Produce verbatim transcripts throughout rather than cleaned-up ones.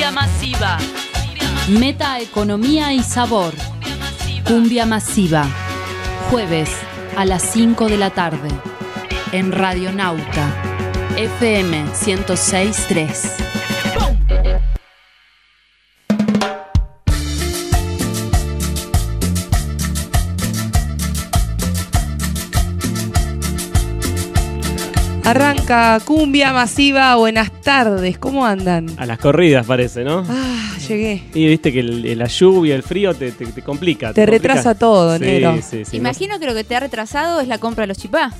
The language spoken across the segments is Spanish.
Cumbia masiva. Meta, economía y sabor. Cumbia masiva. Jueves a las cinco de la tarde. En Radionauta. F M ciento seis punto tres. Arranca Cumbia Masiva, buenas tardes, ¿cómo andan? A las corridas parece, ¿no? Ah, llegué. Y viste que el, la lluvia, el frío te, te, te complica. Te, te retrasa complica. todo, sí, negro. Sí, sí, Imagino no. que lo que te ha retrasado es la compra de los chipá.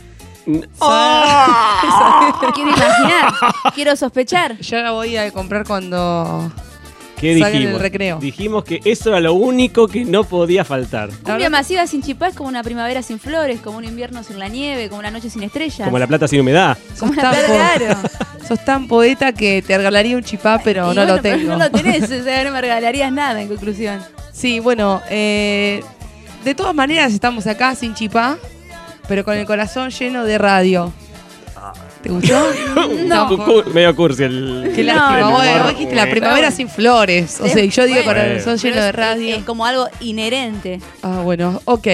Oh. Quiero imaginar, quiero sospechar. Yo la voy a comprar cuando ¿Qué salga dijimos? el recreo. Dijimos que eso era lo único que no podía faltar. Cumbia masiva sin chipá es como una primavera sin flores, como un invierno sin la nieve, como una noche sin estrellas. Como la plata sin humedad. Como sos la tan, plata, claro. Sos tan poeta que te regalaría un chipá, pero Y no bueno, lo tengo. Pero no lo tenés, o sea, no me regalarías nada en conclusión. Sí, bueno, eh, de todas maneras estamos acá sin chipá, pero con el corazón lleno de radio. ¿Te gustó? No. Cu- Medio cursi el... Qué No, lástima, no, bueno, no. vos dijiste la primavera sin flores. O sea, yo digo Bueno, corazón Pero lleno de es- radio. Es, es como algo inherente. Ah, bueno, ok.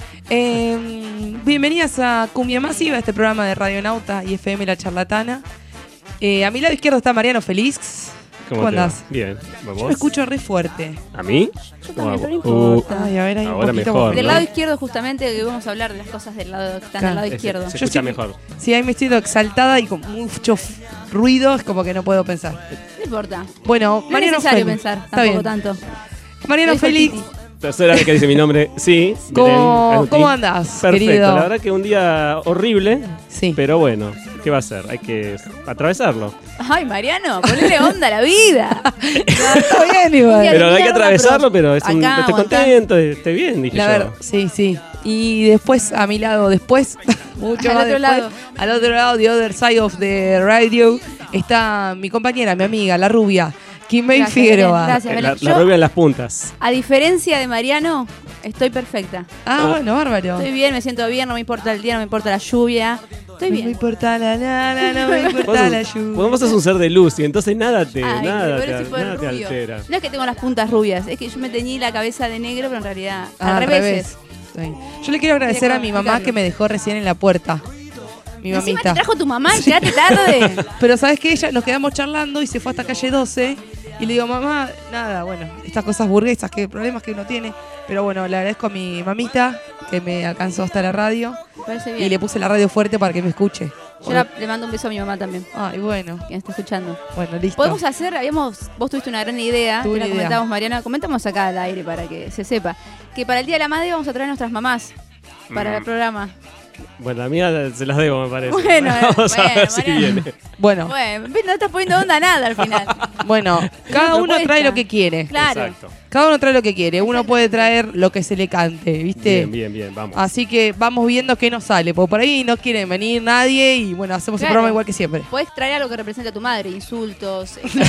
Eh, bienvenidas a Cumbia Masiva, este programa de Radionauta y F M La Charlatana. Eh, a mi lado izquierdo está Mariano Félix. ¿Cómo te va? andás? Bien. Yo ¿Vos? lo escucho re fuerte. ¿A mí? Yo también, pero no Uh, importa. Ay, a ver, ahí un Ahora poquito mejor, más. Del ¿no? lado izquierdo, justamente, que vamos a hablar de las cosas del lado que están Claro. del lado ese- izquierdo. Se Yo escucha sí- mejor. Sí, ahí me siento exaltada y con mucho f- ruido, es como que no puedo pensar. No importa. Bueno, No es Mariano necesario Félix. pensar Está tampoco bien. tanto. Mariano Lo dijo el Félix, Titi. Tercera vez que dice mi nombre. Sí. ¿cómo, Belén, ¿cómo Anuti. andás, Perfecto. querido? La verdad que un día horrible. Sí. Pero bueno, ¿qué va a hacer? Hay que atravesarlo. Ay, Mariano, ponle onda a la vida. Está bien igual. día- Pero hay que mierda, atravesarlo, pero, pero es un, acá estoy aguantá. contento, estoy bien, dije La yo. verdad, sí, sí. Y después, a mi lado, después, mucho Al más otro después, lado. al otro lado, the other side of the radio, está mi compañera, mi amiga, la rubia, Kimei Gracias, Figueroa. Belén, gracias. Eh, La, Yo- la rubia en las puntas. A diferencia de Mariano, estoy perfecta. Ah, bueno, bárbaro. Estoy bien, me siento bien, no me importa el día, no me importa la lluvia. Estoy No me bien. importa la nana, no me Vos importa sos, la lluvia. vos sos un ser de luz y entonces nada te, Ay, nada pero te, si fue nada te rubio. altera. No es que tengo las puntas rubias, es que yo me teñí la cabeza de negro, pero en realidad Ah, al revés. Está bien. Yo le quiero agradecer a mi mamá explicarlo. que me dejó recién en la puerta. Mi Encima te mamita. trajo tu mamá y llegaste tarde. Pero sabes que ella nos quedamos charlando y se fue hasta calle doce. Y le digo, mamá, nada, bueno, estas cosas burguesas, que problemas que uno tiene. Pero bueno, le agradezco a mi mamita que me alcanzó hasta la radio. Me parece bien. Y le puse la radio fuerte para que me escuche. Yo la- le mando un beso a mi mamá también, Ay, bueno, que me está escuchando. bueno, listo. Podemos hacer, habíamos, vos tuviste una gran idea, Tuve que la una idea. comentamos Mariana, comentamos acá al aire para que se sepa, que para el Día de la Madre vamos a traer a nuestras mamás para Mm. el programa. Bueno, la mía se las debo, me parece. Bueno, Vamos a bueno, ver si Mariano. viene. Bueno, Bueno, no estás poniendo onda a nada al final. bueno, cada uno propuesta. trae lo que quiere. Claro. Exacto. Cada uno trae lo que quiere. Uno puede traer lo que se le cante, ¿viste? Bien, bien, bien, vamos. Así que vamos viendo qué nos sale. Porque por ahí no quiere venir nadie y bueno, hacemos Claro. el programa igual que siempre. Podés traer algo que represente a tu madre, insultos. eh,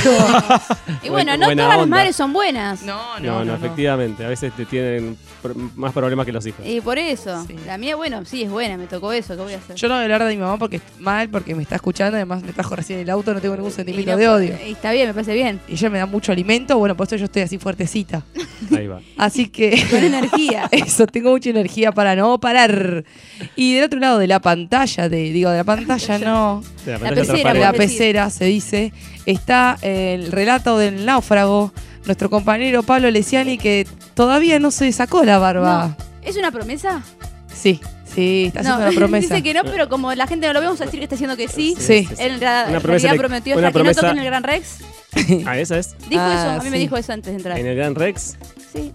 y Buen- bueno, no buena todas las onda. madres son buenas. No, No, no, efectivamente. A veces te tienen pro- más problemas que los hijos. Y por eso, Sí. la mía, bueno, sí, es buena, me tocó eso, ¿qué voy a hacer? Yo no voy a hablar de mi mamá porque es mal, porque me está escuchando. Además, me trajo recién el auto, no tengo ningún Y sentimiento no- de odio. y está bien, me parece bien. Y ella me da mucho alimento. Bueno, por eso yo estoy así fuertecita. Ahí va. Así que. Con energía. Eso, tengo mucha energía para no parar. Y del otro lado de la pantalla, de, digo, de la pantalla no, De la La pantalla pecera, de transparente. la podés decir. pecera se dice, está el relato del náufrago, nuestro compañero Pablo Lesiani, que todavía no se sacó la barba. No. ¿Es una promesa? Sí, sí, está haciendo No, una promesa. dice que no, pero como la gente no lo ve, vamos a decir que está diciendo que sí. Sí. Él en realidad, Una en promesa realidad le- prometió una hasta que no promesa- toquen el Gran Rex. Ah, esa es. Dijo Ah, eso, a mí me sí. dijo eso antes de entrar. En el Gran Rex. Sí.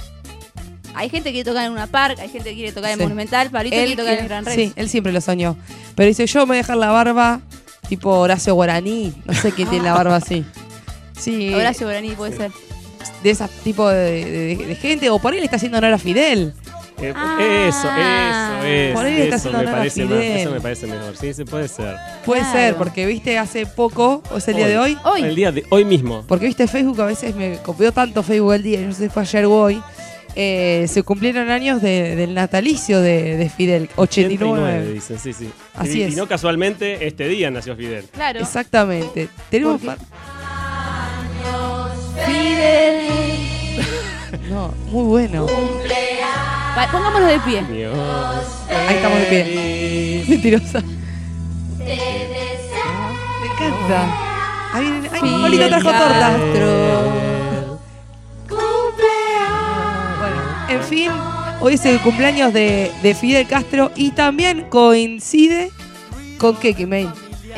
Hay gente que quiere tocar en una park, hay gente que quiere tocar en Sí. Monumental, Pablito quiere tocar en el Gran Rex. Sí, él siempre lo soñó. Pero dice, yo me voy a dejar la barba tipo Horacio Guaraní. No sé quién tiene la barba así. Sí, Horacio Guaraní puede ser. de ese tipo de, de- de gente. O por ahí le está haciendo honor a Fidel. Eh, Ah. Eso, eso, eso. Por ahí le está Eso haciendo me honor a parece más, Fidel. eso me parece mejor. Sí, sí puede ser. Puede Claro. ser, porque viste hace poco, o es el día Hoy. de hoy. Hoy. El día de hoy mismo. Porque viste Facebook, a veces me copió tanto Facebook el día, no sé si fue ayer o hoy. Eh, se cumplieron años de- del natalicio de, de Fidel, ochenta y nueve. dicen, sí, sí. Así y, es. y no casualmente este día nació Fidel. Claro. Exactamente. Tenemos ¿Por qué? par- No, muy bueno. Va, pongámoslo de pie. Dios. Ahí estamos de pie. Mentirosa. Me encanta. Ahí viene. Ay, Molito trajo torta. Bueno, en fin, hoy es el cumpleaños de, de Fidel Castro y también coincide con qué, Kimei.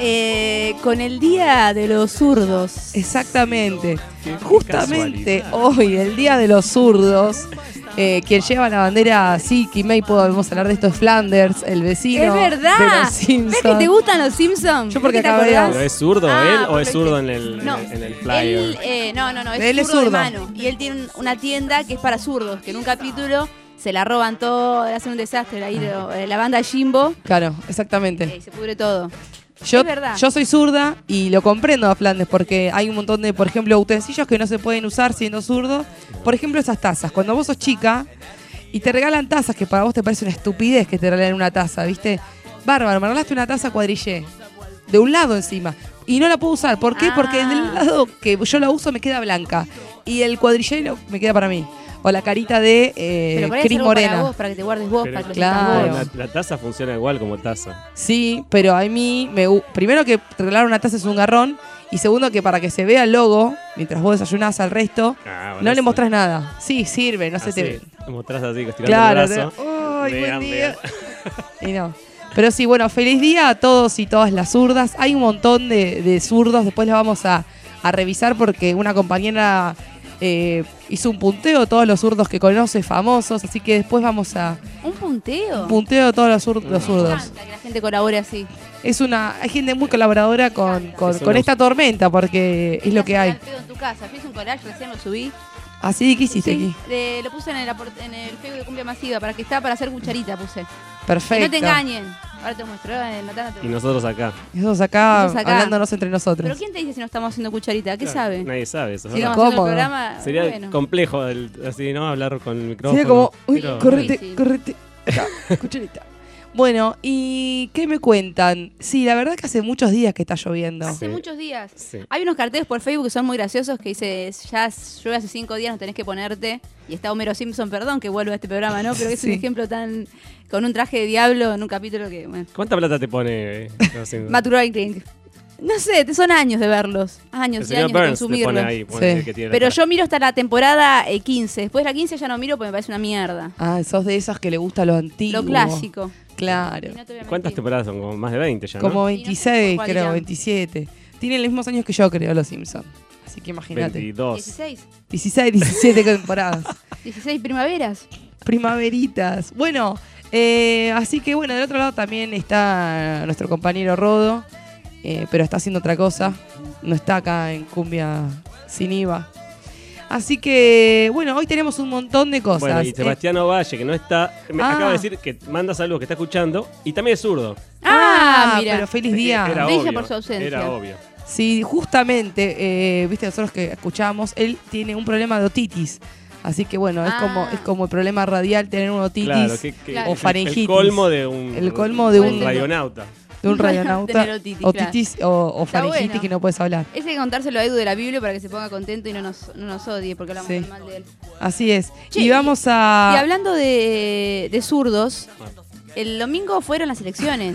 Eh, con el Día de los Zurdos. Exactamente. Qué Justamente casualidad. hoy, el Día de los Zurdos, eh, quien lleva la bandera, sí, Kimei, podemos hablar de esto, es Flanders, el vecino Es de verdad. los ¿Ves Simpsons. que te gustan los Simpsons? Yo porque ¿Ves que te acá veo- acordás? ¿Pero es zurdo Ah, él o por es lo zurdo que- en el, No, en el flyer? Él, eh, no, no, no, es, Él es zurdo de zurdo. mano. Y él tiene un- una tienda que es para zurdos, que en un capítulo se la roban todo, hacen un desastre. Ahí lo- eh, la banda Jimbo, Claro, exactamente. eh, se pudre todo. Yo, es verdad. yo soy zurda y lo comprendo a Flandes porque hay un montón de, por ejemplo, utensilios que no se pueden usar siendo zurdo. Por ejemplo, esas tazas. Cuando vos sos chica y te regalan tazas que para vos te parece una estupidez que te regalen una taza, ¿viste? Bárbaro, me regalaste una taza cuadrillé. De un lado encima. Y no la puedo usar. ¿Por qué? Ah. Porque del lado que yo la uso me queda blanca. Y el cuadrillé no- me queda para mí. O la carita de eh, Pero por ahí es Cris algo para Morena. vos, para que te guardes vos, Pero- para que lo Claro. sientas vos. La, la taza funciona igual como taza. Sí, pero a mí me gu- primero que regalar una taza es un garrón y segundo que para que se vea el logo mientras vos desayunás al resto Ah, no le sí. mostrás nada. Sí, sirve, no se te ve. Te mostrás así, estirando Claro. el te- brazo. Ay, Vean, buen día. vean. Y no. Pero sí, bueno, feliz día a todos y todas las zurdas. Hay un montón de, de zurdos, después les vamos a, a revisar porque una compañera eh, hizo un punteo de todos los zurdos que conoce, famosos, así que después vamos a ¿Un punteo? un punteo de todos los, zur- los Me zurdos. encanta que la gente colabore así. Es una, hay gente muy colaboradora con, con, Es con una- esta tormenta porque es lo que hay. Al pedo en tu casa. Fiz un collage, recién lo subí. Así que hiciste Sí, aquí. de- lo puse en el, aport- en el Facebook de Cumbia Masiva, para que está para hacer cucharita, puse. Perfecto. Que no te engañen. Ahora te muestro, eh, Natana te Y nosotros acá. Nosotros acá, Nosotros acá. hablándonos entre nosotros. Pero ¿quién te dice si no estamos haciendo cucharita? ¿Qué Claro, sabe? Nadie sabe eso. Si ¿verdad? estamos haciendo Cómodo. el programa, Sería bueno. complejo el- así, ¿no? Hablar con el micrófono. Sería como, uy, Pero- correte, Difícil. correte. Acá, cucharita. Bueno, ¿y qué me cuentan? Sí, la verdad que hace muchos días que está lloviendo. Hace Sí. muchos días. Sí. Hay unos carteles por Facebook que son muy graciosos que dice, ya llueve hace cinco días, no tenés que ponerte. Y está Homero Simpson, perdón que vuelva a este programa, ¿no? Pero que es Sí. un ejemplo tan... con un traje de diablo en un capítulo que, bueno... ¿Cuánta plata te pone? eh, haciendo- Matt Groening. No sé, te son años de verlos. El Años y señor años de Burns te consumirlos. pone ahí. pone Sí. el que tiene Pero atrás. yo miro hasta la temporada eh, quince. Después de la quince ya no miro porque me parece una mierda. Ah, sos de esas que le gusta lo antiguo. Lo clásico. Claro. Y no te voy a ¿Cuántas mentir. temporadas son? Como más de veinte ya, ¿no? Como Y no sé veintiséis, por cuál creo, irán. veintisiete. Tienen los mismos años que yo, creo, los Simpsons. Así que imagínate. veintidós. dieciséis. dieciséis, diecisiete temporadas. dieciséis primaveras. Primaveritas. Bueno, eh, así que bueno, del otro lado también está nuestro compañero Rodo, eh, pero está haciendo otra cosa. No está acá en Cumbia Sin I V A. Así que, bueno, hoy tenemos un montón de cosas. Bueno, y Eh, Sebastián Ovalle, que no está. Me Ah. acaba de decir que manda saludos, que está escuchando. Y también es zurdo. Ah, mira. pero feliz día. Era Brilla obvio. por su ausencia. Era obvio. Sí, justamente, eh, viste, nosotros que escuchamos, él tiene un problema de otitis. Así que bueno, es Ah. como es como el problema radial tener una otitis Claro, que, que- Claro. o el- faringitis. El colmo de un. El colmo de un- radionauta. de un radionauta. Tener otitis, Otitis o, o Está faringitis bueno. que no puedes hablar. Ese hay que contárselo a Edu de la Biblia para que se ponga contento y no nos, no nos odie porque hablamos Sí. tan mal de él. Así es. Che, y vamos a... Y hablando de, de zurdos, el domingo fueron las elecciones.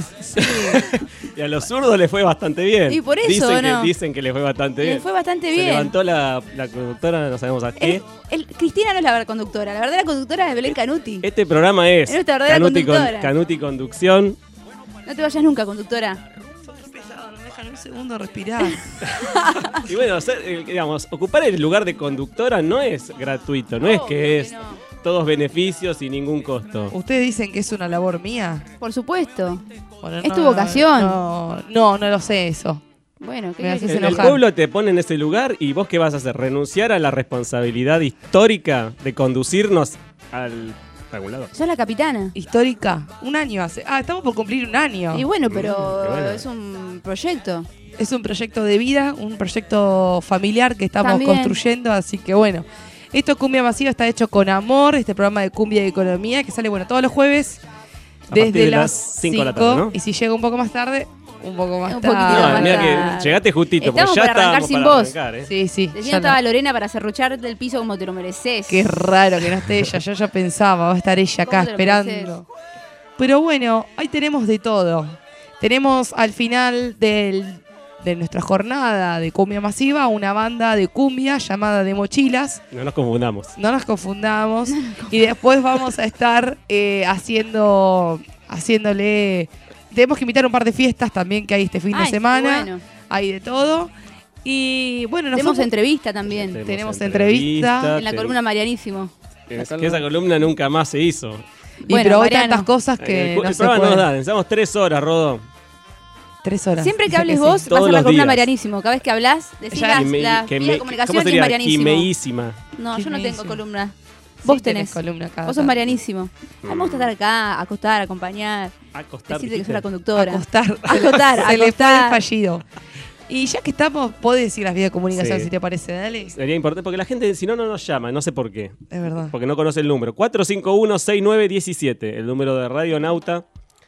Y a los zurdos les fue bastante bien. Y por eso, dicen, ¿no? que, dicen que les fue bastante bien. Les fue bastante Se bien. levantó la, la conductora, no sabemos a qué. El, el- Cristina no es la verdadera conductora, la verdadera conductora es Belén Canuti. Este programa es Es nuestra verdadera Canuti, con, conductora. Canuti Conducción. No te vayas nunca, conductora. Son muy pesados, no me dejan un segundo respirar. Y bueno, ser, eh, digamos, ocupar el lugar de conductora no es gratuito, no es Obvio que es no. todos beneficios y ningún costo. ¿Ustedes dicen que es una labor mía? Por supuesto. Bueno, Es tu vocación. No, no, no lo sé eso. Bueno, ¿qué Me querés que haces El, se el enojar. pueblo te pone en ese lugar y vos qué vas a hacer, renunciar a la responsabilidad histórica de conducirnos al regulador. Sos la capitana. Histórica. Un año hace. Ah, estamos por cumplir un año. Y bueno, pero Qué bueno. es un proyecto. Es un proyecto de vida, un proyecto familiar que estamos También. construyendo, así que bueno. Esto Cumbia Masiva está hecho con amor, este programa de Cumbia y Economía que sale bueno todos los jueves A partir desde de las las cinco de la tarde, ¿no? Y si llega un poco más tarde, un poco más Un poquitito tarde. más No, mira tarde. que llegaste justito, Estamos porque ya para arrancar estábamos sin para vos. arrancar, ¿eh? Sí, sí. Decía ya estaba no. Lorena para serruchar del piso como te lo mereces. Qué raro que no esté ella. Yo ya pensaba, va a estar ella acá ¿Cómo te lo esperando. mereces? Pero bueno, ahí tenemos de todo. Tenemos al final del, de nuestra jornada de cumbia masiva una banda de cumbia llamada De Mochilas. No nos confundamos. No nos confundamos. Y después vamos a estar eh, haciendo, haciéndole... Tenemos que invitar a un par de fiestas también que hay este fin Ay, de semana. bueno. Hay de todo. Y bueno, nos Tenemos fuimos- entrevista también. Tenemos entrevista. En la ten- columna Marianísimo. Es que esa columna nunca más se hizo. Y Bueno, pero hay Mariano. tantas cosas que el no el se programa puede. nos da, necesitamos tres horas, Rodo. Tres horas. Siempre que Dice hables sí. vos, vas Todos a la los columna días. Marianísimo. Cada vez que hablas, decís Ya, las, Quime- las que vías me- de comunicación ¿Cómo y sería? Marianísimo. Quimeísima. No, yo no tengo Quimeísimo. columna. Sí, Vos tenés tenés. columna cada Vos sos tanto. Marianísimo. A mí me gusta estar acá, acostar, acompañar, Acostar, decirte que dijiste. soy la conductora. Acostar. Acotar, Se le fue el acostar. fallido. Y ya que estamos, podés decir las vías de comunicación Sí. si te parece, dale. Sería importante, porque la gente, si no, no nos llama, no sé por qué. Es verdad. Porque no conoce el número. cuatro cinco uno, seis nueve uno siete, el número de Radio Nauta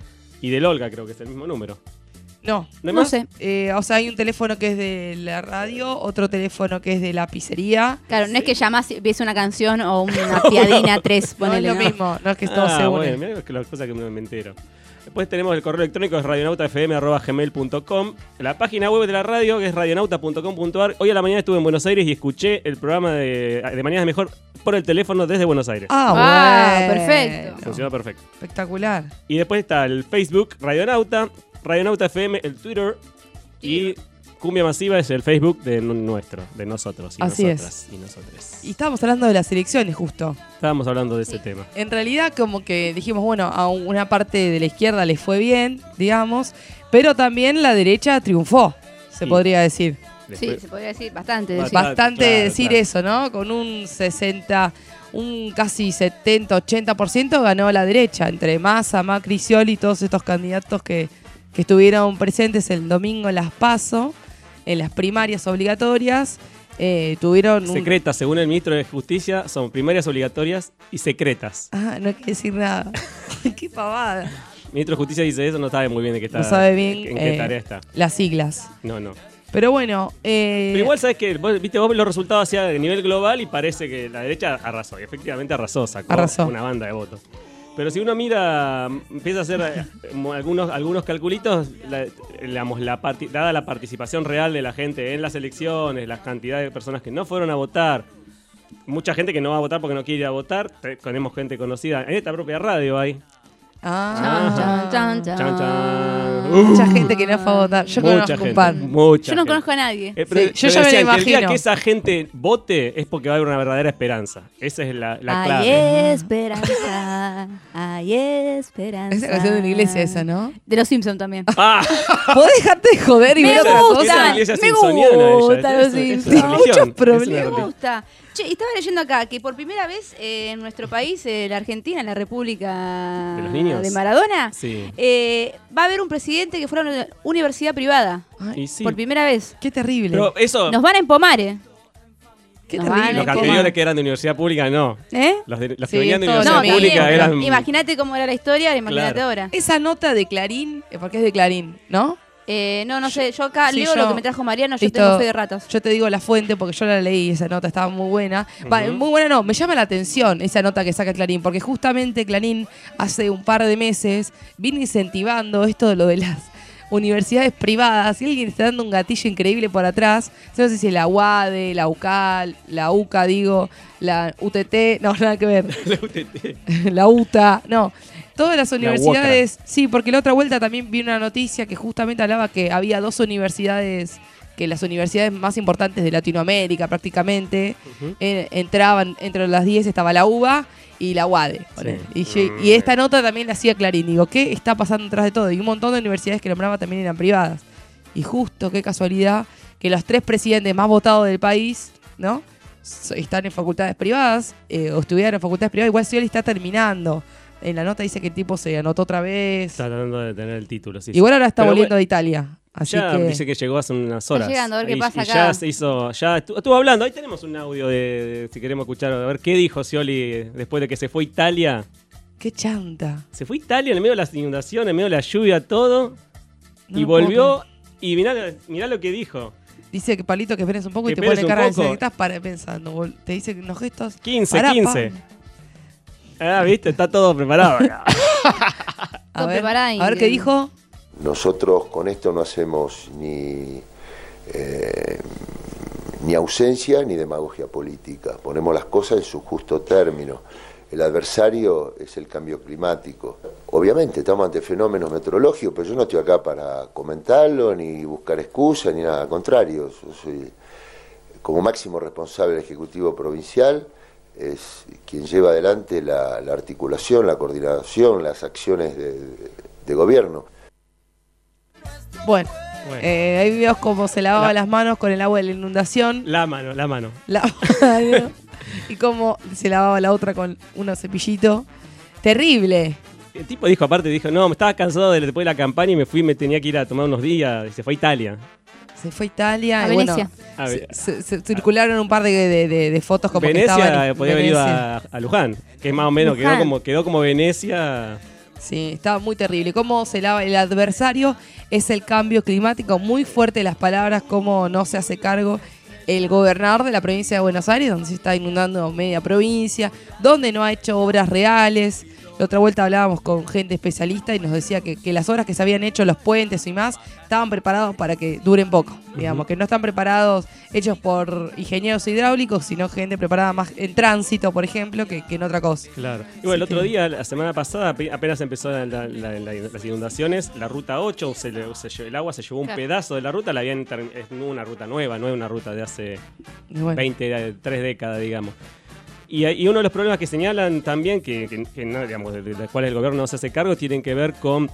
y del Olga, creo que es el mismo número. No. ¿No hay No más? sé. Eh, o sea, hay un teléfono que es de la radio, otro teléfono que es de la pizzería. Claro, no es que llamás y ves una canción o una piadina tres, No es ponele. lo ¿no? mismo, no es que todo Ah, se une. bueno, mirá que las cosas que me me entero. Después tenemos el correo electrónico, es radionautafm arroba gmail punto com. La página web de la radio, que es radionauta punto com punto ar. Hoy a la mañana estuve en Buenos Aires y escuché el programa de, de Mañana es Mejor por el teléfono desde Buenos Aires. Ah, Ah, bueno. perfecto. Funcionó perfecto. Espectacular. Y después está el Facebook Radionauta, Radionauta F M, el Twitter y Cumbia Masiva es el Facebook de nu- nuestro, de nosotros y Así nosotras y nosotros. Y estábamos hablando de las elecciones justo. Estábamos hablando de ese tema. En realidad como que dijimos, bueno, a una parte de la izquierda les fue bien, digamos, pero también la derecha triunfó, se Sí. podría decir. Sí, Después- se podría decir bastante. Bastante. decir. Bastante claro, decir claro. eso, ¿no? Con un sesenta, un casi setenta, ochenta por ciento ganó la derecha, entre Massa, Macri, Scioli y todos estos candidatos que, que estuvieron presentes el domingo en las PASO, en las primarias obligatorias, eh, tuvieron un... Secretas, según el ministro de Justicia, son primarias obligatorias y secretas. Ah, no hay que decir nada. Qué pavada. El ministro de Justicia dice eso, no sabe muy bien de qué está. No sabe bien en qué eh, tarea está. las siglas. No, no. Pero bueno, eh, Pero igual sabes que vos, viste vos los resultados hacia a nivel global y parece que la derecha arrasó. Y efectivamente arrasó, sacó Arrasó. una banda de votos. Pero si uno mira, empieza a hacer eh, mo- algunos, algunos calculitos, la, digamos, la parti- dada la participación real de la gente en las elecciones, la cantidad de personas que no fueron a votar, mucha gente que no va a votar porque no quiere ir a votar, te- tenemos gente conocida en esta propia radio hay. ah, Chan, chan, chan, Chan, chan. chan. mucha gente que no fue a votar. Yo mucha conozco gente, un par. mucha Yo no gente. conozco a nadie. Eh, pero- Sí, yo pero ya me lo decían que el día imagino. que esa gente vote es porque va a haber una verdadera esperanza. Esa es la, la Hay clave. esperanza, hay esperanza. Es la canción de una iglesia esa, ¿no? De los Simpsons también. Ah, ¿Podés dejarte de joder y Me ver otra gusta, esa cosa? iglesia me simpsoniana ella, gusta es- los es- es Simpsons. una Tiene muchos religión, es una problemas. Me religión. gusta. Che, y estaba leyendo acá que por primera vez eh, en nuestro país, eh, la Argentina, en la República ¿De los niños? de Maradona, Sí. eh, va a haber un presidente que fuera una universidad privada. Ay, Y sí. Por primera vez. qué terrible. Pero eso, Nos van a empomar, ¿eh? qué nos terrible. van los a que anteriores que eran de universidad pública, no. ¿Eh? Los, de- los Sí, que venían de es todo universidad lo mismo. pública bien, eran. pero imagínate cómo era la historia, imagínate Claro. ahora. Esa nota de Clarín, eh, porque es de Clarín, ¿no? Eh, no, no sé, yo acá Sí, leo yo- lo que me trajo Mariano, yo Listo. tengo fe de ratas. Yo te digo la fuente porque yo la leí, esa nota estaba muy buena. Va, Ujú. muy buena no, me llama la atención esa nota que saca Clarín, porque justamente Clarín hace un par de meses vino incentivando esto de lo de las universidades privadas y alguien está dando un gatillo increíble por atrás. No sé si es la U A D E, la U C A L, la U C A, digo, la U T T, no, nada que ver. la U T A, no. Todas las universidades, sí, porque la otra vuelta también vi una noticia que justamente hablaba que había dos universidades, que las universidades más importantes de Latinoamérica prácticamente, Ujú. eh, entraban, entre las diez estaba la U B A y la U A D E. ponele. Y, yo- y esta nota también la hacía Clarín, digo, ¿qué está pasando detrás de todo? Y un montón de universidades que nombraba también eran privadas. Y justo, qué casualidad, que los tres presidentes más votados del país, ¿no? So- Están en facultades privadas, eh, o estudiaron en facultades privadas, igual Scioli está terminando. En la nota dice que el tipo se anotó otra vez. Está tratando de tener el título, sí. sí. Igual ahora está Pero volviendo bueno, de Italia. Así ya que. dice que llegó hace unas horas. llegando, a ver qué Y- pasa y acá. ya se hizo, ya estu- estuvo hablando. Ahí tenemos un audio de, de- si queremos escuchar, a ver qué dijo Scioli después de que se fue a Italia. Qué chanta. Se fue a Italia en medio de las inundaciones, en medio de la lluvia, todo. No y lo puedo volvió y mirá, mirá lo que dijo. Dice que Palito que esperes un poco Que y te esperes pone un cara de poco. que estás para, pensando. vol- Te dice que unos gestos. quince, Pará, quince. pa. Ah, viste, está todo preparado acá. A Todo ver, preparada y- a ver qué dijo. Nosotros con esto no hacemos ni, eh, ni ausencia ni demagogia política. Ponemos las cosas en su justo término. El adversario es el cambio climático. Obviamente estamos ante fenómenos meteorológicos, pero yo no estoy acá para comentarlo, ni buscar excusas, ni nada. Al contrario, yo soy, como máximo responsable del Ejecutivo Provincial, es quien lleva adelante la, la articulación, la coordinación, las acciones de, de, de gobierno. Bueno, Bueno. eh, ahí vimos cómo se lavaba La- las manos con el agua de la inundación. La mano, la mano. La- y cómo se lavaba la otra con un cepillito. Terrible. El tipo dijo, aparte, dijo, no, me estaba cansado de, después de la campaña y me fui, me tenía que ir a tomar unos días. Y se fue a Italia. Se fue a Italia. A y bueno, Venecia. A se, ver, se- se circularon un par de, de- de- de fotos como que estaban Venecia en podía haber ido Venecia. a, a Luján, que es más o menos, quedó Luján. como, quedó como Venecia. Sí, estaba muy terrible. Cómo se lava el adversario es el cambio climático. Muy fuerte las palabras, cómo no se hace cargo el gobernador de la provincia de Buenos Aires, donde se está inundando media provincia, donde no ha hecho obras reales. La otra vuelta hablábamos con gente especialista y nos decía que, que las obras que se habían hecho, los puentes y más, estaban preparados para que duren poco. Digamos, que no están preparados, hechos por ingenieros hidráulicos, sino gente preparada más en tránsito, por ejemplo, que, que en otra cosa. Claro. Y bueno, el Así otro que- día, la semana pasada, ape- apenas empezó la- la- la- la- las inundaciones, la ruta ocho, se le- se lle- el agua se llevó un Claro. pedazo de la ruta, la habían ter- es una ruta nueva, no es una ruta de hace Y bueno, veinte, eh, tres décadas, digamos. Y, y uno de los problemas que señalan también, que, que- que no, digamos, de, de los cuales el gobierno no se hace cargo, tienen que ver con,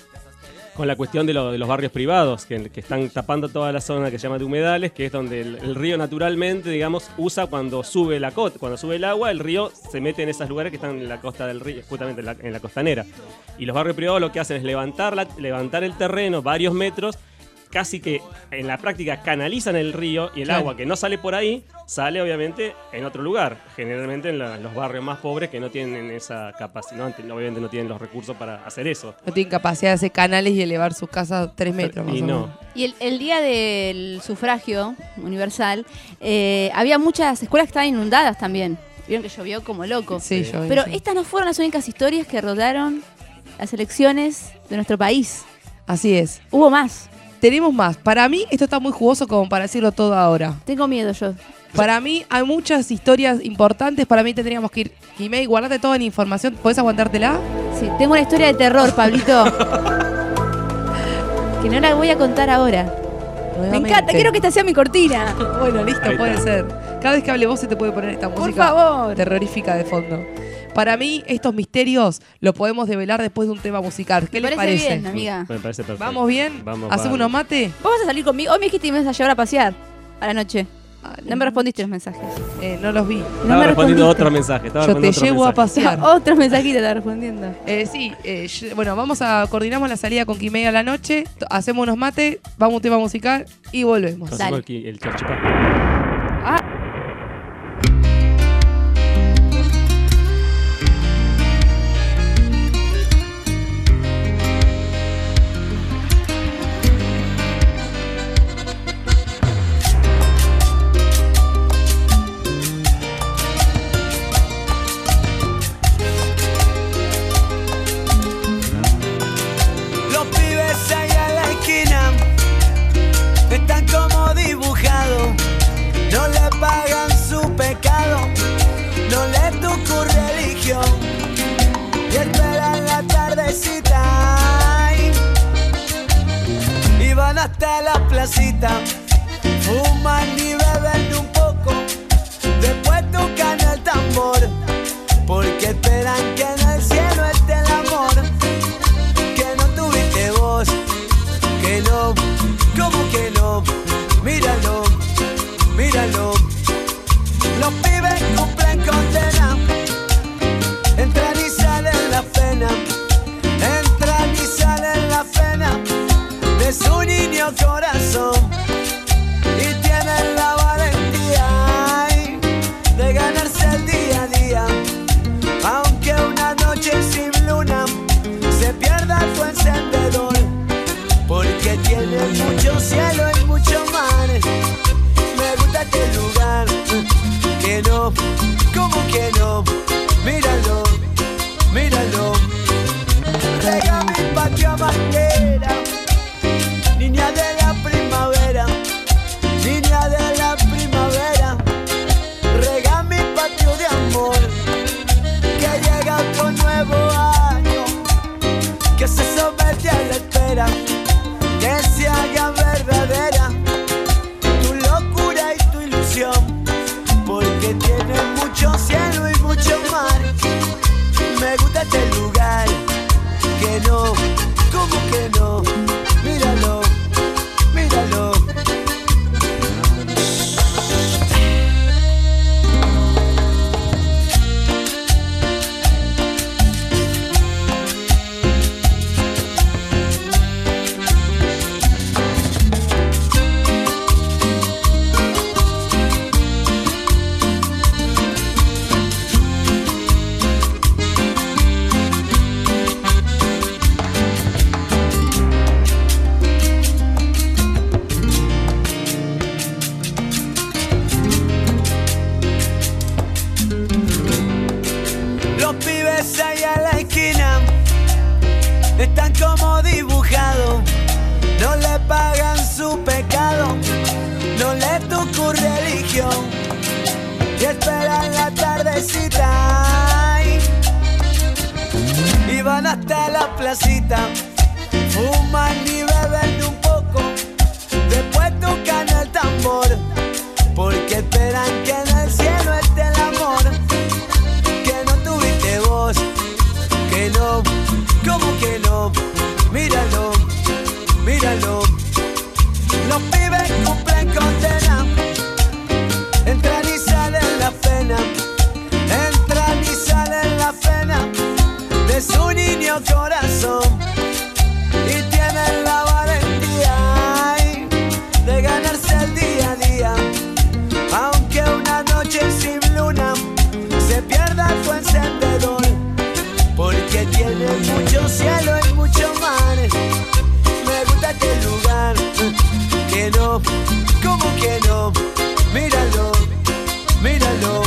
con la cuestión de, lo- de los barrios privados, que, que están tapando toda la zona que se llama de humedales, que es donde el, el río naturalmente, digamos, usa cuando sube la cota, cuando sube el agua, el río se mete en esos lugares que están en la costa del río, justamente en la, en la costanera. Y los barrios privados lo que hacen es levantar, la- levantar el terreno varios metros, casi que en la práctica canalizan el río y el Claro. agua que no sale por ahí, sale obviamente en otro lugar, generalmente en la- los barrios más pobres que no tienen esa capacidad, no, obviamente no tienen los recursos para hacer eso. no tienen capacidad de hacer canales y elevar su casa tres metros más Y o no. menos. Y el, el día del sufragio universal, eh, había muchas escuelas que estaban inundadas también. Vieron que llovió como loco. Sí, yo Pero sí. estas no fueron las únicas historias que rodaron las elecciones de nuestro país. Así es. Hubo más. Tenemos más. Para mí, esto está muy jugoso como para decirlo todo ahora. Tengo miedo yo. Para mí, hay muchas historias importantes. Para mí, tendríamos que ir. Jimé, guardate toda la información. ¿Podés aguantártela? Sí, tengo una historia de terror, Pablito. que no la voy a contar ahora. Me Nuevamente. encanta, quiero que esta sea mi cortina. Bueno, listo, Ahí puede está. ser. Cada vez que hable vos se te puede poner esta Por música favor. terrorífica de fondo. Para mí, estos misterios los podemos develar después de un tema musical. ¿Qué Me les parece parece? bien, amiga. Me parece perfecto. ¿Vamos bien? Vamos, ¿Hacemos bárbaro. unos mate? ¿Vos vas a salir conmigo? Hoy me dijiste que me ibas a llevar a pasear a la noche. Dale. No me respondiste los mensajes. Eh, no los vi. No Estaba me respondiendo respondiste. otro mensaje. Estaba Yo te respondiendo otro llevo a mensaje. pasear. Otros mensajitos te estaba respondiendo. Eh, sí, eh, yo- bueno, vamos a coordinamos la salida con Quimei a la noche, t- hacemos unos mates, vamos a un tema musical y volvemos. Hacemos Dale. el, qui- el chorchipá. Ah, Los pibes ahí a la esquina están como dibujados, no le pagan su pecado, no le tu religión y esperan la tardecita ay, y van hasta la placita, fuman y beben un poco, después tocan el tambor, porque esperan que en el cielo esté el amor. Que no tuviste vos, que no, ¿cómo que no? Míralo, míralo. Los pibes cumplen condena, entran y salen la pena, entran y salen la pena de su niño corazón y tienen la valentía ay, de ganarse el día a día, aunque una noche sin luna se pierda tu encendedor, porque religión, porque tiene mucho cielo y mucho mar. Me gusta este lugar, que no, ¿cómo que no? Míralo, míralo. Están como dibujados, no le pagan su pecado, no le tocó religión y esperan la tardecita y van hasta la placita, fuman y beben un poco, después tocan el tambor, porque esperan que en el cielo esté el amor, que no tuviste vos, que no. ¿Cómo que no? Míralo, míralo. Los pibes cumplen condena, entran y salen la pena, entran y salen la pena de su niño corazón y tienen la valentía ay, de ganarse el día a día, aunque una noche sin luna se pierda tu encendedor. Porque tiene mucho cielo y mucho mar. Me gusta este lugar. Que no, ¿cómo que no? Míralo, míralo.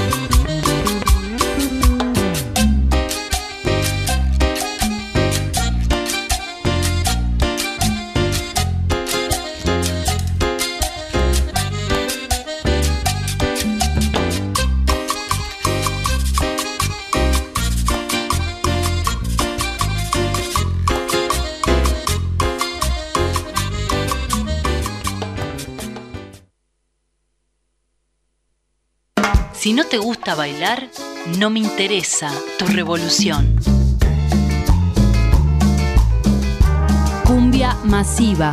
Si no te gusta bailar, no me interesa tu revolución. Cumbia masiva.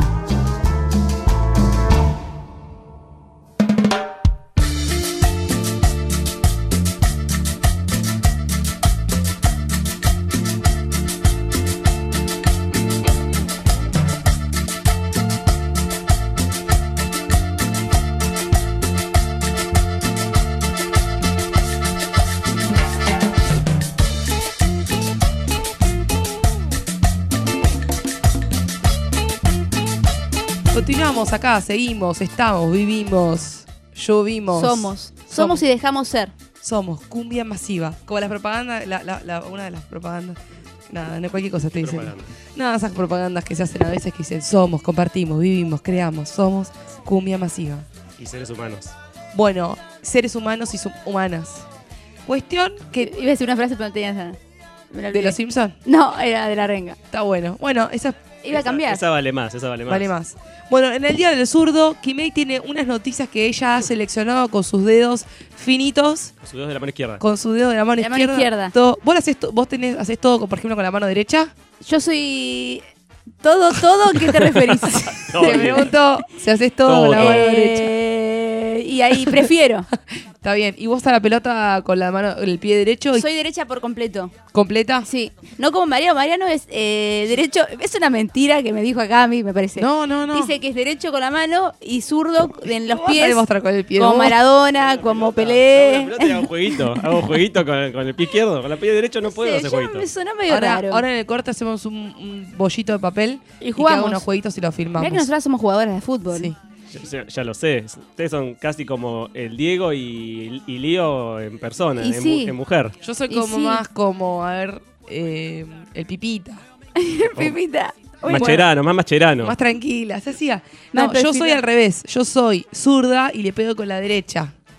Continuamos acá, seguimos, estamos, vivimos, llovimos. Somos. Somos y dejamos ser. Somos cumbia masiva. Como la propaganda, la, la, la, una de las propagandas. Nada, no cualquier cosa estoy diciendo. Nada, esas propagandas que se hacen a veces que dicen somos, compartimos, vivimos, creamos, somos cumbia masiva. Y seres humanos. Bueno, seres humanos y humanas. Cuestión que... Iba a decir una frase, pero no tenía nada. ¿De los Simpsons? No, era de la renga. Está bueno. Bueno, esa... Iba a cambiar. Esa, esa vale más, esa vale más. Vale más. Bueno, en el Día del Zurdo, Kimei tiene unas noticias que ella ha seleccionado con sus dedos finitos. Con sus dedos de la mano izquierda. Con sus dedos de la mano De la izquierda. mano izquierda. Todo. ¿Vos, haces to- vos tenés, haces todo, con, por ejemplo, con la mano derecha? Yo soy... Todo, todo, ¿a qué te referís? Todo Te bien. pregunto si haces todo, Todo, con la todo. mano derecha. Eh, y ahí prefiero. Está bien. ¿Y vos a la pelota con la mano, el pie derecho y Soy derecha por completo. completa? Sí. No como Mariano. Mariano es eh, derecho... Es una mentira que me dijo acá a mí, me parece. No, no, no. Dice que es derecho con la mano y zurdo en los ¿Cómo vas a pies. demostrar con el pie? Como vos? Maradona, como Hago Pelé. la pelota y hago un jueguito. Hago un jueguito con, con el pie izquierdo. Con el pie derecho no puedo Sí, hacer yo jueguito. me sonó medio Ahora, raro. ahora en el corte hacemos un, un bollito de papel Y y jugamos. que haga unos jueguitos y lo filmamos. Mirá que nosotras somos jugadoras de fútbol. Sí. Ya, ya- ya lo sé. Ustedes son casi como el Diego y, y Lío en persona, Y en, sí. mu- en mujer. Yo soy Y como sí. más como, a ver, eh, el pipita. Pipita. Uy, Macherano, más macherano. Más tranquila, se hacía. Más No, yo soy tranquila. al revés. Yo soy zurda y le pego con la derecha.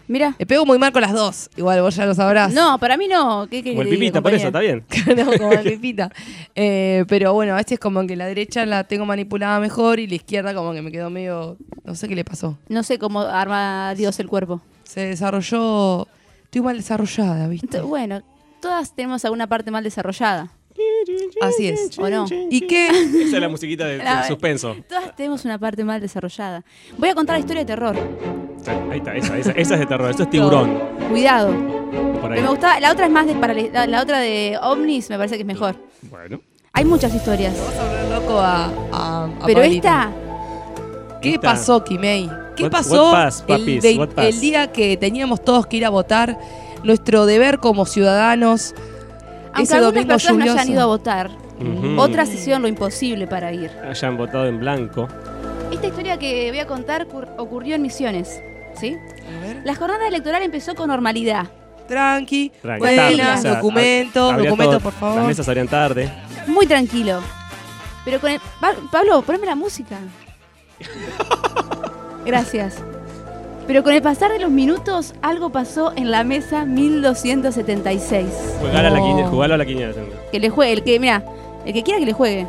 Mira. Le pego muy mal con las dos. Igual vos ya lo sabrás. No, para mí no. ¿Qué, qué Como el le digo, pipita, por eso, está compañera? bien. No, como el pipita. Eh, pero bueno, a veces es como que la derecha la tengo manipulada mejor y la izquierda como que me quedó medio... No sé qué le pasó. No sé cómo arma Dios el cuerpo. Se desarrolló... Estoy mal desarrollada, ¿viste? Ent- Bueno, todas tenemos alguna parte mal desarrollada. Así es. ¿O no? ¿Y qué? Esa es la musiquita de, La- de suspenso. Todas tenemos una parte mal desarrollada. Voy a contar la historia de terror. Ahí está, esa, esa, esa es de terror. Eso es tiburón. Cuidado. Por ahí. Pero me gustaba, la otra es más de parale- la, la otra de ovnis me parece que es mejor. Bueno. Hay muchas historias. Vamos a volver loco a, a, a Pero Pablito. esta, ¿Qué Esta- pasó, Kimei? ¿Qué What- pasó what pass, el, papis? de- What pass? el día que teníamos todos que ir a votar? Nuestro deber como ciudadanos. aunque ese algunas domingo personas no lluvioso. hayan ido a votar, Ujú. otras hicieron lo imposible para ir. Hayan votado en blanco. Esta historia que voy a contar cur- ocurrió en Misiones, ¿sí? A ver. La jornada electoral empezó con normalidad. Tranqui, Tranqui, buenas, tarde, o sea, documentos, abría documentos, todo- por favor. Las mesas abrían tarde. Muy tranquilo. Pero con el... Pa- Pablo, poneme la música. Gracias. Pero con el pasar de los minutos, algo pasó en la mesa mil doscientos setenta y seis. Jugar a la No. quiniela, jugalo a la quiniela. Sandra. Que le juegue, el que, mira, el que quiera que le juegue.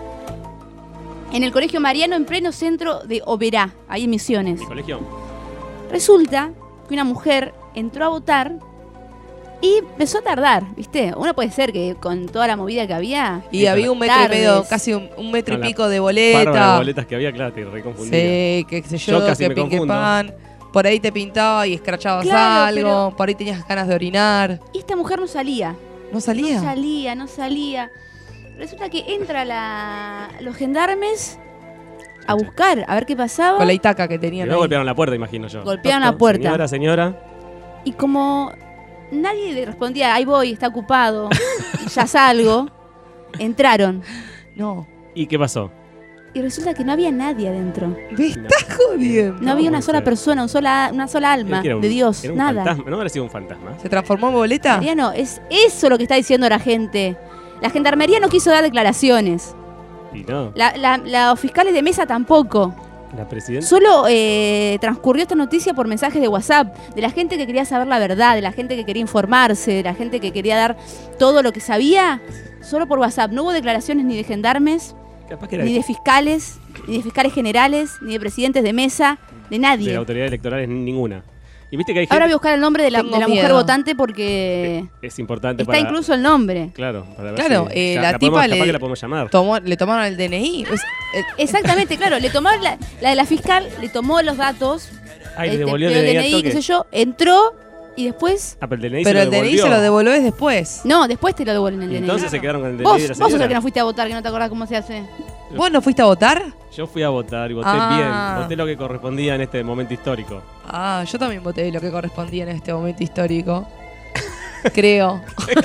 En el Colegio Mariano, en pleno centro de Oberá, ahí en Misiones. Mi colegio. Resulta que una mujer entró a votar y empezó a tardar, ¿viste? Uno puede ser que con toda la movida que había... Y había un metro Tardes. y medio, casi un, un metro Con y la pico de Bárbara de boleta. boletas que había, claro, te reconfundía. Sí, que sé yo, Yo casi que me pinque confundo. pan. Por ahí te pintaba y escrachabas Claro, algo. pero- Por ahí tenías ganas de orinar. Y esta mujer no salía. ¿No salía? No salía, no salía. Resulta que entra la, los gendarmes a buscar, a ver qué pasaba. Con la itaca que Y tenían luego ahí. golpearon la puerta, imagino yo. Golpearon Toc, la puerta. Señora, señora. Y como nadie le respondía, ahí voy, está ocupado, ya salgo, entraron. No. ¿Y qué pasó? Y resulta que no había nadie adentro. Me estás jodiendo. No había una puede sola ser. persona, un sola, una sola alma ¿Qué era un- de Dios, era un nada. fantasma? ¿No habrá sido un fantasma? ¿Se transformó en boleta? Mariano, es eso lo que está diciendo la gente. La gendarmería no quiso dar declaraciones. Y no. La- la- los fiscales de mesa tampoco. La presidenta. Solo eh, transcurrió esta noticia por mensajes de WhatsApp, de la gente que quería saber la verdad, de la gente que quería informarse, de la gente que quería dar todo lo que sabía, solo por WhatsApp. No hubo declaraciones ni de gendarmes, Capaz que era ni de fiscales, ni de fiscales generales, ni de presidentes de mesa, de de nadie. autoridades electorales ninguna. Y viste que hay gente. Ahora voy a buscar el nombre de la, Tengo de la mujer miedo. votante porque Es importante está para. incluso el nombre. Claro, para ver Claro, si- eh, ya, la la tipa podemos- le- capaz que la podemos llamar. Tomó- le tomaron el D N I. Es- eh, Exactamente, claro. Le tomaron la, la de la fiscal, le tomó los datos, Ay, le este, devolvió el pidió D N I al qué toque. sé yo, entró y después... Ah, pero el D N I pero se el lo D N I devolvió. se lo devolvés después. No, después te lo devuelven el Y D N I. entonces se quedaron con el D N I Vos, de la vos sos el señora. que no fuiste a votar, que no te acordás cómo se hace. ¿Vos no fuiste a votar? Yo fui a votar y voté Ah. bien. Voté lo que correspondía en este momento histórico. Ah, yo también voté lo que correspondía en este momento histórico. Creo.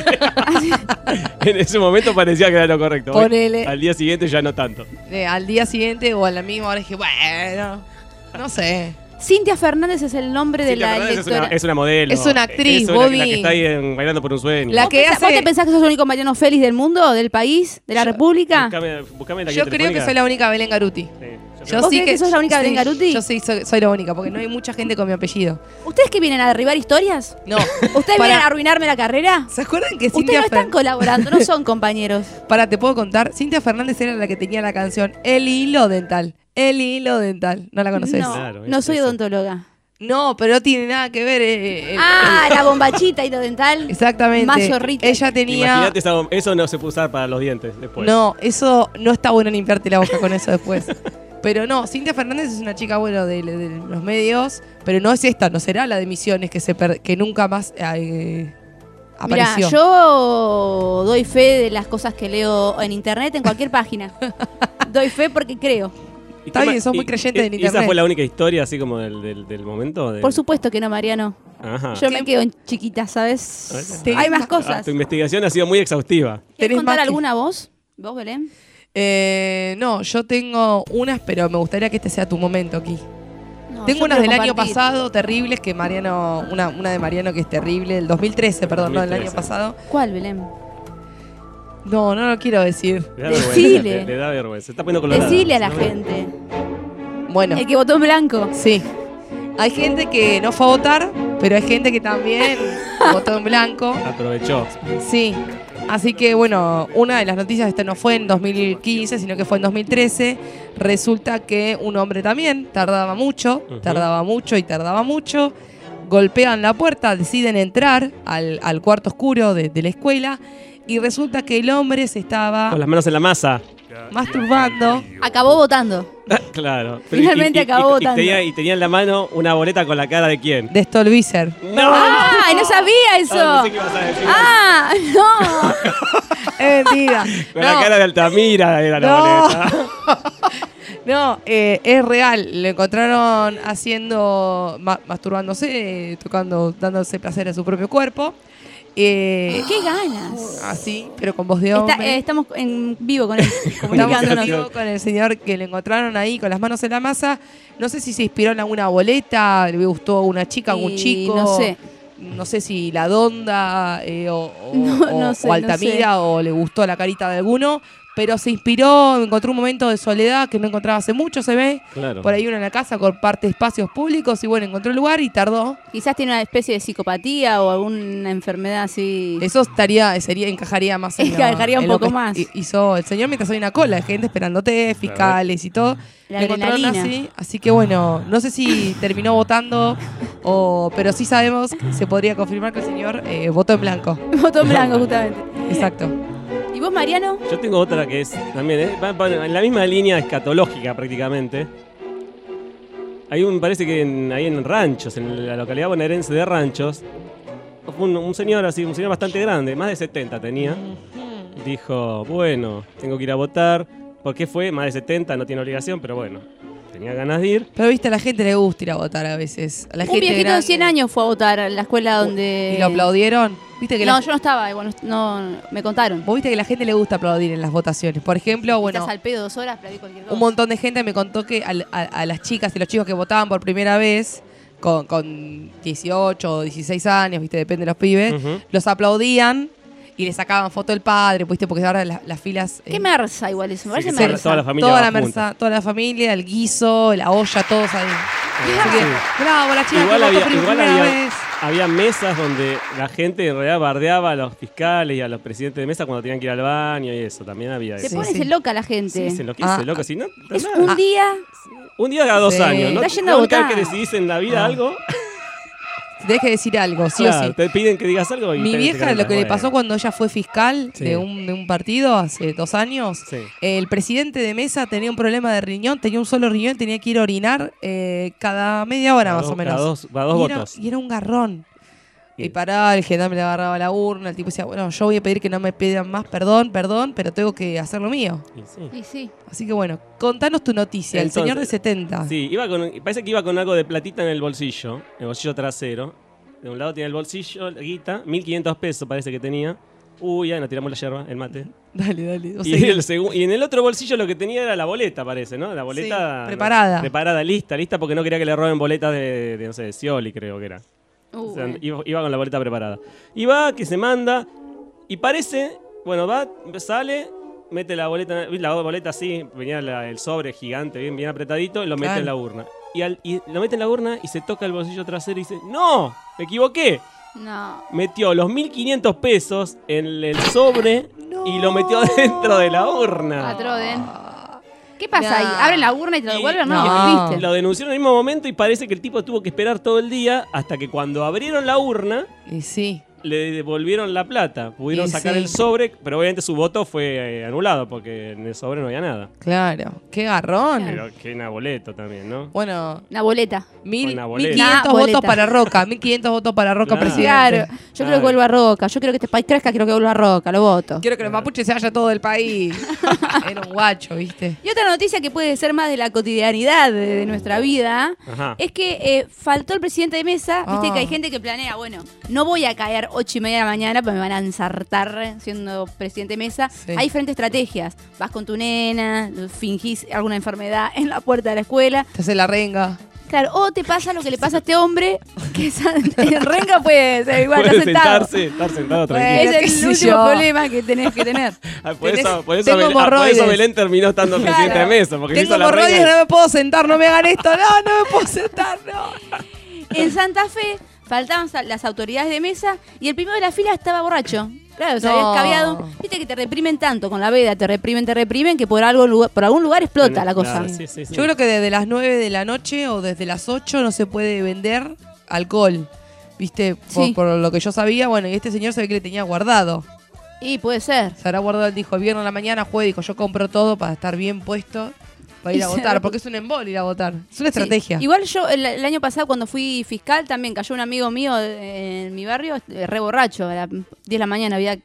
En ese momento parecía que era lo correcto. Hoy, Ponele. Al día siguiente ya no tanto. Eh, al día siguiente o a la misma hora dije, bueno, no sé. Cintia Fernández es el nombre de Cintia la Fernández es electora. una, es una modelo. Es una actriz, Es una- Bobby. la que está ahí en- bailando por un sueño. La ¿Vos, que pensás- hace- vos te pensás que sos el único Mariano Félix del mundo, del país, de la Yo- República? Buscame, buscame la Yo guía creo que telefónica. soy la única Belén Garuti. Sí, yo Yo creo- ¿Vos sí creés que sos la única sí, Belén Garuti? Yo sí soy, soy la única, porque no hay mucha gente con mi apellido. ¿Ustedes que vienen a derribar historias? No. ¿Ustedes Para- vienen a arruinarme la carrera? ¿Se acuerdan que Ustedes Cintia no están Fer- colaborando, no son compañeros. Para, te puedo contar. Cintia Fernández era la que tenía la canción El hilo dental. El hilo dental. ¿No la conoces? No, Claro, no es soy eso. odontóloga. No, pero no tiene nada que ver. eh, eh, Ah, la bombachita y lo dental. Exactamente. Más zorrita. Ella tenía. Imagínate, esa- eso no se puede usar para los dientes después. No, eso no está bueno limpiarte la boca con eso después. Pero no, Cintia Fernández es una chica, bueno, de, de los medios, pero no es esta, no será la de Misiones que se per- que nunca más eh, Mira, apareció. yo doy fe de las cosas que leo en internet, en cualquier página. Doy fe porque creo. ¿Y Está qué bien, ma- sos muy y- creyente y- en ¿Y internet. esa fue la única historia así como del, del, del momento? Del- Por supuesto que no, Mariano. Ajá. Yo me quedo en chiquita, ¿sabes? Tenés Hay más más- Ah, cosas. tu investigación ha sido muy exhaustiva. ¿Quieres tenés contar más que- alguna voz? ¿Vos, Belén? Eh, no, yo tengo unas, pero me gustaría que este sea tu momento aquí. No, Tengo yo unas quiero del año compartir. pasado terribles que Mariano, una, una de Mariano que es terrible, el dos mil trece, perdón, no del año dos mil trece. pasado. ¿Cuál, Belén? No, no lo quiero decir. Le da Decile. vergüenza. Le, le da vergüenza. Se está poniendo colorada. Decile a la No, gente. Bueno, El que votó en blanco. sí. Hay gente que no fue a votar, pero hay gente que también votó en blanco. Aprovechó. Sí. Así que, bueno, una de las noticias, esta no fue en dos mil quince, sino que fue en dos mil trece. Resulta que un hombre también tardaba mucho, uh-huh. tardaba mucho y tardaba mucho. Golpean la puerta, deciden entrar al, al cuarto oscuro de, de la escuela y resulta que el hombre se estaba... Con las manos en la masa. Masturbando. Acabó votando. Claro. Finalmente y, y, acabó y, votando. Y tenía, y tenía en la mano una boleta con la cara de quién. De Stolbizer. ¡No! ¡Ay, no sabía eso! Ah, no sé qué ibas a decir. ¡Ah, no! Es mentira. Con no. la cara de Altamira era la No. boleta. No, eh, es real. Lo encontraron haciendo, ma- masturbándose, eh, tocando, dándose placer a su propio cuerpo. Eh, ¡Qué ganas! Así, pero con voz de Está- hombre. eh, estamos en vivo con él, Estamos en comunicándonos. vivo con el señor que le encontraron ahí con las manos en la masa. No sé si se inspiró en alguna boleta, le gustó a una chica, a un Y chico. no sé. No sé si la Donda eh, o, o, No, o- no sé, o Altamira no o le gustó la carita de alguno. Pero se inspiró, encontró un momento de soledad que no encontraba hace mucho, se ve. Claro. Por ahí uno en la casa comparte espacios públicos y bueno, encontró el lugar y tardó. Quizás tiene una especie de psicopatía o alguna enfermedad así. Eso estaría, sería, encajaría más en lo- Encajaría un en lo poco que más. hizo el señor mientras hay una cola de gente esperándote, fiscales y todo. La Le encontraron adrenalina. así, así que bueno, no sé si terminó votando, o, pero sí sabemos, se podría confirmar que el señor eh, votó en blanco. Voto en blanco, justamente. Exacto. ¿Y vos, Mariano? Yo tengo otra que es también, ¿eh? va, va en la misma línea escatológica prácticamente. Hay un, parece que en, ahí en Ranchos, en la localidad bonaerense de Ranchos, un, un señor así, un señor bastante grande, más de setenta tenía, dijo, bueno, tengo que ir a votar. ¿Por qué fue? Más de setenta, no tiene obligación, pero bueno, tenía ganas de ir. Pero viste, a la gente le gusta ir a votar a veces. A la Un gente viejito de grande. cien años fue a votar a la escuela donde... Y lo aplaudieron. Viste que No, la- yo no estaba, bueno, no, me contaron. Vos viste que a la gente le gusta aplaudir en las votaciones. Por ejemplo, bueno, Estás al pedo dos horas, aplaudí cualquier cosa. un montón de gente me contó que al- a, a las chicas y los chicos que votaban por primera vez, con, con dieciocho o dieciséis años, viste, depende de los pibes, Ujú. los aplaudían y le sacaban foto del padre, viste, porque ahora las, las filas... Qué eh, merza igual eso, me Sí, parece que merza. toda la familia toda va la, junta. merza, toda la familia, el guiso, la olla, todos ahí. Así que, Sí. bravo, la chica Igual, que votó había, por igual primera había, vez. había mesas donde la gente en realidad bardeaba a los fiscales y a los presidentes de mesa cuando tenían que ir al baño y eso, también había Se eso. pone sí. se loca la gente. Sí, se enloquece, Ah, loco, si no, Es nada. un día... Un día cada dos Sí. años, ¿no? Está yendo La a única vez votar. que decidís en la vida Ah. algo, Tenés que decir algo, sí claro, o sí. te piden que digas algo y Mi te- te vieja, cantan, lo que le bueno. pasó cuando ella fue fiscal Sí. de, un, de un partido hace dos años, Sí. el presidente de mesa tenía un problema de riñón, tenía un solo riñón, tenía que ir a orinar eh, cada media hora Cada más dos- o menos. cada dos- cada dos y, era, votos. y era un garrón. Y- Y paraba, el gendarme le agarraba la urna, el tipo decía, bueno, yo voy a pedir que no me pidan más, perdón, perdón, pero tengo que hacer lo mío. Y sí. Y sí. Así que bueno, contanos tu noticia, el Entonces, señor de setenta. Sí, iba con, parece que iba con algo de platita en el bolsillo, en el bolsillo trasero. De un lado tenía el bolsillo, la guita, mil quinientos pesos parece que tenía. Uy, ya nos tiramos la yerba, el mate. Dale, dale. o Y sea, en, el segu- y en el otro bolsillo lo que tenía era la boleta, parece, ¿no? La boleta... Sí, preparada. Preparada, lista, lista, porque no quería que le roben boletas de, de, no sé, de Scioli, creo que era. Uh, O sea, bueno. iba, iba con la boleta preparada. Y va, que se manda, y parece, bueno, va, sale, mete la boleta, la boleta así, venía la- el sobre gigante, bien, bien apretadito, y lo mete Claro. en la urna. Y, al- y lo mete en la urna y se toca el bolsillo trasero y dice, ¡no! ¡Me equivoqué! No. Metió los mil quinientos pesos en el sobre y lo metió dentro de la urna. Patroden. ¿Qué pasa Nah. ahí? ¿Abren la urna y te lo Y- devuelven? no. No, ¿viste? Lo denunció en el mismo momento y parece que el tipo tuvo que esperar todo el día hasta que cuando abrieron la urna Y sí. le devolvieron la plata. Pudieron Y sacar sí. el sobre, pero obviamente su voto fue eh, anulado porque en el sobre no había nada. Claro, qué garrón. Pero qué naboleto también, ¿no? Bueno, Una boleta. mil, Una mil boleta. quinientos Una votos boleta. para Roca, mil quinientos votos para Roca Claro. presidente. Claro. Yo Claro. creo que vuelva a Roca. Yo quiero que este país crezca, quiero que vuelva a Roca. Lo voto. Quiero que los mapuches se vayan todo del país. Era un guacho, ¿viste? Y otra noticia que puede ser más de la cotidianidad de, de nuestra vida Ajá. es que eh, faltó el presidente de mesa. Viste Ah. que hay gente que planea, bueno, no voy a caer ocho y media de la mañana porque me van a ensartar siendo presidente de mesa. Sí. Hay diferentes estrategias. Vas con tu nena, fingís alguna enfermedad en la puerta de la escuela. Te hace la renga. Claro, o te pasa lo que le pasa a este hombre, que es- en Renga puede ser igual, Puede está sentado. sentarse, estar sentado Bueno, tranquilo. Es qué el sé último yo. problema que tenés que tener. Ah, por, tenés- eso, por, eso tengo Belén, ah, por hemorroides. eso Belén terminó estando Claro. presidente de mesa, porque se Tengo hizo la hemorroides, reina. no me puedo sentar, no me hagan esto. No, no me puedo sentar, no. En Santa Fe faltaban sa- las autoridades de mesa y el primero de la fila estaba borracho. Claro, se había No. escabeado. Viste que te reprimen tanto con la veda, te reprimen, te reprimen, que por algo lugar- por algún lugar explota la cosa. Claro, sí, sí, sí. Yo creo que desde las nueve de la noche o desde las ocho no se puede vender alcohol. ¿Viste? Por, Sí. por lo que yo sabía, bueno, y este señor se ve que le tenía guardado. Y puede ser. Se habrá guardado, él dijo, el viernes a la mañana, jueves, dijo, yo compro todo para estar bien puesto para ir a Y se votar, re- porque es un embol ir a votar. Es una Sí. estrategia. Igual yo el, el año pasado cuando fui fiscal también cayó un amigo mío eh, en mi barrio eh, re borracho. A las diez de la mañana había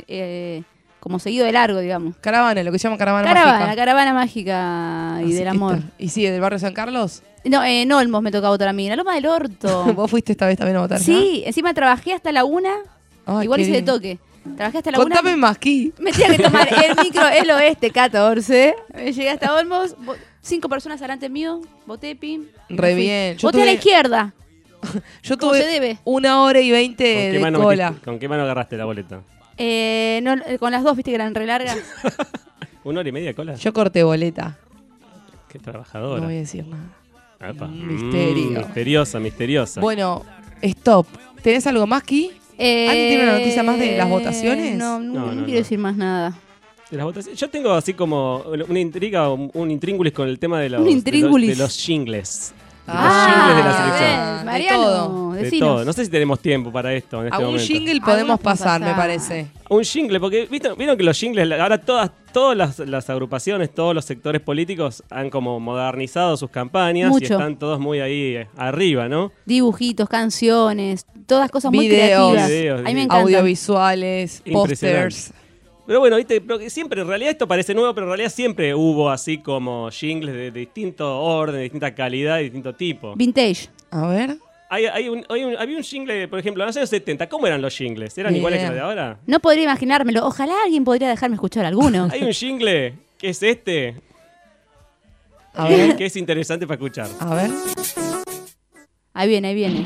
eh, como seguido de largo, digamos. Caravana, lo que se llama caravana, Caravana, mágica. caravana mágica y Así del que amor. está. ¿Y sí, del barrio San Carlos? No, en Olmos me toca votar a mí, en la Loma del Orto. ¿Vos fuiste esta vez también a votar? Sí, encima trabajé hasta la una, ¿no? Ay, igual qué hice de lindo. toque. Trabajé hasta la Contame una. más, Ki. Me tenía que tomar el micro el oeste catorce. Me llegué hasta Olmos, vo- cinco personas delante mío, voté, pim. me Re fui. bien. Yo Voté a la tuve- izquierda. Yo ¿Cómo tuve se debe? una hora y ¿Con veinte qué, de mano cola. metiste- ¿Con qué mano agarraste la boleta? Eh, no, eh, con las dos, viste que eran re largas. ¿Una hora y media de cola? Yo corté boleta. Qué No trabajadora. voy a decir nada. Epa. Un misterio. Mm, misteriosa, misteriosa. Bueno, stop. ¿Tenés algo más, Ki? Eh, ¿Alguien tiene una noticia más de las votaciones? No, no, No, no no, quiero no. decir más nada. De las votaciones. Yo tengo así como una intriga, un, un intríngulis con el tema de los, Un de los, intríngulis. de los jingles. De los Ah, jingles de la a selección. ver. de Mariano, todo, De decinos. todo. No sé si tenemos tiempo para esto en este Algún momento. jingle podemos Algunos podemos pasar, me pasar. parece. Un jingle, porque ¿viste- vieron que los jingles, ahora todas, todas las, las agrupaciones, todos los sectores políticos han como modernizado sus campañas y Mucho. están todos muy ahí eh, arriba, ¿no? Dibujitos, canciones, todas cosas muy Videos. creativas. Videos, A mí me sí. encantan. Audiovisuales, Impresionante. pósters. Pero bueno, viste, pero que siempre, en realidad esto parece nuevo, pero en realidad siempre hubo así como jingles de, de distinto orden, de distinta calidad y distinto tipo. Vintage. A ver. Hay, hay un, hay un- había un jingle, por ejemplo, en los años setenta, ¿cómo eran los jingles? ¿Eran Ni iguales idea. que los de ahora? No podría imaginármelo. Ojalá alguien podría dejarme escuchar alguno. Hay un jingle que es este, A ver. que es interesante para escuchar. A ver. Ahí viene, ahí viene.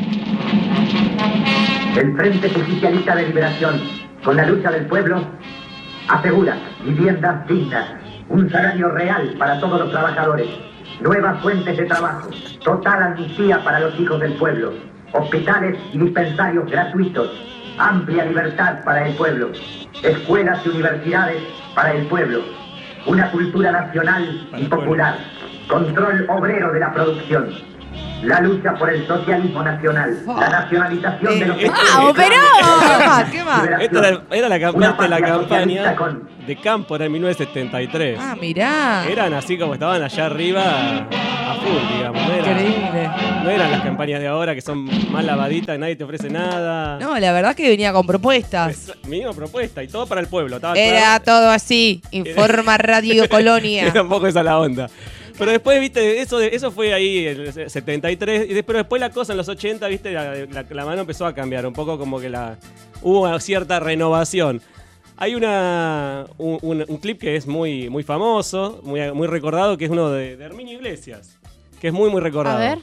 El Frente Justicialista de Liberación, con la lucha del pueblo, asegura viviendas dignas, un salario real para todos los trabajadores, nuevas fuentes de trabajo, total amnistía para los hijos del pueblo, hospitales y dispensarios gratuitos, amplia libertad para el pueblo, escuelas y universidades para el pueblo, una cultura nacional Para y el pueblo. popular, control obrero de la producción, la lucha por el socialismo nacional, la nacionalización de los Eh, sectores ¡Ah, operó! ¿Qué más? ¿Qué más? Esta era, era la Una parte de la patria campaña socialista con- de campo, era en mil novecientos setenta y tres. Ah, mirá. Eran así como estaban allá arriba a full, digamos. No, era- Increíble. no eran las campañas de ahora que son más lavaditas, nadie te ofrece nada. No, la verdad que venía con propuestas. Es Mínima propuesta y todo para el pueblo. Estaba Era claro. todo así. Informa Radio Colonia. Era un poco esa la onda. Pero después, viste, eso, de- eso fue ahí en el setenta y tres. Y después, después la cosa en los ochenta, viste, la, la- la mano empezó a cambiar. Un poco como que la hubo una cierta renovación. Hay una, un, un- un clip que es muy, muy famoso, muy, muy recordado, que es uno de, de Herminio Iglesias. Que es muy, muy recordado. A ver.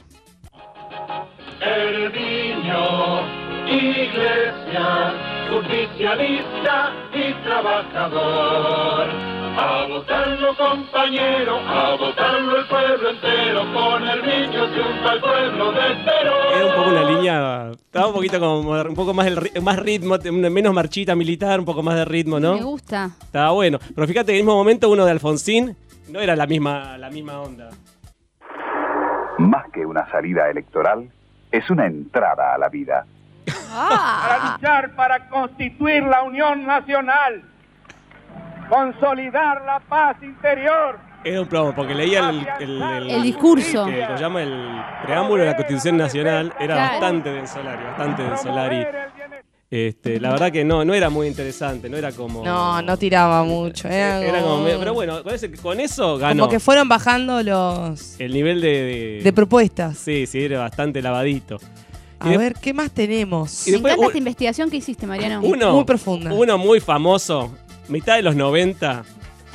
Herminio Iglesias, justicialista y trabajador. A votarlo, compañero, a votarlo el pueblo entero. Con Herminio triunfa el pueblo de Era un Perón. poco una línea, estaba un poquito como moder- un poco más, el, ri- más ritmo, menos marchita militar, un poco más de ritmo, ¿no? Me gusta. Estaba bueno. Pero fíjate que en el mismo momento uno de Alfonsín no era la misma, la misma onda. Más que una salida electoral, es una entrada a la vida. Ah, luchar para constituir la unión nacional, consolidar la paz interior. Era un promo, porque leía el, el, El discurso. Que lo llama el preámbulo de la Constitución Nacional. Era Claro. bastante del Solari, bastante del Solari. Este, la verdad que no, no era muy interesante, no era como. No, no tiraba mucho. Era, Era como como, medio- pero bueno, con, ese- con eso ganó. como que fueron bajando los El nivel de. de, de propuestas. Sí, sí, era bastante lavadito. A Y de- ver, ¿qué más tenemos? Y me después encanta un- esta investigación que hiciste, Mariano. Uno, Muy profunda. Uno muy famoso, mitad de los noventa,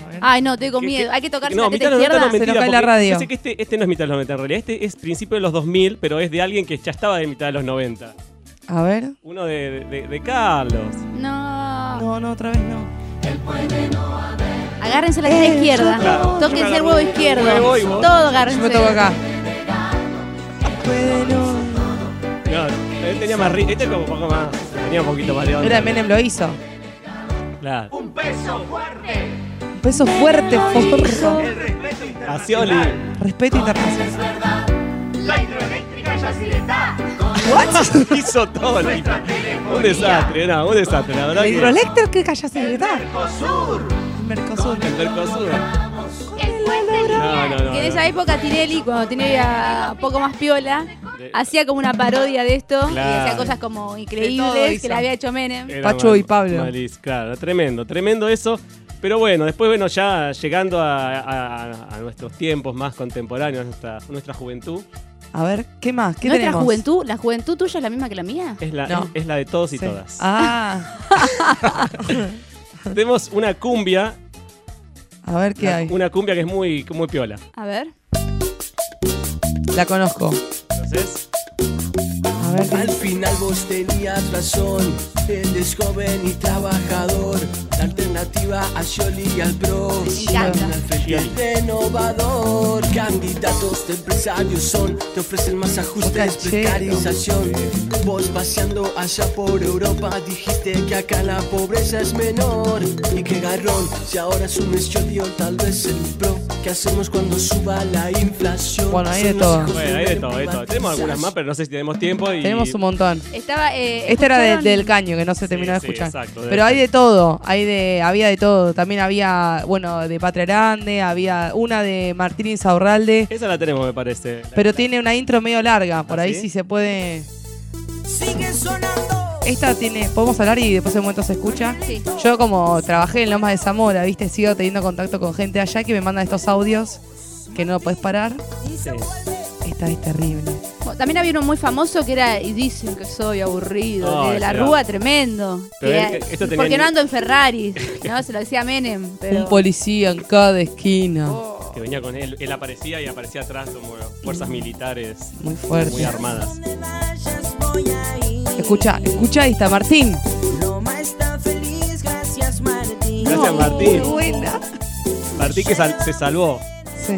Ay, no, tengo ¿Qué- miedo. qué? Hay que tocarse No, la mitad teta de los noventa izquierda. no, mentira, Se nos cae la porque radio. yo sé que este, este no es mitad de los noventa en realidad. Este es principio de los dos mil, pero es de alguien que ya estaba de mitad de los noventa. A ver. Uno de, de, de Carlos. No. No, no, otra vez no. Agárrense la teta izquierda. Claro. Tóquense el Yo huevo me izquierdo. huevo y vos. Todo Yo agárrense. me toco acá. Puede no. No, él tenía más ri- Este es como un poco más. Tenía un poquito más de onda. Mira, Menem lo hizo. Claro. Un peso fuerte, forro. A Scioli. Respeto internacional. La hidroeléctrica ya sí está. Hizo todo el tipo. Un desastre, no, un desastre, la verdad. ¿La que- hidroeléctrica ya se está? Mercosur. El Mercosur. El Mercosur. No, no, no. Que en no. esa época Tinelli, cuando Tinelli poco más piola, De- hacía como una parodia de esto y Claro. hacía cosas como De todo increíbles hizo. que le había hecho Menem. Era Pacho y Pablo. malís, claro, tremendo, tremendo eso. Pero bueno, después, bueno, ya llegando a, a- a nuestros tiempos más contemporáneos, a nuestra, a nuestra juventud, A ver, ¿qué más? ¿Qué ¿Nuestra tenemos? juventud? ¿La juventud tuya es la misma que la mía? es la, No. es, es la de todos y Sí. todas. Ah, Tenemos una cumbia, a ver qué una, hay. una cumbia que es muy, muy piola. A ver. La conozco. Entonces, A ver. Al final vos tenías razón, él es joven y trabajador, la alternativa a Scioli y al Pro, Me encanta. al frente renovador, candidatos de empresarios son, te ofrecen más ajustes, Cachero. precarización, vos paseando allá por Europa dijiste que acá la pobreza es menor, y que garrón, si ahora asumes Scioli o tal vez el Pro, ¿qué hacemos cuando suba la inflación? Bueno, hay de Son los todo. hijos bueno, hay de una todo, hay de todo. Tenemos algunas más, pero no sé si tenemos tiempo. Y... Tenemos un montón. Estaba. Eh, Este era de- ¿escucharon? del caño, que no se Sí, terminó de sí, escuchar. exacto, del Pero hay caño. de todo, hay de, había de todo. También había, bueno, de Patria Grande, había una de Martín Insaurralde, Esa la tenemos, me parece. pero tiene una intro medio larga, por ¿Ah, ahí sí? sí se puede... Sigue sonando. Esta tiene, podemos hablar y después en un momento se escucha. Sí. Yo como trabajé en Lomas de Zamora, viste, sigo teniendo contacto con gente allá que me mandan estos audios que no lo puedes parar. Sí. Esta es terrible. Bueno, también había uno muy famoso que era Y dicen que soy aburrido. Ay, de la sí, Rúa, va. tremendo. Pero Que- es que esto tenía porque ni- no ando en Ferrari. No, se lo decía Menem. Pero... Un policía en cada esquina. Que venía con él. Él aparecía y aparecía atrás como fuerzas militares Muy fuerte. muy armadas. Escucha, escucha esta, Martín. Loma está feliz, gracias Martín. Gracias, Martín. Muy buena. Martín que sal- se salvó. Sí.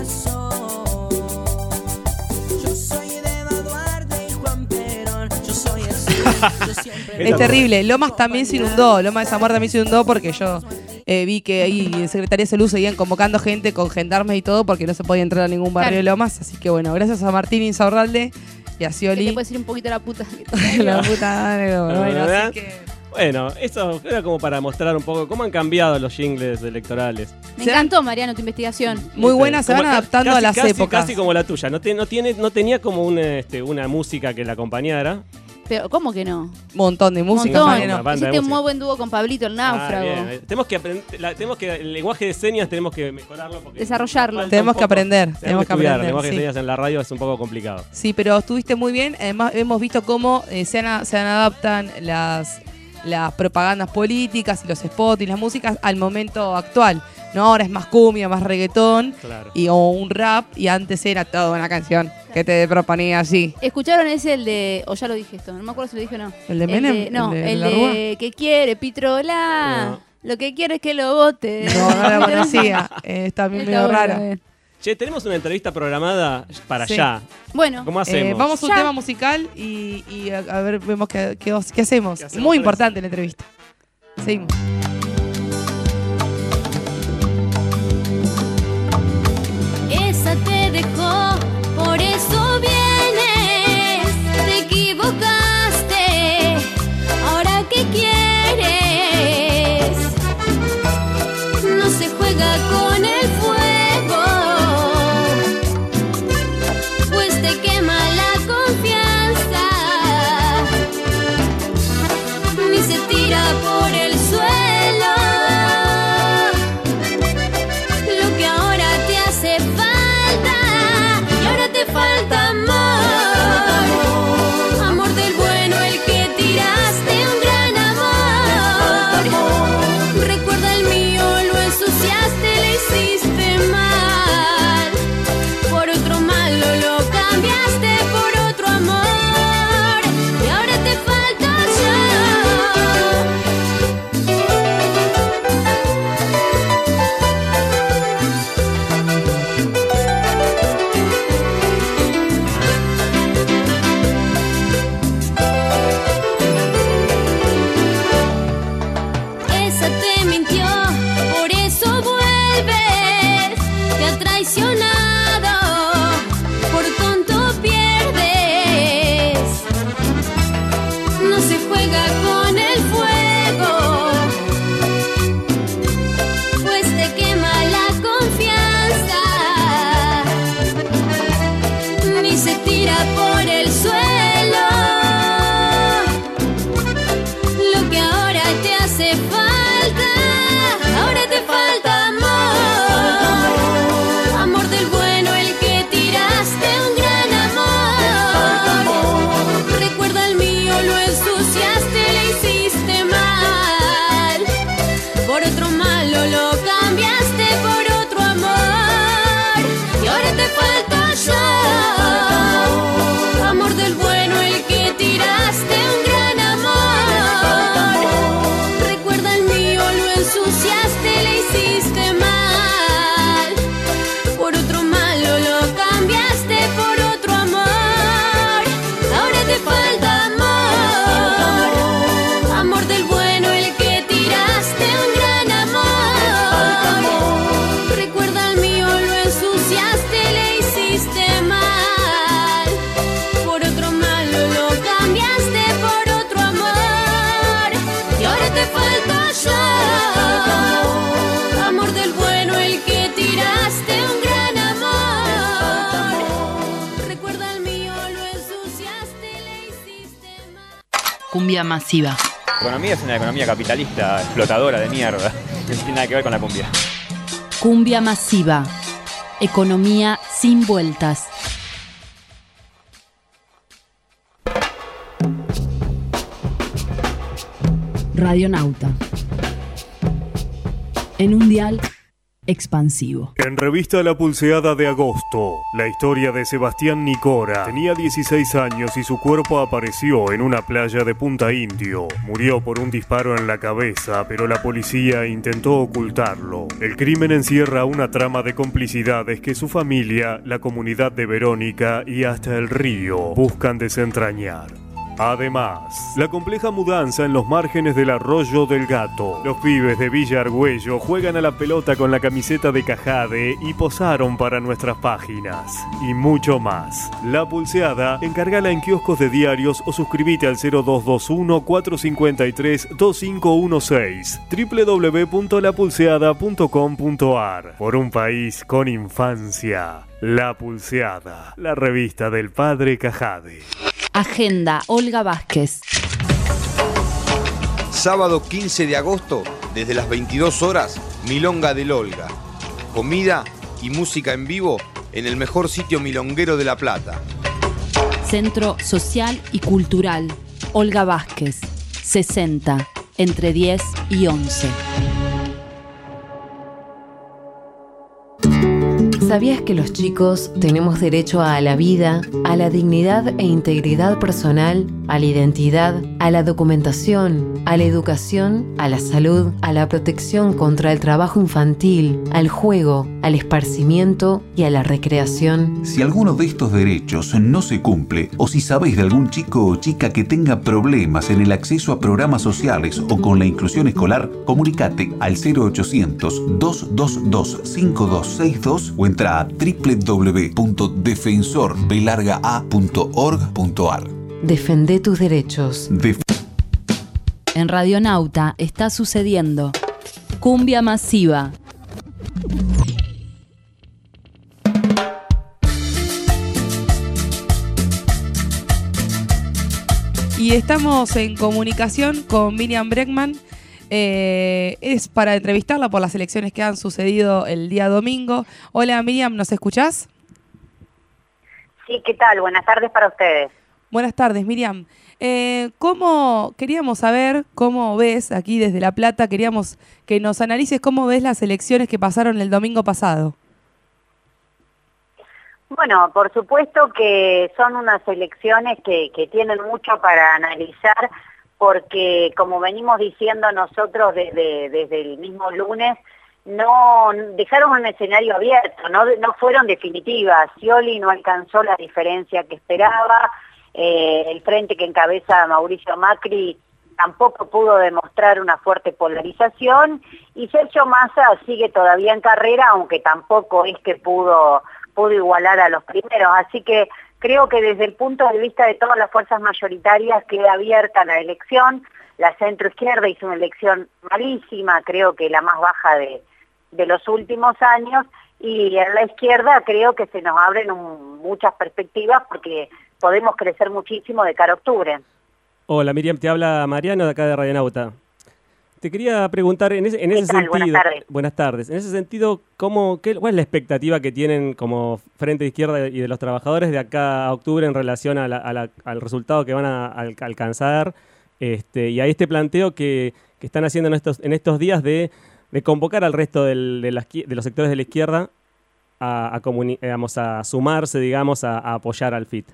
Yo soy de Duarte y Juan Perón. Yo soy así. Yo siempre Es terrible. Lomas también se inundó. Lomas de Zamora también se inundó porque yo eh, vi que ahí en Secretaría de Salud seguían convocando gente con gendarmes y todo porque no se podía entrar a ningún barrio Claro. de Lomas. Así que bueno, gracias a Martín Insaurralde y a Que Scioli. te puede decir un poquito la puta. que te- La puta madre, bueno, ¿Verdad? así que... Bueno, eso era como para mostrar un poco cómo han cambiado los jingles electorales. Me Se encantó, Mariano, tu investigación. Muy ¿Viste? buena, se Como van ca- adaptando casi- a las casi- épocas. Casi como la tuya. No, te- no, tiene, no tenía como un, este, una música que la acompañara. Pero, ¿cómo que no? Montón de Un música, montón. Mariano. Una banda de Hiciste un música. muy buen dúo con Pablito, el náufrago. Ah, bien. Tenemos que aprender, la- tenemos que el lenguaje de señas tenemos que mejorarlo porque Desarrollarlo. falta Tenemos un que poco. aprender, Tenemos, tenemos que que estudiar. aprender, El lenguaje sí. de señas en la radio es un poco complicado. Sí, pero estuviste muy bien. Además, hemos visto cómo eh, se, ana- se adaptan las, las propagandas políticas y los spots y las músicas al momento actual. No, ahora es más cumbia, más reggaetón Claro. y, o un rap. Y antes era toda una canción que te proponía así. ¿Escucharon ese el de. O ya lo dije esto, no me acuerdo si lo dije o no. ¿El de Menem? no, ¿El de el la de, Rúa? que quiere, Pitrola. Lo que quiere es que lo vote. No, no la conocía. Eh, está bien Está medio bueno, rara. bien. Che, tenemos una entrevista programada para Sí. allá. Bueno, ¿Cómo hacemos? Eh, vamos a un Ya. tema musical y, y a, a ver, vemos qué, qué, qué hacemos. ¿Qué hacemos Muy con importante la entrevista. Seguimos. Esa te dejó, por eso vienes, te equivocaste, ahora qué quieres, no se juega con el fuego, pues te quema la confianza, ni se tira por el suelo. no se juega con el fuego, pues te quema la confianza, ni se tira por el suelo lo que ahora te hace falta. Ahora te falta amor, amor del bueno, el que tiraste, un gran amor. Recuerda el mío, lo ensuciaste, le hiciste mal. Por otro malo lo cambiaste por otro amor. Y ahora te falta yo, amor del bueno, el que tiraste, un gran amor. Recuerda el mío, lo ensuciaste, le hiciste mal. Por otro malo lo cambiaste por otro amor. Ahora te falta amor, amor del bueno, el que tiraste, un gran amor. Recuerda el mío, lo ensuciaste, le hiciste mal. Por otro malo lo cambiaste por otro amor. Y ahora te falta yo, amor del bueno, el que tiraste, un gran amor. Recuerda el mío, lo ensuciaste, le hiciste mal. Cumbia masiva. La economía es una economía capitalista, explotadora de mierda. No tiene nada que ver con la cumbia. Cumbia masiva. Economía sin vueltas. Radionauta. En un dial expansivo. En revista La Pulseada de agosto, la historia de Sebastián Nicora. Tenía dieciséis años y su cuerpo apareció en una playa de Punta Indio. Murió por un disparo en la cabeza, pero la policía intentó ocultarlo. El crimen encierra una trama de complicidades que su familia, la comunidad de Verónica y hasta el río buscan desentrañar. Además, la compleja mudanza en los márgenes del Arroyo del Gato. Los pibes de Villa Argüello juegan a la pelota con la camiseta de Cajade y posaron para nuestras páginas. Y mucho más. La Pulseada, encárgala en kioscos de diarios o suscríbete al cero dos dos uno, cuatro cinco tres, dos cinco uno seis. doble u doble u doble u punto la pulseada punto com punto a r. Por un país con infancia. La Pulseada, la revista del padre Cajade. Agenda, Olga Vázquez. Sábado quince de agosto, desde las veintidós horas, Milonga del Olga. Comida y música en vivo en el mejor sitio milonguero de La Plata. Centro Social y Cultural, Olga Vázquez, sesenta, entre diez y once. ¿Sabías que los chicos tenemos derecho a la vida, a la dignidad e integridad personal, a la identidad, a la documentación, a la educación, a la salud, a la protección contra el trabajo infantil, al juego, al esparcimiento y a la recreación? Si alguno de estos derechos no se cumple, o si sabéis de algún chico o chica que tenga problemas en el acceso a programas sociales o con la inclusión escolar, comunicate al cero ochocientos, dos dos dos, cinco dos seis dos o entra a doble u doble u doble u punto defensor b larga a punto org punto a r. Defendé tus derechos. Def- En Radionauta está sucediendo Cumbia Masiva. Y estamos en comunicación con Miriam Bregman. Eh, es para entrevistarla por las elecciones que han sucedido el día domingo. Hola Miriam, ¿nos escuchás? Sí, ¿qué tal? Buenas tardes para ustedes. Buenas tardes, Miriam. Eh, ¿cómo, queríamos saber cómo ves aquí desde La Plata, queríamos que nos analices cómo ves las elecciones que pasaron el domingo pasado? Bueno, por supuesto que son unas elecciones que, que tienen mucho para analizar, porque como venimos diciendo nosotros desde, desde el mismo lunes, no dejaron un escenario abierto, no, no fueron definitivas. Scioli no alcanzó la diferencia que esperaba, eh, el frente que encabeza Mauricio Macri tampoco pudo demostrar una fuerte polarización, y Sergio Massa sigue todavía en carrera, aunque tampoco es que pudo, pudo igualar a los primeros. Así que Creo que desde el punto de vista de todas las fuerzas mayoritarias queda abierta la elección. La centroizquierda hizo una elección malísima, creo que la más baja de, de los últimos años, y en la izquierda creo que se nos abren un, muchas perspectivas porque podemos crecer muchísimo de cara a octubre. Hola Miriam, te habla Mariano de acá de Radionauta. Te quería preguntar, en ese, en ese tal? sentido... Buenas tardes. Buenas tardes. En ese sentido, ¿cómo, qué, ¿cuál es la expectativa que tienen como Frente de Izquierda y de los trabajadores de acá a octubre en relación a la, a la, al resultado que van a, a alcanzar este, y a este planteo que, que están haciendo en estos, en estos días de, de convocar al resto del, de, las, de los sectores de la izquierda a, a, comuni, digamos, a sumarse, digamos, a, a apoyar al F I T?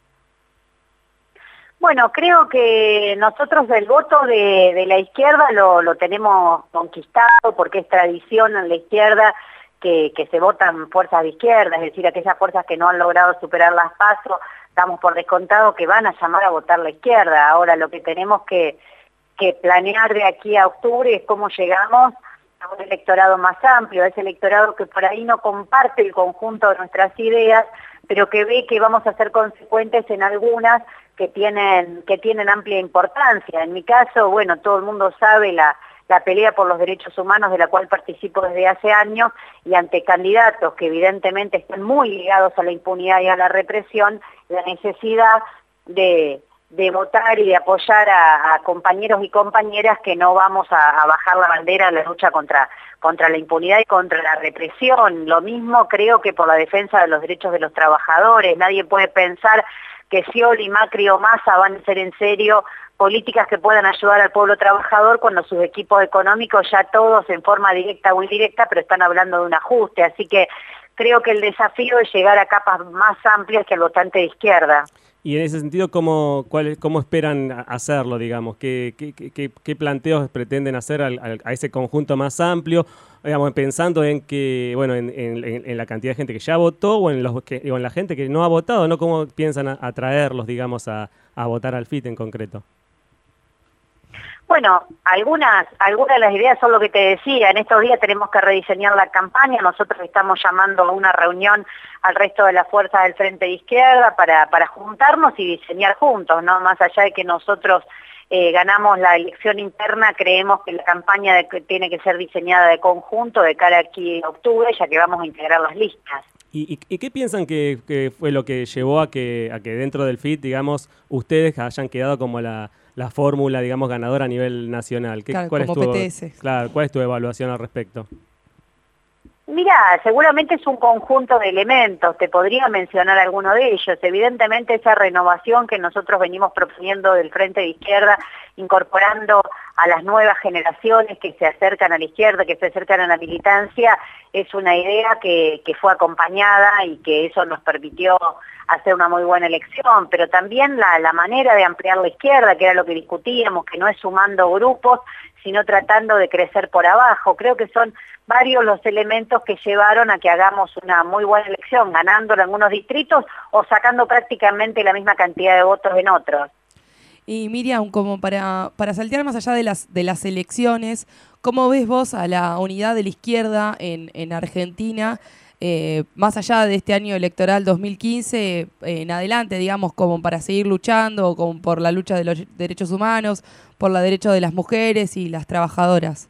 Bueno, creo que nosotros el voto de, de la izquierda lo, lo tenemos conquistado porque es tradición en la izquierda que, que se votan fuerzas de izquierda, es decir, aquellas fuerzas que no han logrado superar las PASO, damos por descontado que van a llamar a votar la izquierda. Ahora lo que tenemos que, que planear de aquí a octubre es cómo llegamos a un electorado más amplio, a ese electorado que por ahí no comparte el conjunto de nuestras ideas, pero que ve que vamos a ser consecuentes en algunas que tienen, que tienen amplia importancia. En mi caso, bueno, todo el mundo sabe la, la pelea por los derechos humanos de la cual participo desde hace años, y ante candidatos que evidentemente están muy ligados a la impunidad y a la represión, la necesidad de, de votar y de apoyar a, a compañeros y compañeras que no vamos a, a bajar la bandera en la lucha contra, contra la impunidad y contra la represión. Lo mismo creo que por la defensa de los derechos de los trabajadores. Nadie puede pensar que Scioli, Macri o Massa van a ser en serio políticas que puedan ayudar al pueblo trabajador cuando sus equipos económicos ya todos en forma directa o indirecta, pero están hablando de un ajuste. Así que creo que el desafío es llegar a capas más amplias que el votante de izquierda. Y en ese sentido, ¿cómo, cuál, cómo esperan hacerlo, digamos? ¿Qué, qué, qué, qué planteos pretenden hacer al, al, a ese conjunto más amplio? Digamos, pensando en que, bueno, en, en, en la cantidad de gente que ya votó o en, los que, o en la gente que no ha votado, ¿no? ¿Cómo piensan atraerlos, digamos, a, a votar al F I T en concreto? Bueno, algunas, algunas de las ideas son lo que te decía. En estos días tenemos que rediseñar la campaña. Nosotros estamos llamando a una reunión al resto de las fuerzas del Frente de Izquierda para, para juntarnos y diseñar juntos, ¿no? Más allá de que nosotros eh, ganamos la elección interna, creemos que la campaña de, que tiene que ser diseñada de conjunto de cara aquí a octubre, ya que vamos a integrar las listas. ¿Y, y, y qué piensan que, que fue lo que llevó a que, a que dentro del F I T, digamos, ustedes hayan quedado como la, la fórmula, digamos, ganadora a nivel nacional? ¿Qué, Claro, cuál como es tu, P T S. Claro, ¿cuál es tu evaluación al respecto? Mira, seguramente es un conjunto de elementos, te podría mencionar alguno de ellos. Evidentemente esa renovación que nosotros venimos proponiendo del Frente de Izquierda, incorporando a las nuevas generaciones que se acercan a la izquierda, que se acercan a la militancia, es una idea que, que fue acompañada y que eso nos permitió hacer una muy buena elección, pero también la, la manera de ampliar la izquierda, que era lo que discutíamos, que no es sumando grupos, sino tratando de crecer por abajo. Creo que son varios los elementos que llevaron a que hagamos una muy buena elección, ganando en algunos distritos o sacando prácticamente la misma cantidad de votos en otros. Y Miriam, como para, para saltear más allá de las, de las elecciones, ¿cómo ves vos a la unidad de la izquierda en, en Argentina, eh, más allá de este año electoral dos mil quince, eh, en adelante, digamos, como para seguir luchando como por la lucha de los derechos humanos, por los derechos de las mujeres y las trabajadoras?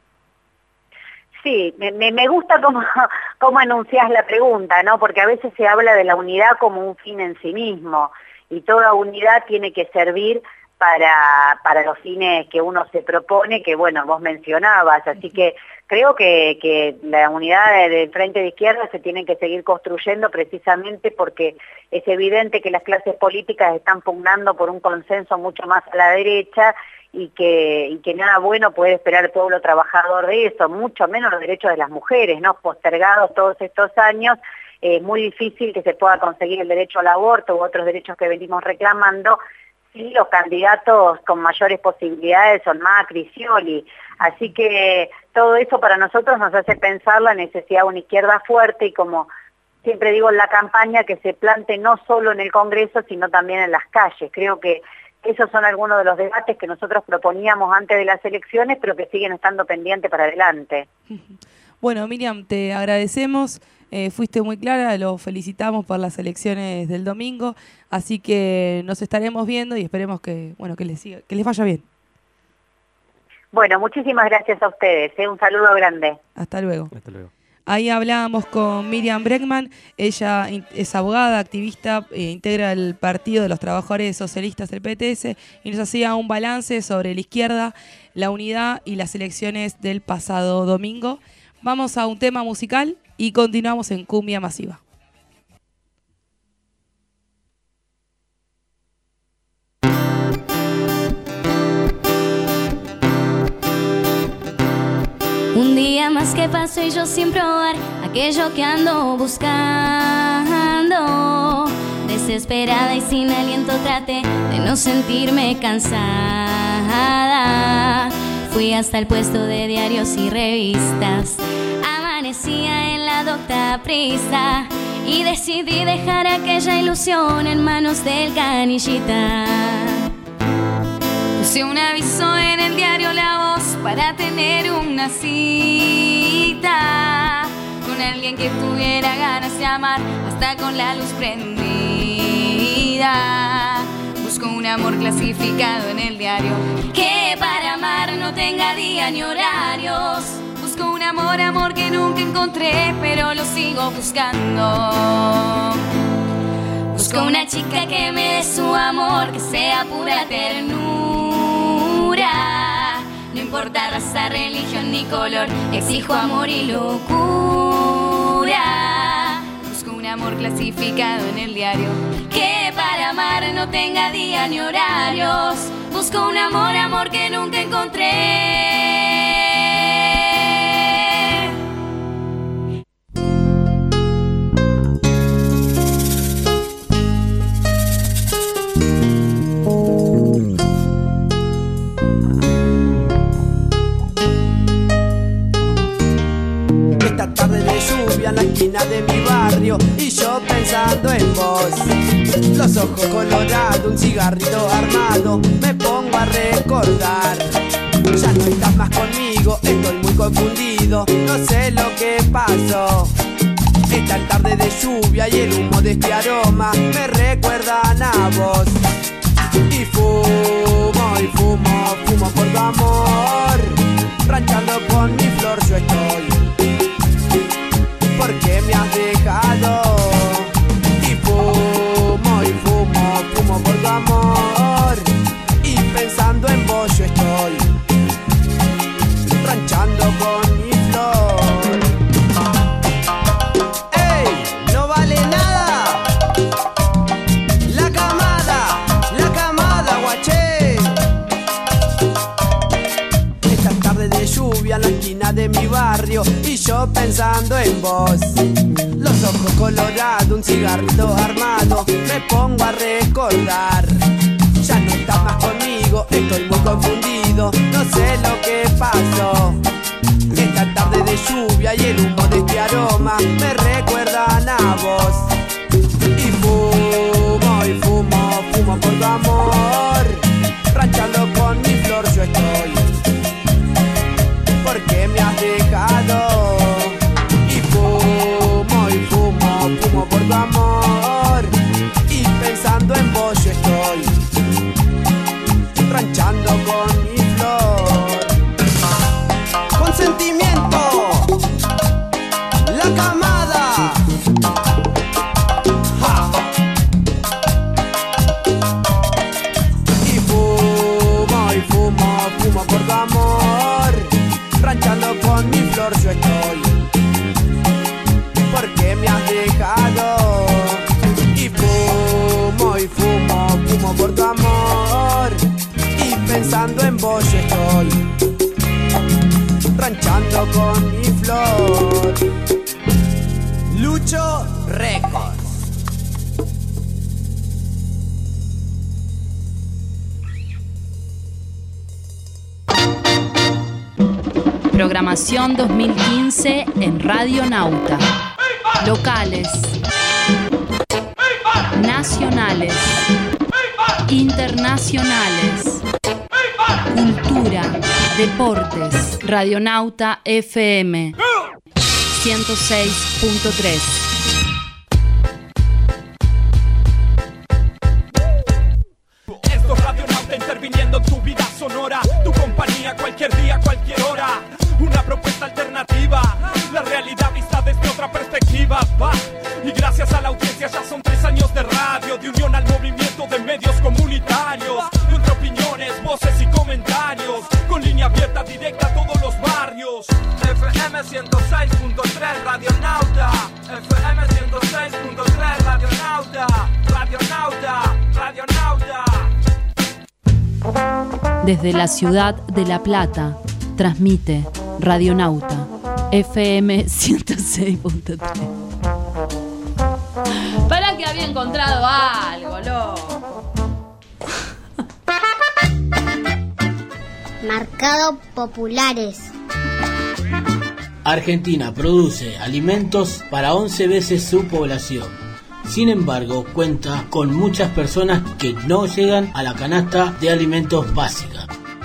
Sí, me, me gusta cómo, cómo enunciás la pregunta, ¿no? Porque a veces se habla de la unidad como un fin en sí mismo, y toda unidad tiene que servir para, para los fines que uno se propone, que bueno, vos mencionabas, así que creo que, que la unidad del Frente de Izquierda se tiene que seguir construyendo precisamente porque es evidente que las clases políticas están pugnando por un consenso mucho más a la derecha y que, y que nada bueno puede esperar el pueblo trabajador de eso, mucho menos los derechos de las mujeres, ¿no? Postergados todos estos años. Es muy difícil que se pueda conseguir el derecho al aborto u otros derechos que venimos reclamando si los candidatos con mayores posibilidades son Macri y Scioli. Así que todo eso para nosotros nos hace pensar la necesidad de una izquierda fuerte y, como siempre digo en la campaña, que se plante no solo en el Congreso sino también en las calles. Creo que esos son algunos de los debates que nosotros proponíamos antes de las elecciones, pero que siguen estando pendientes para adelante. Bueno, Miriam, te agradecemos Eh, fuiste muy clara, lo felicitamos por las elecciones del domingo, así que nos estaremos viendo y esperemos que, bueno, que les siga, que les vaya bien. Bueno, muchísimas gracias a ustedes, ¿eh? Un saludo grande. Hasta luego. Hasta luego. Ahí hablábamos con Miriam Bregman, ella es abogada, activista, eh, integra el Partido de los Trabajadores Socialistas, el P T S, y nos hacía un balance sobre la izquierda, la unidad y las elecciones del pasado domingo. Vamos a un tema musical y continuamos en Cumbia Masiva. Un día más que paso y yo sin probar aquello que ando buscando. Desesperada y sin aliento traté de no sentirme cansada. Fui hasta el puesto de diarios y revistas. Amanecía en la docta prisa y decidí dejar aquella ilusión en manos del canillita. Puse un aviso en el diario La Voz para tener una cita con alguien que tuviera ganas de amar hasta con la luz prendida. Busco un amor clasificado en el diario que para amar no tenga día ni horarios. Busco un amor, amor que nunca encontré, pero lo sigo buscando. Busco una chica que me dé su amor, que sea pura ternura. No importa raza, religión ni color, exijo amor y locura. Busco un amor clasificado en el diario que para amar no tenga día ni horarios. Busco un amor, amor que nunca encontré. Esta tarde de lluvia en la esquina de mi barrio y yo pensando en vos. Los ojos colorados, un cigarrito armado, me pongo a recordar. Ya no estás más conmigo, estoy muy confundido, no sé lo que pasó. Esta tarde de lluvia y el humo de este aroma me recuerdan a vos. Y fumo, y fumo, fumo por tu amor. Ranchando con mi flor yo estoy, porque me has dejado. Y fumo, y fumo, fumo por tu amor. Y pensando en vos yo estoy, ranchando con mi flor. ¡Ey! ¡No vale nada! La camada, la camada, guaché. Esta tarde de lluvia en la esquina de mi barrio y yo pensando en vos. Los ojos colorados, un cigarrito armado, me pongo a recordar. Ya no estás más conmigo, estoy muy confundido, no sé lo que pasó. Esta tarde de lluvia y el humo de este aroma me recuerdan a vos. Y fumo, y fumo, fumo por tu amor. Ranchando con mi flor yo estoy, porque me has dejado. Y fumo, y fumo, fumo por tu amor. Y pensando en vos yo estoy, ranchando con mi flor. Con sentimiento, la camada. Ja. Y fumo, y fumo, fumo por tu amor. Ranchando con mi flor yo estoy, porque me has dejado. Y fumo, y fumo, fumo por tu amor. Y pensando en vos yo estoy, ranchando con mi flor. Lucho Records. Programación dos mil quince en Radio Nauta. Locales, nacionales, internacionales, cultura, deportes. Radionauta F M ciento seis punto tres. Esto es Radionauta interviniendo en tu vida sonora, tu compañía cualquier día, cualquier hora. Una propuesta alternativa, la realidad vista desde otra perspectiva. Va. Y gracias a la audiencia ya son tres años de radio, de unión al movimiento de medios comunitarios, entre opiniones, voces y comentarios, con línea abierta directa a todos los barrios. F M ciento seis punto tres Radionauta, F M ciento seis punto tres Radionauta, Radionauta, Radionauta. Desde la ciudad de La Plata, transmite Radionauta, F M ciento seis punto tres. Para que había encontrado algo, loco. Mercado Populares. Argentina produce alimentos para once veces su población. Sin embargo, cuenta con muchas personas que no llegan a la canasta de alimentos básica.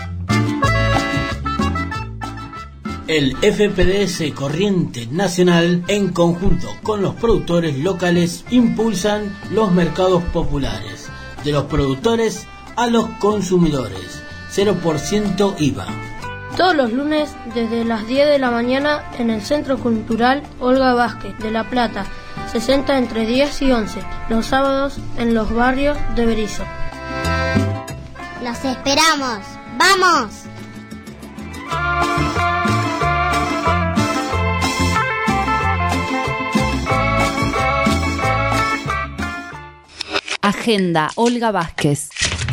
El F P D S Corriente Nacional, en conjunto con los productores locales, impulsan los mercados populares, de los productores a los consumidores, cero por ciento I V A. Todos los lunes desde las diez de la mañana en el Centro Cultural Olga Vázquez de La Plata, sesenta entre diez y once, los sábados en los barrios de Berizo. ¡Los esperamos! ¡Vamos! Agenda Olga Vázquez.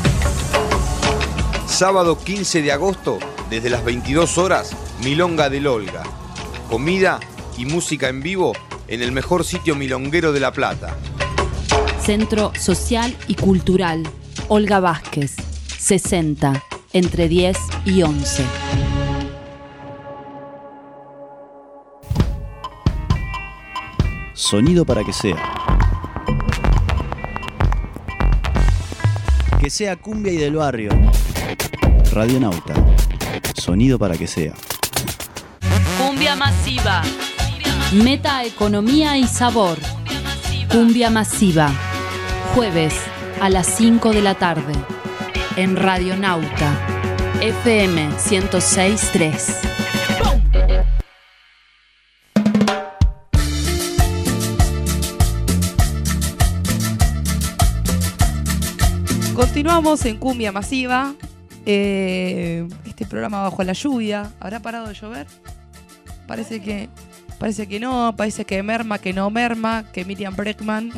Sábado quince de agosto, desde las veintidós horas, Milonga del Olga. Comida y música en vivo en el mejor sitio milonguero de La Plata. Centro Social y Cultural Olga Vázquez, sesenta entre diez y once. Sonido para que sea. Que sea cumbia y del barrio. Radionauta. Sonido para que sea. Cumbia masiva. Meta economía y sabor. Cumbia masiva. Jueves a las cinco de la tarde. En Radionauta. F M ciento seis punto tres. Continuamos en Cumbia Masiva. Eh, este programa bajo la lluvia. ¿Habrá parado de llover? Parece que parece que no, parece que merma, que no merma, que Miriam Bregman.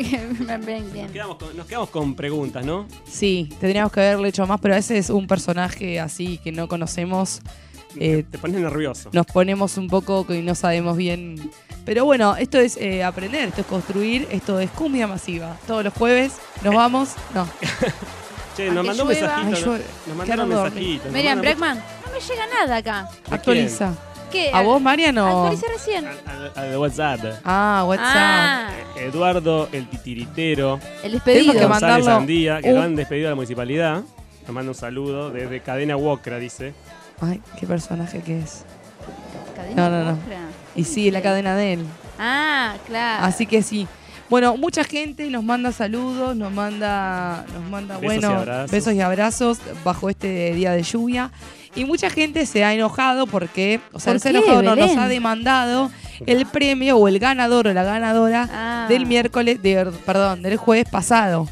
Nos quedamos, con, nos quedamos con preguntas, ¿no? Sí, tendríamos que haberle hecho más, pero a veces es un personaje así que no conocemos. Eh, te pones nervioso. Nos ponemos un poco y no sabemos bien. Pero bueno, esto es eh, aprender, esto es construir, esto es Cumbia Masiva. Todos los jueves nos vamos. No. Che, nos mandó un mensajito. Nos mandaron un mensajito. Miriam Bregman, no me llega nada acá. Actualiza. ¿Qué? ¿A vos, Mariano? Actualicé recién. Al de WhatsApp. Ah, WhatsApp. Ah. Eduardo, el titiritero. El despedido. Que González Sandía, que uh. lo han despedido a la municipalidad. Nos manda un saludo desde Cadena Wokra, dice. Ay, qué personaje que es. ¿Cadena no, no, no. Wokra? Y sí, la cadena de él. Ah, claro. Así que sí. Bueno, mucha gente nos manda saludos, nos manda, nos manda besos bueno, y abrazos. besos y abrazos bajo este día de lluvia. Y mucha gente se ha enojado porque, o sea, ¿Por no se ha qué, enojado, no, Belén? nos ha demandado el premio o el ganador o la ganadora Ah. del miércoles, de, perdón, del jueves pasado.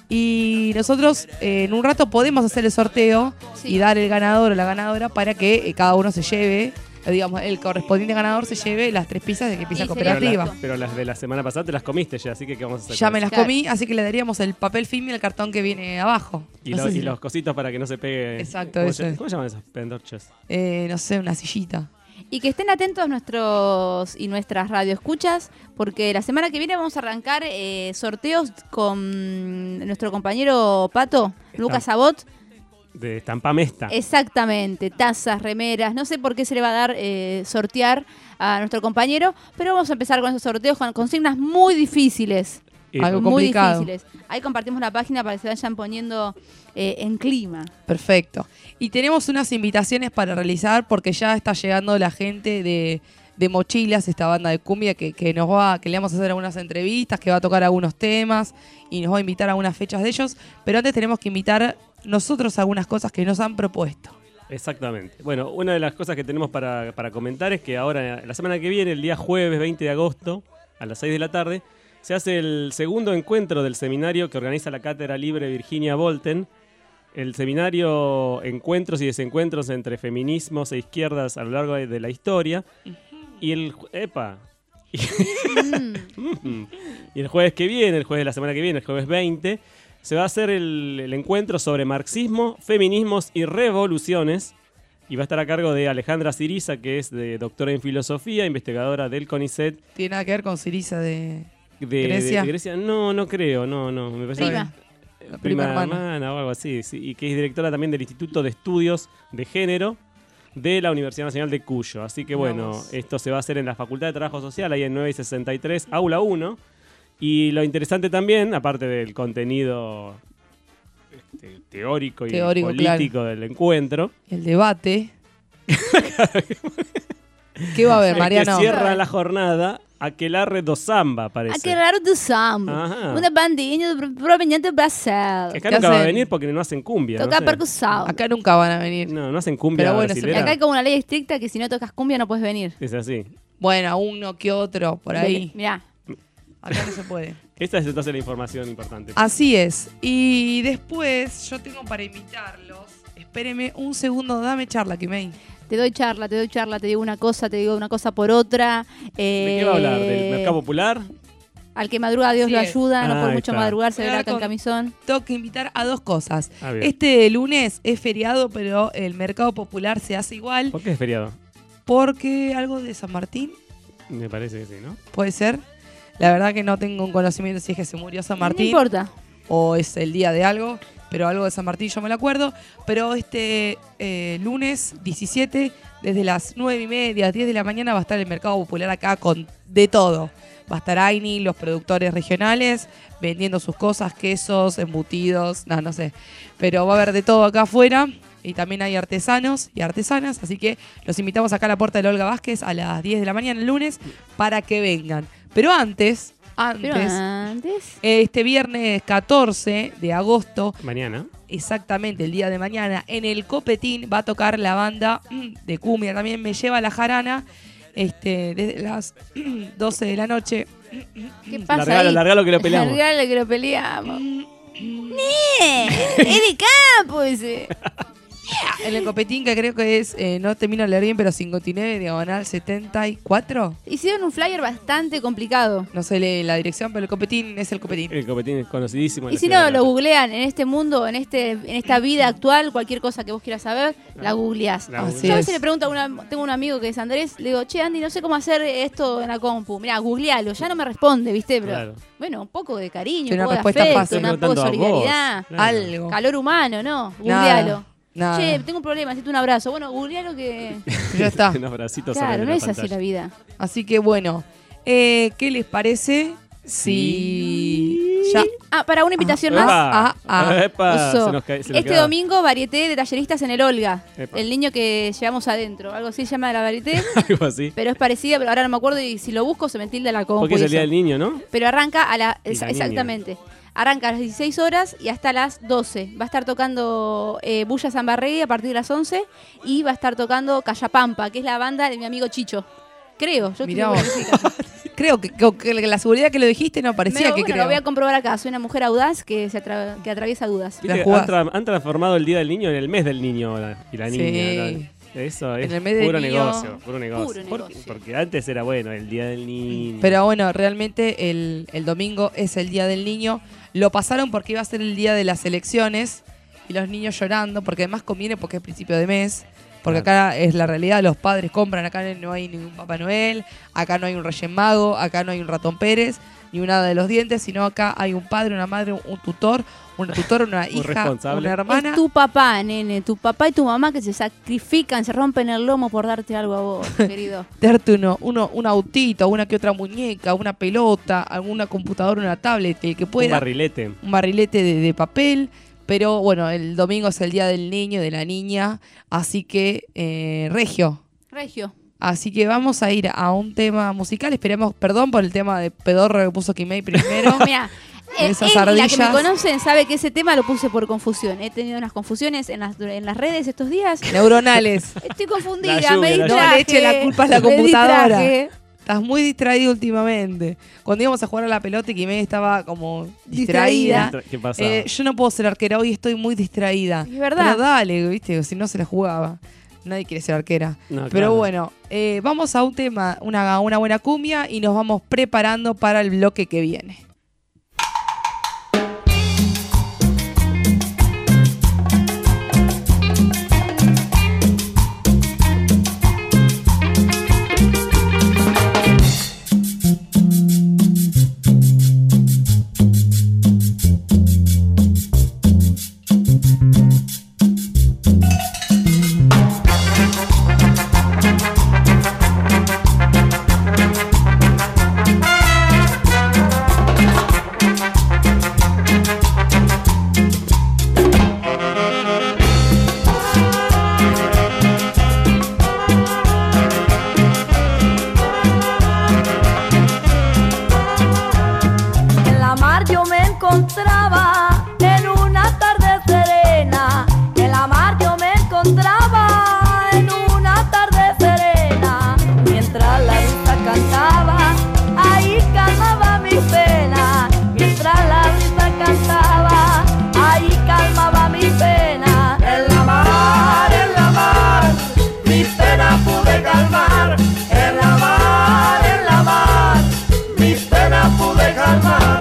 Y nosotros eh, en un rato podemos hacer el sorteo Sí. y dar el ganador o la ganadora para que eh, cada uno se lleve, eh, digamos, el correspondiente ganador se lleve las tres pizzas de que pizza Y cooperativa. Pero, la- pero las de la semana pasada te las comiste ya, así que ¿qué vamos a hacer? Ya con me eso? las Claro. comí, así que le daríamos el papel film y el cartón que viene abajo. Y, No lo- sé si- y los cositos para que no se pegue. Exacto, ¿Cómo eso se- es. ¿Cómo se llaman esos pendorchos? eh, no sé, una sillita. Y que estén atentos nuestros y nuestras radioescuchas, porque la semana que viene vamos a arrancar eh, sorteos con nuestro compañero Pato, Lucas Sabot. De Estampamesta. Exactamente, tazas, remeras, no sé por qué se le va a dar eh, sortear a nuestro compañero, pero vamos a empezar con esos sorteos con consignas muy difíciles. Eh, Algo muy complicado. difíciles. Ahí compartimos la página para que se vayan poniendo eh, en clima. Perfecto. Y tenemos unas invitaciones para realizar porque ya está llegando la gente de de Mochilas, esta banda de cumbia que, que nos va, que le vamos a hacer algunas entrevistas, que va a tocar algunos temas y nos va a invitar a algunas fechas de ellos. Pero antes tenemos que invitar nosotros a algunas cosas que nos han propuesto. Exactamente. Bueno, una de las cosas que tenemos para, para comentar es que ahora, la semana que viene, el día jueves veinte de agosto, a las seis de la tarde, se hace el segundo encuentro del seminario que organiza la Cátedra Libre Virginia Volten. El seminario Encuentros y Desencuentros entre Feminismos e Izquierdas a lo largo de la historia. Y el... ¡Epa! Y el jueves que viene, el jueves de la semana que viene, el jueves veinte, se va a hacer el, el encuentro sobre marxismo, feminismos y revoluciones. Y va a estar a cargo de Alejandra Siriza, que es de doctora en filosofía, investigadora del CONICET. ¿Tiene nada que ver con Siriza de, de Grecia? De, de Grecia? No, no creo, no, no. Me parece Prima. Que, La prima, prima hermana. hermana. o algo así. Sí, y que es directora también del Instituto de Estudios de Género de la Universidad Nacional de Cuyo. Así que bueno, Vamos. esto se va a hacer en la Facultad de Trabajo Social, ahí en nueve y sesenta y tres, Aula uno. Y lo interesante también, aparte del contenido este, teórico y Teórico, político claro. del encuentro, El debate. ¿Qué va a haber, es Mariano? que cierra la jornada Aquelarre do Samba, parece. Aquelarre do Samba. Ajá. Una bandinha proveniente do Brasil. Que acá nunca va a venir porque no hacen cumbia. Toca no sé. percusión. Acá nunca van a venir. No, no hacen cumbia Pero bueno, Y brasilera. acá hay como una ley estricta que si no tocas cumbia no puedes venir. Es así. Bueno, uno que otro por ahí. Mirá. Acá no se puede. Esta es entonces la información importante. Así es. Y después yo tengo para invitarlos. Espéreme un segundo, dame charla, Kimei. Te doy charla, te doy charla, te digo una cosa, te digo una cosa por otra. ¿De qué va a hablar? ¿Del mercado popular? Al que madruga Dios Sí, lo es. ayuda, no Ah, por ahí mucho está. madrugar se Voy a verá dar con con- camisón. Tengo que invitar a dos cosas. Ah, bien. Este lunes es feriado, pero el mercado popular se hace igual. ¿Por qué es feriado? Porque algo de San Martín, Me parece que sí, ¿no? puede ser. La verdad que no tengo un conocimiento si es que se murió San Martín. No importa. O es el día de algo, pero algo de San Martín yo me lo acuerdo. Pero este eh, lunes diecisiete, desde las nueve y media, diez de la mañana, va a estar el mercado popular acá con de todo. Va a estar Aini, los productores regionales, vendiendo sus cosas, quesos, embutidos, no, no sé. Pero va a haber de todo acá afuera. Y también hay artesanos y artesanas. Así que los invitamos acá a la puerta de Olga Vázquez a las diez de la mañana el lunes para que vengan. Pero antes, antes, Pero antes. este viernes catorce de agosto, Mañana. exactamente el día de mañana, en el Copetín va a tocar la banda mm, de cumbia. También Me Lleva la Jarana, este, desde las doce de la noche. ¿Qué pasa Largalo, ahí? largalo que lo peleamos. Largalo que lo peleamos. ¡Nee! ¡Es de campo ese! En el Copetín, que creo que es, eh, no termino de leer bien, pero cincuenta y nueve, diagonal setenta y cuatro. Hicieron un flyer bastante complicado. No sé le- la dirección, pero el Copetín es el Copetín. El Copetín es conocidísimo. en Y la si ciudad no, de lo La googlean en este mundo, en este, en esta vida actual, cualquier cosa que vos quieras saber, la googleás. La Así googleás. Yo a es. veces le pregunto a una, tengo un amigo que es Andrés, le digo, che Andy, no sé cómo hacer esto en la compu. Mirá, googlealo, ya no me responde, ¿viste? Pero Claro. bueno, un poco de cariño, Tiene un una poco de respuesta afecto, fácil. un poco de Preguntando a vos, solidaridad. claro. Algo. Calor humano, ¿no? Nada, Googlealo. nada. Che, tengo un problema, necesito un abrazo. Bueno, googlealo que... Ya está. Un abracito sobre Claro, no la es así pantalla. la vida. Así que bueno, eh, ¿qué les parece si ya... Ah, para una invitación más. Ah, ah, ah. Epa, Oso. se nos cae- se nos Este queda. domingo, varieté de talleristas en el Olga. Epa. El niño que llevamos adentro. Algo así se llama la varieté. Algo así. Pero es parecida, pero ahora no me acuerdo y si lo busco se me tilda la compu. Porque es y el día eso. del niño, ¿no? Pero arranca a la... Y la ex- niña. exactamente. Arranca a las dieciséis horas y hasta las doce. Va a estar tocando eh, Bulla Zambarregui a partir de las once y va a estar tocando Callapampa, que es la banda de mi amigo Chicho. Creo, yo Mirá estoy vos. segura que sí. Creo que, que- que la seguridad que lo dijiste no parecía Pero que bueno, creo. lo voy a comprobar acá. Soy una mujer audaz que, se atra- que atraviesa dudas. Viste, jugás. han, tra- han transformado el Día del Niño en el mes del niño ahora, y la Sí. niña. ¿no? Eso es En el mes del puro niño. negocio, puro negocio. Puro Porque- negocio. Porque antes era bueno, el Día del Niño. Pero bueno, realmente el, el domingo es el Día del Niño. Lo pasaron porque iba a ser el día de las elecciones y los niños llorando, porque además conviene porque es principio de mes. Porque acá es la realidad, los padres compran, acá no hay ningún Papá Noel, acá no hay un Reyes Mago, acá no hay un Ratón Pérez, ni un hada de los dientes, sino acá hay un padre, una madre, un, un tutor, una tutora, una Un hija, responsable. una hermana. Es tu papá, nene, tu papá y tu mamá que se sacrifican, se rompen el lomo por darte algo a vos, querido. Darte uno, uno, un autito, una que otra muñeca, una pelota, alguna computadora, una tablet, el que Un pueda. barrilete. Un barrilete de, de papel. Pero bueno, el domingo es el día del niño, de la niña. Así que, eh, Regio, Regio. Así que vamos a ir a un tema musical. Esperemos, perdón por el tema de pedorro que puso Kimei primero. Mira, eh, Esas él, la que me ardillas. conocen sabe que ese tema lo puse por confusión. He tenido unas confusiones en las, en las redes estos días. Neuronales. Estoy confundida, La lluvia, me la distraje. No le eche la culpa a la me computadora. distraje. Estás muy distraído últimamente. Cuando íbamos a jugar a la pelota y Kimei estaba como distraída. Distraída. ¿Qué pasaba? Eh, yo no puedo ser arquera, hoy estoy muy distraída. Es verdad. Pero dale, viste, si no se la jugaba. Nadie quiere ser arquera. No, Pero claro. bueno, eh, vamos a un tema, una, una buena cumbia y nos vamos preparando para el bloque que viene. En la mar yo me encontraba en una tarde serena. En la mar yo me encontraba en una tarde serena. Mientras la risa cantaba, ahí calmaba mi pena. Mientras la risa cantaba, ahí calmaba mi pena. En la mar, en la mar, mi pena pude calmar. En la mar, en la mar, mi pena pude calmar.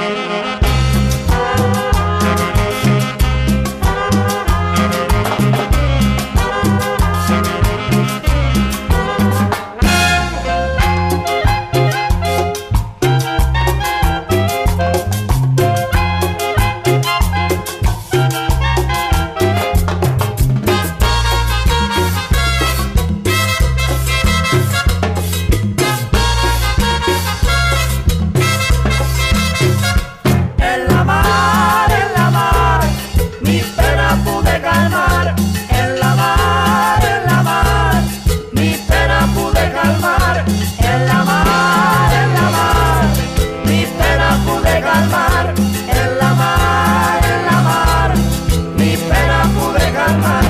En la mar, en la mar, mi pena pude calmar. En la mar, en la mar, mi pena pude calmar. En la mar, en la mar, mi pena pude calmar. En la mar, en la mar, mi pena pude calmar.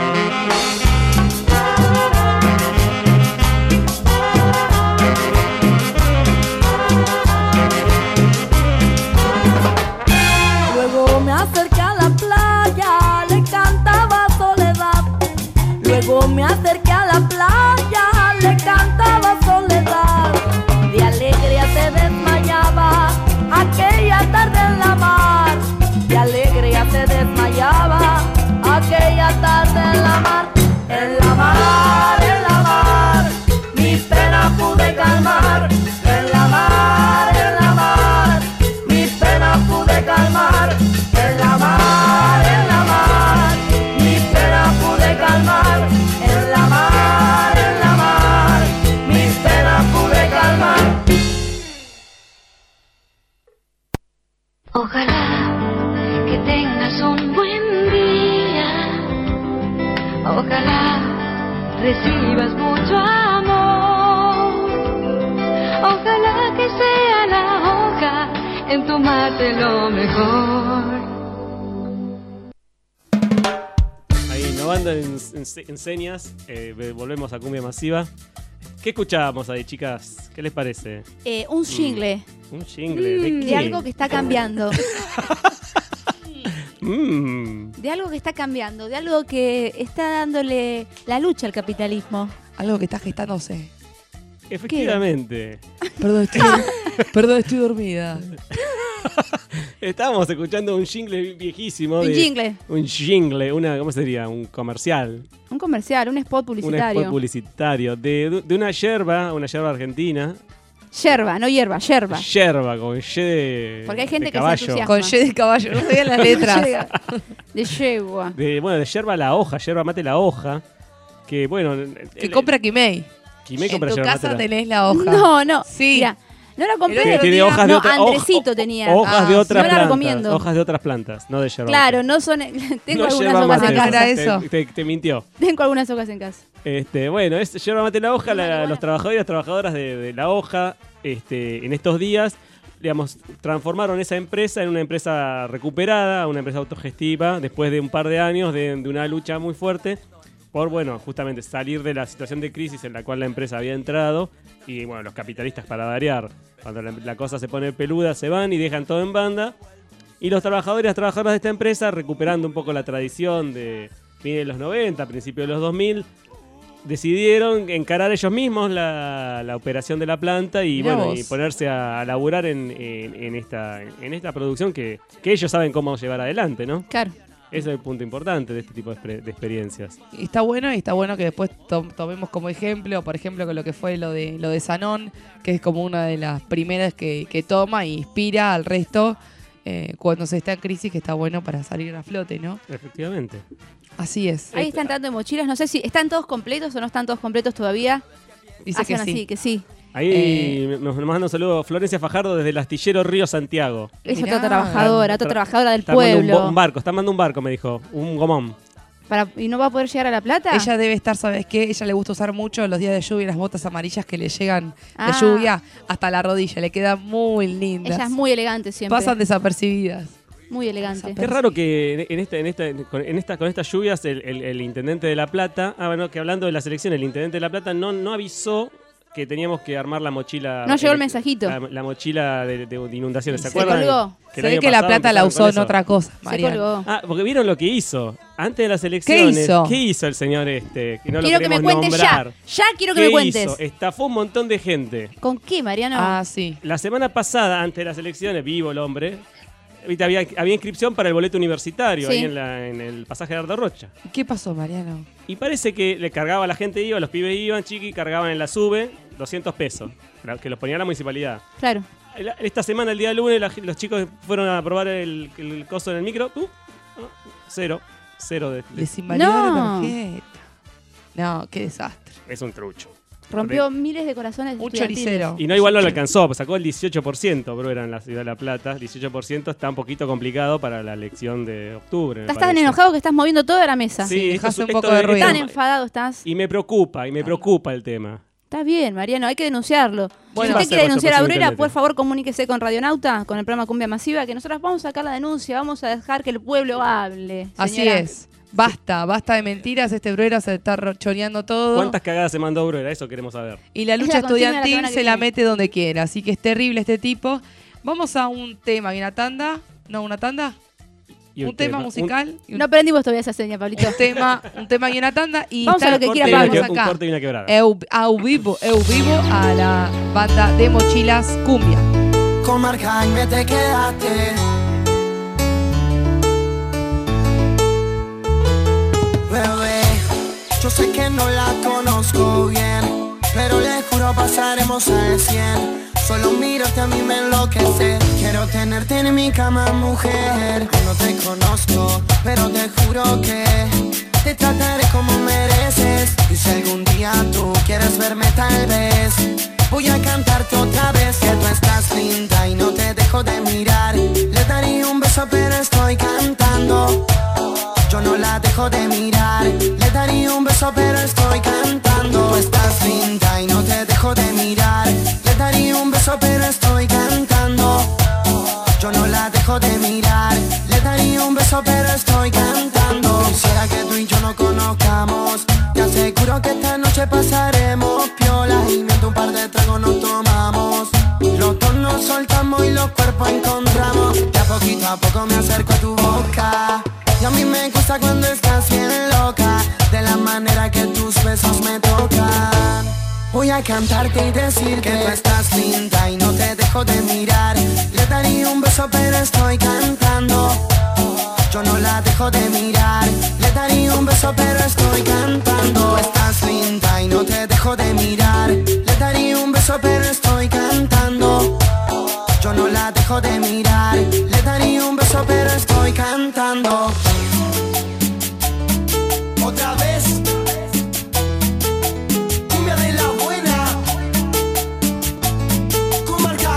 Luego me acerqué a la playa, le cantaba soledad. Luego me acerqué a la playa, le cantaba soledad. De alegría se desmayaba aquella tarde en la mar. De alegría se desmayaba aquella tarde en la mar. En la mar, en la mar, mi pena pude calmar. En la mar, en la mar, mi pena pude calmar. En la mar, en la mar, mi pena pude calmar. En la mar, en la mar, mi pena pude calmar. Ojalá que tengas un buen día. Ojalá recibas mucho amor. Ojalá que sea la hoja en tu mate lo mejor. Ahí, innovando en, en, en señas, eh, volvemos a Cumbia Masiva. ¿Qué escuchábamos ahí, chicas? ¿Qué les parece? Eh, un jingle. Un jingle. ¿De Mm, qué? de algo que está cambiando. Mm. De algo que está cambiando. De algo que está dándole la lucha al capitalismo. Algo que está gestándose. Efectivamente. Perdón, estoy, perdón, estoy dormida. Estábamos escuchando un jingle viejísimo. Un de- jingle. Un jingle, una, ¿cómo sería? Un comercial. Un comercial, un spot Un publicitario. spot publicitario. De, de una yerba, una yerba argentina. Yerba, no hierba, yerba. Yerba, con Y de Porque hay gente de que se caballo. entusiasma. Con Y de caballo, no sabían las letras. De yegua. De, bueno, de yerba la hoja, yerba mate la hoja. Que bueno. Que compra Kimei. Kimei En compra tu yerba casa mate la- tenés la hoja. No, no. Sí. Mira, No la compré. Tiene, tiene hojas de no, otra, Andresito ho- tenía. Hojas de Ah, otras no la plantas. recomiendo. Hojas de otras plantas, no de yerba. Claro, no son. Tengo No algunas yerba hojas mate. en casa. eso. Te, te- te mintió. Tengo algunas hojas en casa. Este, bueno, es yerba mate la hoja, la- los trabajadores y las trabajadoras de, de la hoja, este, en estos días, digamos, transformaron esa empresa en una empresa recuperada, una empresa autogestiva, después de un par de años de, de una lucha muy fuerte por, bueno, justamente salir de la situación de crisis en la cual la empresa había entrado y, bueno, los capitalistas, para variar, cuando la, la cosa se pone peluda, se van y dejan todo en banda. Y los trabajadores y las trabajadoras de esta empresa, recuperando un poco la tradición de fines de los noventa, principios de los dos mil, decidieron encarar ellos mismos la, la operación de la planta y, Mirá bueno, vos. y ponerse a, a laburar en, en- en esta, en esta producción que, que ellos saben cómo llevar adelante, ¿no? Claro. Ese es el punto importante de este tipo de, exper- de experiencias. Y está bueno y está bueno que después to- tomemos como ejemplo, por ejemplo, con lo que fue lo de lo de Sanón, que es como una de las primeras que, que toma e inspira al resto eh, cuando se está en crisis, que está bueno para salir a flote, ¿no? Efectivamente. Así es. Ahí están entrando de mochilas. No sé si están todos completos o no están todos completos todavía. Dice que Hacen sí. así, que sí. Ahí Eh, nos, nos manda un saludo Florencia Fajardo desde el astillero Río Santiago. Es Mirá. otra trabajadora, otra Tra- trabajadora del Está mandando un, bo- pueblo. un barco, está mandando un barco, me dijo, un gomón. Para, ¿Y no va a poder llegar a La Plata? Ella debe estar, ¿sabes qué? Ella le gusta usar mucho los días de lluvia las botas amarillas que le llegan Ah. de lluvia hasta la rodilla. Le quedan muy lindas. Ella es muy elegante siempre. Pasan desapercibidas. Muy elegante. Qué raro que en esta, en esta, con, en esta, con estas lluvias el, el- el intendente de La Plata, ah bueno, que hablando de la selección, el intendente de La Plata no, no avisó que teníamos que armar la mochila. No llegó el eh, mensajito. La, la mochila de, de- de inundaciones, ¿se Se acuerdan? colgó. Se el ve año que La pasado Plata la empezaron usó con en eso. otra cosa, Se Mariano. colgó. Ah, porque vieron lo que hizo. Antes de las elecciones. hizo? ¿Qué hizo el señor este? Que no Quiero lo que me queremos cuentes nombrar. ya. Ya quiero que ¿Qué me cuentes. hizo? Estafó un montón de gente. ¿Con qué, Mariano? Ah, sí. La semana pasada, antes de las elecciones, vivo el hombre, viste, había, había inscripción para el boleto universitario Sí. ahí en, la- en el pasaje de Ardo Rocha. ¿Qué pasó, Mariano? Y parece que le cargaba a la gente, iba, los pibes iban, chiqui, cargaban en la SUBE doscientos pesos, la- que los ponía la municipalidad. Claro. El- Esta semana, el día lunes, la- los chicos fueron a probar el, el coso en el micro. ¡pum! Ah, cero. Cero de, de- Les invalidaron No. la tarjeta. No, qué desastre. Es un trucho. Rompió miles de corazones Un estudiantiles. choricero. Y no, igual no lo alcanzó, pues sacó el dieciocho por ciento, pero era en la ciudad de La Plata. dieciocho por ciento está un poquito complicado para la elección de octubre. me Estás tan parece. enojado que estás moviendo toda la mesa. Sí, esto dejaste es- un poco esto de es- ruido. Tan esto- enfadado estás. Y me preocupa, y me preocupa el tema. Está bien, Mariano, hay que denunciarlo. Bueno, si va a usted ser quiere nuestro denunciar a próximo Brera, intendente. por favor comuníquese con Radionauta, con el programa Cumbia Masiva, que nosotros vamos a sacar la denuncia, vamos a dejar que el pueblo hable. Así señora. es. Basta, basta de mentiras. Este Bruera se está ro- choreando todo. ¿Cuántas cagadas se mandó Bruera? Eso queremos saber. Y la Es lucha la consigna de la estudiantil semana que se la viene. mete donde quiera. Así que es terrible este tipo. Vamos a un tema y una tanda. ¿No, una tanda? Y Un, tema, musical. y un, No aprendimos todavía esa seña, Pablito. un tema, un tema y una tanda. Y Vamos a está- lo que quiera Corte y una Pablo. que- un acá. corte y una quebrada. Eu, au vivo, eu vivo a la banda de Mochilas Cumbia. Con Marc Jaime te quedaste. Bebé, yo sé que no la conozco bien, pero le juro pasaremos al cien. Solo mirarte a mí me enloquece. Quiero tenerte en mi cama, mujer. No te conozco, pero te juro que te trataré como mereces. Y si algún día tú quieres verme tal vez, voy a cantarte otra vez que tú estás linda y no te dejo de mirar. Le daría un beso pero estoy cantando. Yo no la dejo de mirar. Le daría un beso pero estoy cantando. Tú estás linda y no te dejo de mirar. Le daría un beso pero estoy cantando. Yo no la dejo de mirar. Le daría un beso pero estoy cantando. Quisiera que tú y yo nos conozcamos. Te aseguro que esta noche pasaremos piola y mientras un par de tragos nos tomamos. Los dos nos soltamos y los cuerpos encontramos. De a poquito a poco me acerco a tu boca. Y a mí me gusta cuando estás bien loca, de la manera que tus besos me tocan. Voy a cantarte y decir que tú estás linda y no te dejo de mirar. Le daría un beso pero estoy cantando. Yo no la dejo de mirar. Le daría un beso pero estoy cantando. Estás linda y no te dejo de mirar. Le daría un beso pero estoy cantando. Yo no la dejo de mirar. Le daría un beso pero estoy cantando. Otra vez. Cumbia de la buena. Con Marc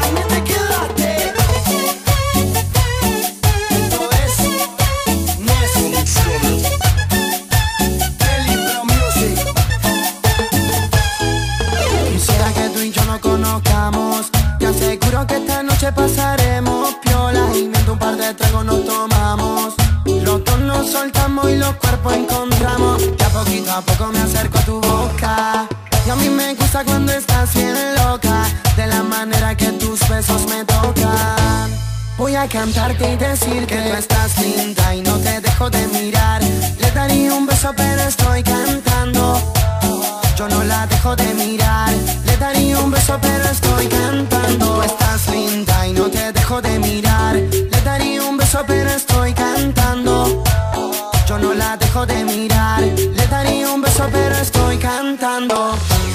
conozcamos. Te aseguro que esta noche pasaremos piola y mientras un par de tragos nos tomamos. Los dos nos soltamos y los cuerpos encontramos. Y a poquito a poco me acerco a tu boca. Y a mí me gusta cuando estás bien loca, de la manera que tus besos me tocan. Voy a cantarte y decir que tú estás linda y no te dejo de mirar. Le daría un beso pero estoy cantando. Yo no la dejo de mirar. Le daría un beso pero estoy cantando. Tú estás linda y no te dejo de mirar. Le daría un beso pero estoy cantando. Yo no la dejo de mirar. Le daría un beso pero estoy cantando.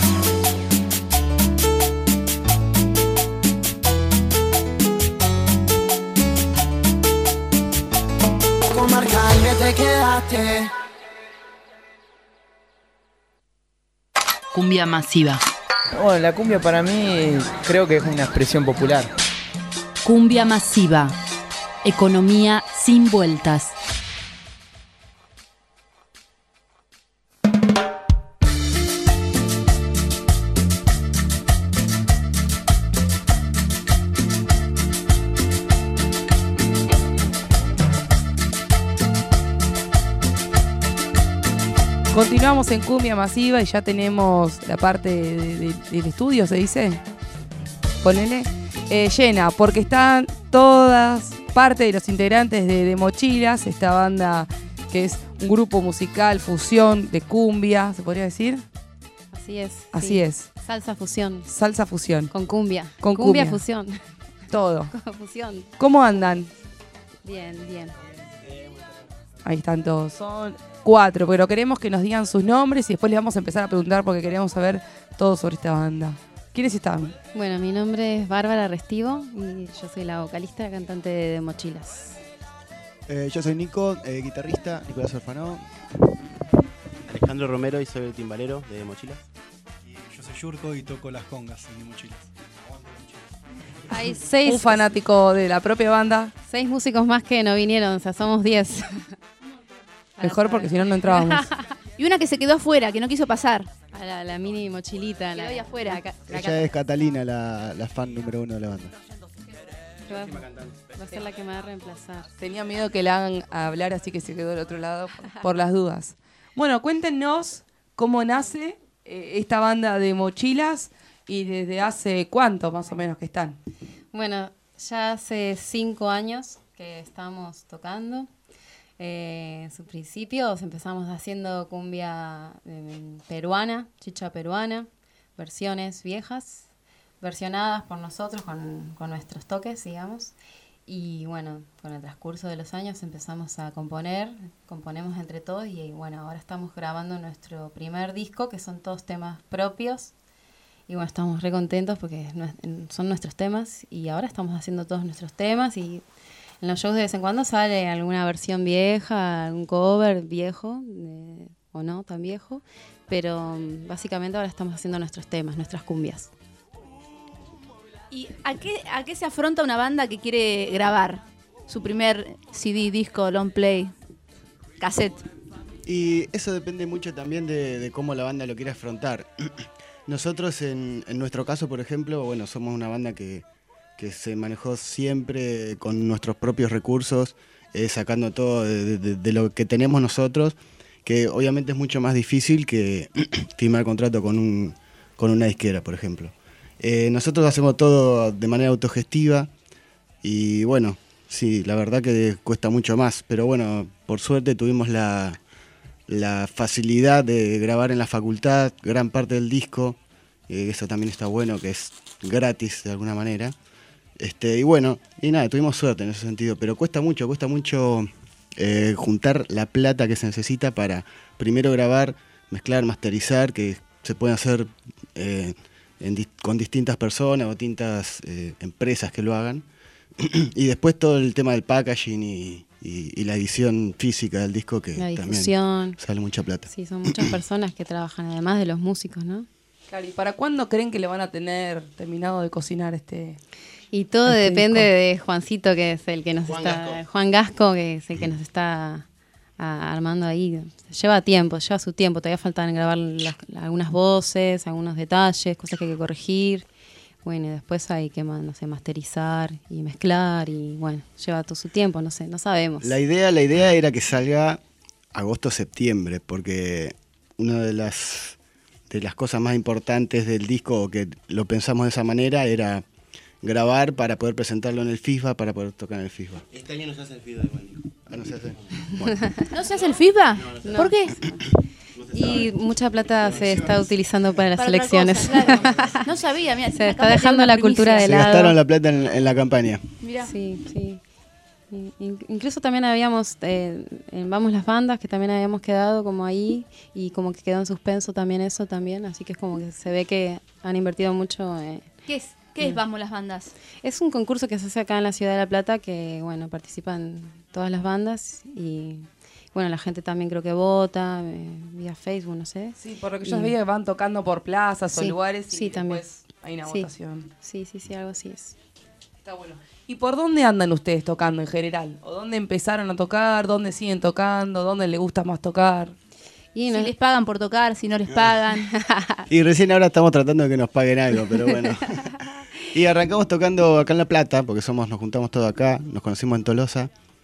Con Marc Jaime te quedaste. Cumbia masiva. Bueno, la cumbia para mí creo que es una expresión popular. Cumbia masiva. Economía sin vueltas. Continuamos en Cumbia Masiva y ya tenemos la parte de, de, del estudio, ¿se dice? Ponele. Eh, llena, porque están todas parte de los integrantes de, de Mochilas, esta banda que es un grupo musical, fusión de cumbia, ¿se podría decir? Así es. Así sí. es. Salsa fusión. Salsa fusión. Con cumbia. Con cumbia. cumbia. fusión. Todo. Con fusión. ¿Cómo andan? Bien, bien. Ahí están todos. Son cuatro, pero queremos que nos digan sus nombres y después les vamos a empezar a preguntar porque queremos saber todo sobre esta banda. ¿Quiénes están? Bueno, mi nombre es Bárbara Restivo y yo soy la vocalista y la cantante de, de Mochilas. Eh, yo soy Nico, eh, guitarrista, Nicolás Orfanó. Alejandro Romero y soy el timbalero de Mochilas. Y yo soy Yurko y toco las congas en Mochilas. Hay seis, un fanático de la propia banda. Seis músicos más que no vinieron, o sea, somos diez. Mejor porque si no, no entrábamos. Y una que se quedó afuera, que no quiso pasar. A la, la mini mochilita. Quedó la, ahí afuera. La, la, Ella la, es Catalina, la, la fan número uno de la banda. Va, va a ser la que me va a reemplazar. Tenía miedo que la hagan hablar, así que se quedó del otro lado por, por las dudas. Bueno, cuéntenos cómo nace eh, esta banda de Mochilas y desde hace cuánto más o menos que están. Bueno, ya hace cinco años que estamos tocando. Eh, en sus principios empezamos haciendo cumbia eh, peruana, chicha peruana, versiones viejas, versionadas por nosotros con, con nuestros toques, digamos. Y bueno, con el transcurso de los años empezamos a componer, componemos entre todos y, y bueno, ahora estamos grabando nuestro primer disco, que son todos temas propios. Y bueno, estamos re contentos porque son nuestros temas y ahora estamos haciendo todos nuestros temas y en los shows de vez en cuando sale alguna versión vieja, algún cover viejo, eh, o no tan viejo, pero um, básicamente ahora estamos haciendo nuestros temas, nuestras cumbias. ¿Y a qué, a qué se afronta una banda que quiere grabar su primer C D, disco, long play, cassette? Y eso depende mucho también de, de cómo la banda lo quiere afrontar. Nosotros, en, en nuestro caso, por ejemplo, bueno, somos una banda que, que se manejó siempre con nuestros propios recursos, eh, sacando todo de, de, de lo que tenemos nosotros, que obviamente es mucho más difícil que firmar contrato con, un, con una disquera, por ejemplo. Eh, nosotros hacemos todo de manera autogestiva y bueno, sí, la verdad que cuesta mucho más, pero bueno, por suerte tuvimos la... la facilidad de grabar en la facultad, gran parte del disco, eh, eso también está bueno, que es gratis de alguna manera. Este, y bueno, y nada, tuvimos suerte en ese sentido, pero cuesta mucho, cuesta mucho eh, juntar la plata que se necesita para primero grabar, mezclar, masterizar, que se pueden hacer eh, en di- con distintas personas o distintas eh, empresas que lo hagan. Y después todo el tema del packaging y, y, y la edición física del disco, que La también difusión. sale mucha plata. Sí, son muchas personas que trabajan, además de los músicos, ¿no? Claro, ¿y para cuándo creen que le van a tener terminado de cocinar este Y todo este depende disco? de Juancito, que es el que nos Juan está... Gasco. Juan Gasco, que es el que nos está a, armando ahí. Lleva tiempo, lleva su tiempo. Todavía faltan grabar las- algunas voces, algunos detalles, cosas que hay que corregir. Bueno, y después hay que, no sé, masterizar y mezclar y bueno, lleva todo su tiempo, no sé, no sabemos. La idea, la idea era que salga agosto-septiembre, porque una de las, de las cosas más importantes del disco, que lo pensamos de esa manera, era grabar para poder presentarlo en el FIFA, para poder tocar en el FIFA. Este año no se hace el FIFA igual, dijo. Ah, no se hace. Bueno. ¿No se hace el FIFA? No. ¿Por qué? Y mucha plata se está utilizando para las Para elecciones. otra cosa, claro. No sabía, mira. Se está dejando la cultura de Se lado. gastaron la plata en, en la campaña. Mirá. Sí, sí. In- incluso también habíamos, eh, en Vamos las Bandas, que también habíamos quedado como ahí y como que quedó en suspenso también eso también, así que es como que se ve que han invertido mucho. Eh, ¿Qué es? ¿Qué es Vamos las Bandas? Es un concurso que se hace acá en la Ciudad de La Plata, que bueno, participan todas las bandas y bueno, la gente también creo que vota eh, vía Facebook, no sé. Sí, por lo que Y- yo veía van tocando por plazas o Sí, lugares y sí, también. después hay una Sí. votación. Sí, sí, sí, algo así es. Está bueno. ¿Y por dónde andan ustedes tocando en general? ¿O dónde empezaron a tocar? ¿Dónde siguen tocando? ¿Dónde les gusta más tocar? Y Si no- les pagan por tocar, si no les pagan. Y recién ahora estamos tratando de que nos paguen algo, pero bueno. Y arrancamos tocando acá en La Plata, porque somos, nos juntamos todos acá, nos conocimos en Tolosa.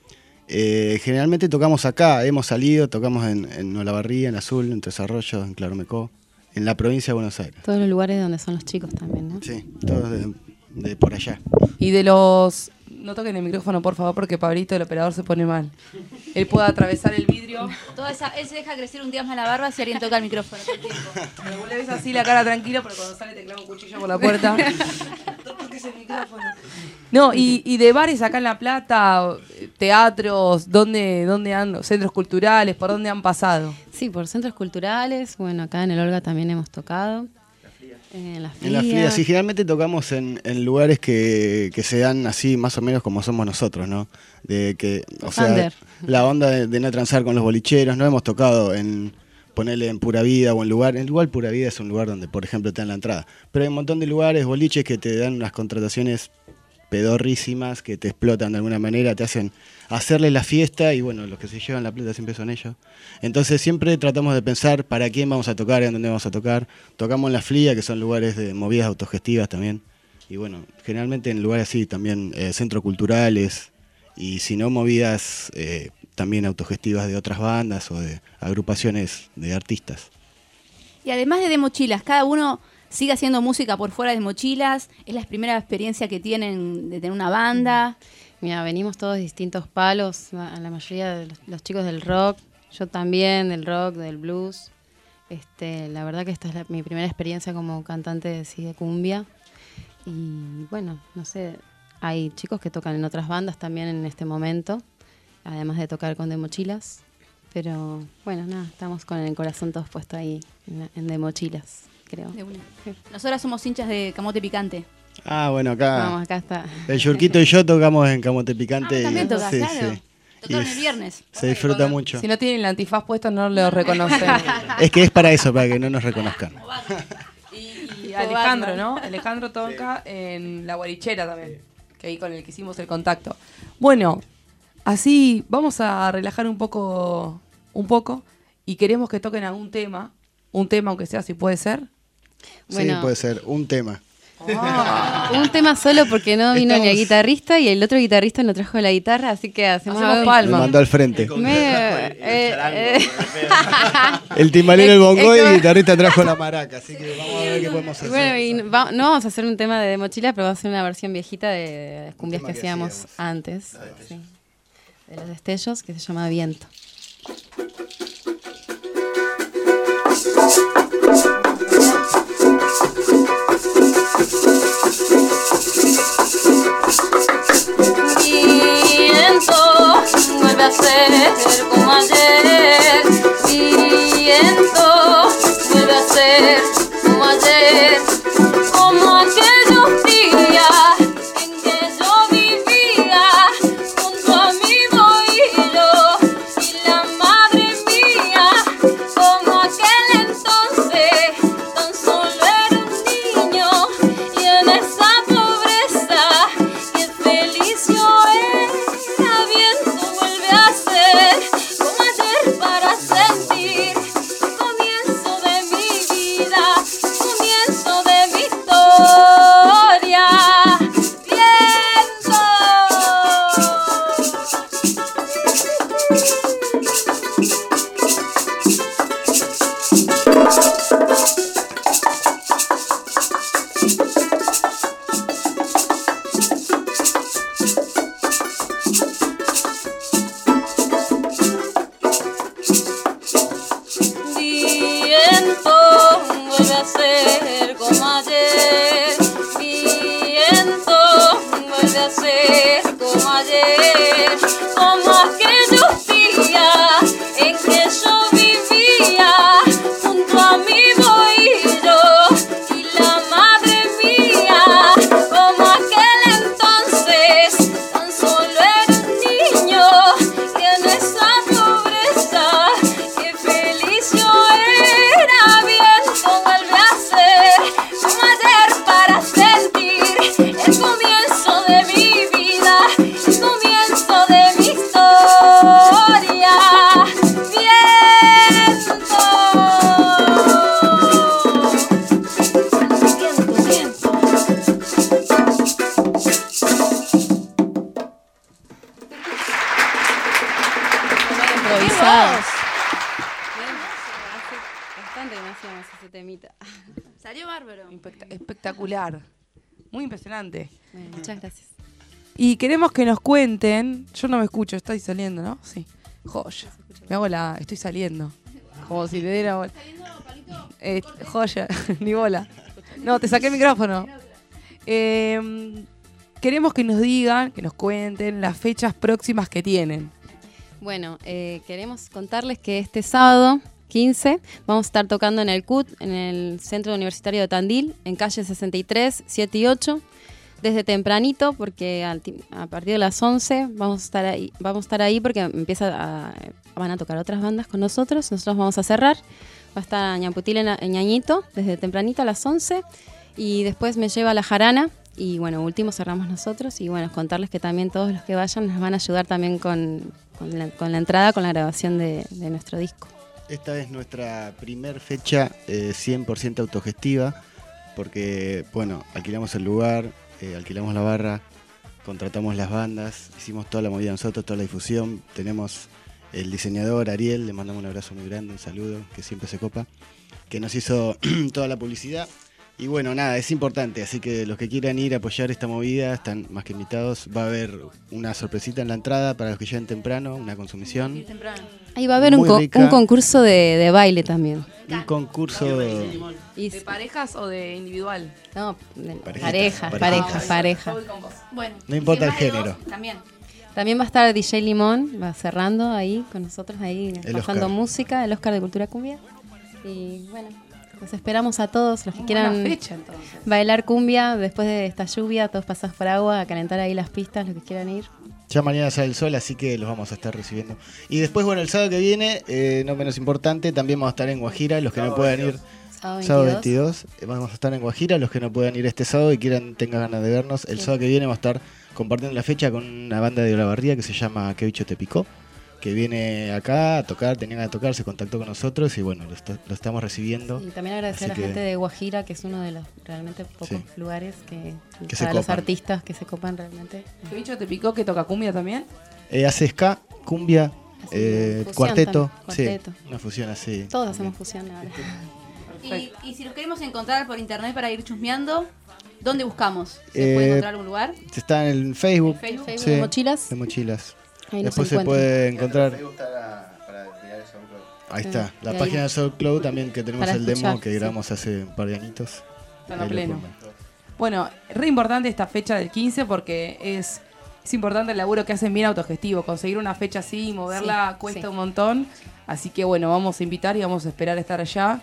Eh, generalmente tocamos acá, hemos salido, tocamos en, en Olavarría, en Azul, en Tres Arroyos, en Claromecó, en la provincia de Buenos Aires. Todos los lugares donde son los chicos también, ¿no? Sí, todos de, de por allá. Y de los... No toquen el micrófono, por favor, porque Pablito, el operador, se pone mal. Él puede atravesar el vidrio. Toda esa, él se deja crecer un día más la barba si alguien toca el micrófono todo el tiempo. Pero vos le ves así la cara tranquila, pero cuando sale te clava un cuchillo por la puerta. No toques el micrófono. No, y, y de bares acá en La Plata, teatros, ¿dónde, dónde han, centros culturales, por dónde han pasado? Sí, por centros culturales, bueno, acá en el Olga también hemos tocado. En la En la Flia, sí, generalmente tocamos en, en lugares que, que sean así más o menos como somos nosotros, ¿no? De que, o sea, Under. la onda de, de no transar con los bolicheros, no hemos tocado en ponerle en Pura Vida o en lugar, en lugar Pura Vida es un lugar donde, por ejemplo, te dan la entrada, pero hay un montón de lugares, boliches que te dan unas contrataciones pedorrísimas, que te explotan de alguna manera, te hacen hacerle la fiesta y bueno, los que se llevan la plata siempre son ellos. Entonces siempre tratamos de pensar para quién vamos a tocar y en dónde vamos a tocar. Tocamos en la Flia, que son lugares de movidas autogestivas también. Y bueno, generalmente en lugares así también, eh, centros culturales y si no movidas eh, también autogestivas de otras bandas o de agrupaciones de artistas. Y además de De Mochilas, cada uno sigue haciendo música por fuera de Mochilas. Es la primera experiencia que tienen de tener una banda. Mira, venimos todos de distintos palos, la, la mayoría de los, los chicos del rock, yo también, del rock, del blues. Este, la verdad que esta es la- mi primera experiencia como cantante de, sí, de cumbia. Y bueno, no sé, hay chicos que tocan en otras bandas también en este momento, además de tocar con De Mochilas. Pero bueno, nada, estamos con el corazón todos puesto ahí en, en De Mochilas, creo. De una. Nosotras somos hinchas de Camote Picante. Ah, bueno, acá, Vamos, acá está. el Yurquito y yo tocamos en Camote Picante. Ah, y- también tocás, sí, claro. sí. Tocaron Y el viernes. Se disfruta mucho. Si no tienen el antifaz puesto, no lo reconocen. Es que es para eso, para que no nos reconozcan. Y Alejandro, ¿no? Alejandro toca en La Guarichera también, que ahí con el que hicimos el contacto. Bueno, así vamos a relajar un poco, un poco, y queremos que toquen algún tema, un tema aunque sea, si puede ser. Sí, puede ser un tema. Un tema solo porque no vino ni el Estamos- guitarrista y el otro guitarrista no trajo la guitarra, así que hacemos, Hacemos algo- palma. Me mandó al frente. Me- eh, eh, El timbalero, el Es- bongo es y como- el guitarrista trajo la maraca, así que vamos a ver qué podemos hacer. Bueno, y no va- no vamos a hacer un tema de, de mochila, pero vamos a hacer una versión viejita de, de las cumbias tema que que hacíamos hacíamos. antes. Sí. De los destellos, que se llama Viento. Viento, vuelve a ser como ayer. Viento, vuelve a ser como ayer. Como aquellos días en que yo vivía junto a mi bohío y la madre mía. buenísimo ese temita. Salió bárbaro. Espect- espectacular. Muy impresionante. Bueno, muchas gracias. Y queremos que nos cuenten. Yo no me escucho, estoy saliendo, ¿no? Sí. Joya. Me hago la. Estoy saliendo. Como si le diera bola. Eh, joya, ni bola. No, te saqué el micrófono. Eh, queremos que nos digan, que nos cuenten las fechas próximas que tienen. Bueno, eh, queremos contarles que este sábado quince vamos a estar tocando en el C U T, en el Centro Universitario de Tandil, en calle sesenta y tres, siete y ocho, desde tempranito, porque al ti- a partir de las once vamos a estar ahí, vamos a estar ahí porque empieza a, van a tocar otras bandas con nosotros, nosotros vamos a cerrar, va a estar Ñaputil en, en Ñañito, desde tempranito a las once, y después me lleva a La Jarana, y bueno, último cerramos nosotros, y bueno, contarles que también todos los que vayan nos van a ayudar también con, con, la, con la entrada, con la grabación de, de nuestro disco. Esta es nuestra primer fecha eh, cien por ciento autogestiva, porque, bueno, alquilamos el lugar, eh, alquilamos la barra, contratamos las bandas, hicimos toda la movida nosotros, toda la difusión. Tenemos el diseñador Ariel, le mandamos un abrazo muy grande, un saludo, que siempre se copa, que nos hizo toda la publicidad. Y bueno, nada, es importante, así que los que quieran ir a apoyar esta movida están más que invitados. Va a haber una sorpresita en la entrada para los que lleguen temprano, una consumición. Ahí va a haber un, Muy co- rica. un concurso de, de baile también. Un concurso Y ¿De parejas o de individual? No, de Parejita, pareja, pareja. pareja, Ah, pareja. Bueno, No importa si el más de género. dos, también. También va a estar D J Limón, va cerrando ahí con nosotros, ahí El pasando Oscar. música, el Oscar de Cultura Cumbia. Y bueno, los esperamos a todos los que Muy quieran buena fecha, entonces. bailar cumbia después de esta lluvia, todos pasados por agua, a calentar ahí las pistas, los que quieran ir. Ya mañana sale el sol, así que los vamos a estar recibiendo. Y después, bueno, el sábado que viene, eh, no menos importante, también vamos a estar en Guajira, los que no puedan ir. Sábado Sábado veintidós. veintidós, eh, vamos a estar en Guajira, los que no puedan ir este sábado y quieran, tengan ganas de vernos. El Sí. sábado que viene vamos a estar compartiendo la fecha con una banda de Olavarría que se llama ¿Qué bicho te picó? Que viene acá a tocar, tenían a tocar, se contactó con nosotros y bueno, lo, est- lo estamos recibiendo. Y también agradecer Así a la que- gente de Guajira, que es uno de los realmente pocos Sí. lugares que, Que se para los copan. artistas que se copan realmente. ¿Qué bicho te picó que toca cumbia también? Eh, hace ska, cumbia, eh, fusión cuarteto, también, cuarteto. sí, una fusión así. Todos hacemos fusión ahora. Y, y si los queremos encontrar por internet para ir chusmeando, ¿dónde buscamos? ¿Se Eh, puede encontrar algún lugar? Está en el Facebook. ¿En Facebook? Facebook de Mochilas. De mochilas. Ahí nos Después se encuentran. puede encontrar. Ahí Sí, está, la y ahí- página de Soul Cloud también que tenemos Para el demo escuchar, que sí. grabamos hace un par de añitos. Están a Ahí lo pleno. pueden ver. Bueno, re importante esta fecha del quince porque es, es importante el laburo que hacen bien autogestivo. Conseguir una fecha así y moverla Sí, cuesta sí. un montón. Así que bueno, vamos a invitar y vamos a esperar estar allá.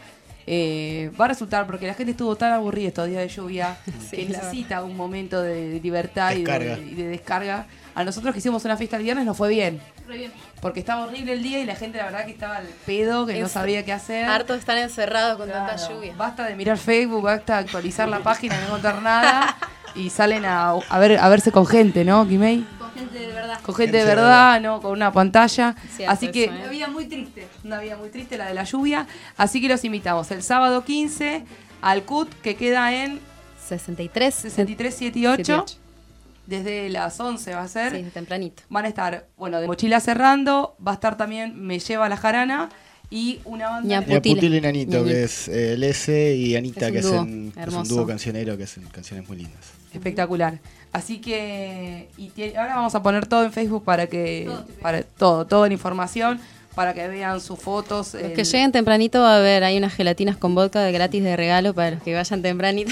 Eh, va a resultar porque la gente estuvo tan aburrida estos días de lluvia Sí, que la necesita un momento de libertad y Descarga. de, y de descarga. A nosotros que hicimos una fiesta el viernes nos fue bien. Re bien. Porque estaba horrible el día y la gente la verdad que estaba al pedo, que no Es sabía qué hacer. Harto de estar encerrados con tanta Claro, lluvia. Basta de mirar Facebook, basta de actualizar la página, no encontrar nada y salen a, a ver a verse con gente, ¿no, Kimei? Con gente de verdad. Con gente de verdad, ¿no? Con una pantalla. Cierto Así que eso, ¿eh? Una vida muy triste. una vida muy triste la de la lluvia. Así que los invitamos el sábado quince al C U T que queda en sesenta y tres. sesenta y tres, siete y ocho. Desde las once va a ser. Sí, tempranito. Van a estar, bueno, de mochila cerrando, va a estar también Me Lleva la Jarana y una banda Ña de- Y a Putile. Putil y Nanito, Ñañito. que es eh, el S y Anita, Es un que dúo hacen, es un hermoso. dúo cancionero que hacen canciones muy lindas. espectacular. Así que y tie- ahora vamos a poner todo en Facebook para que para todo, toda la información para que vean sus fotos. Los el- que lleguen tempranito va a haber, hay unas gelatinas con vodka de gratis de regalo para los que vayan tempranito.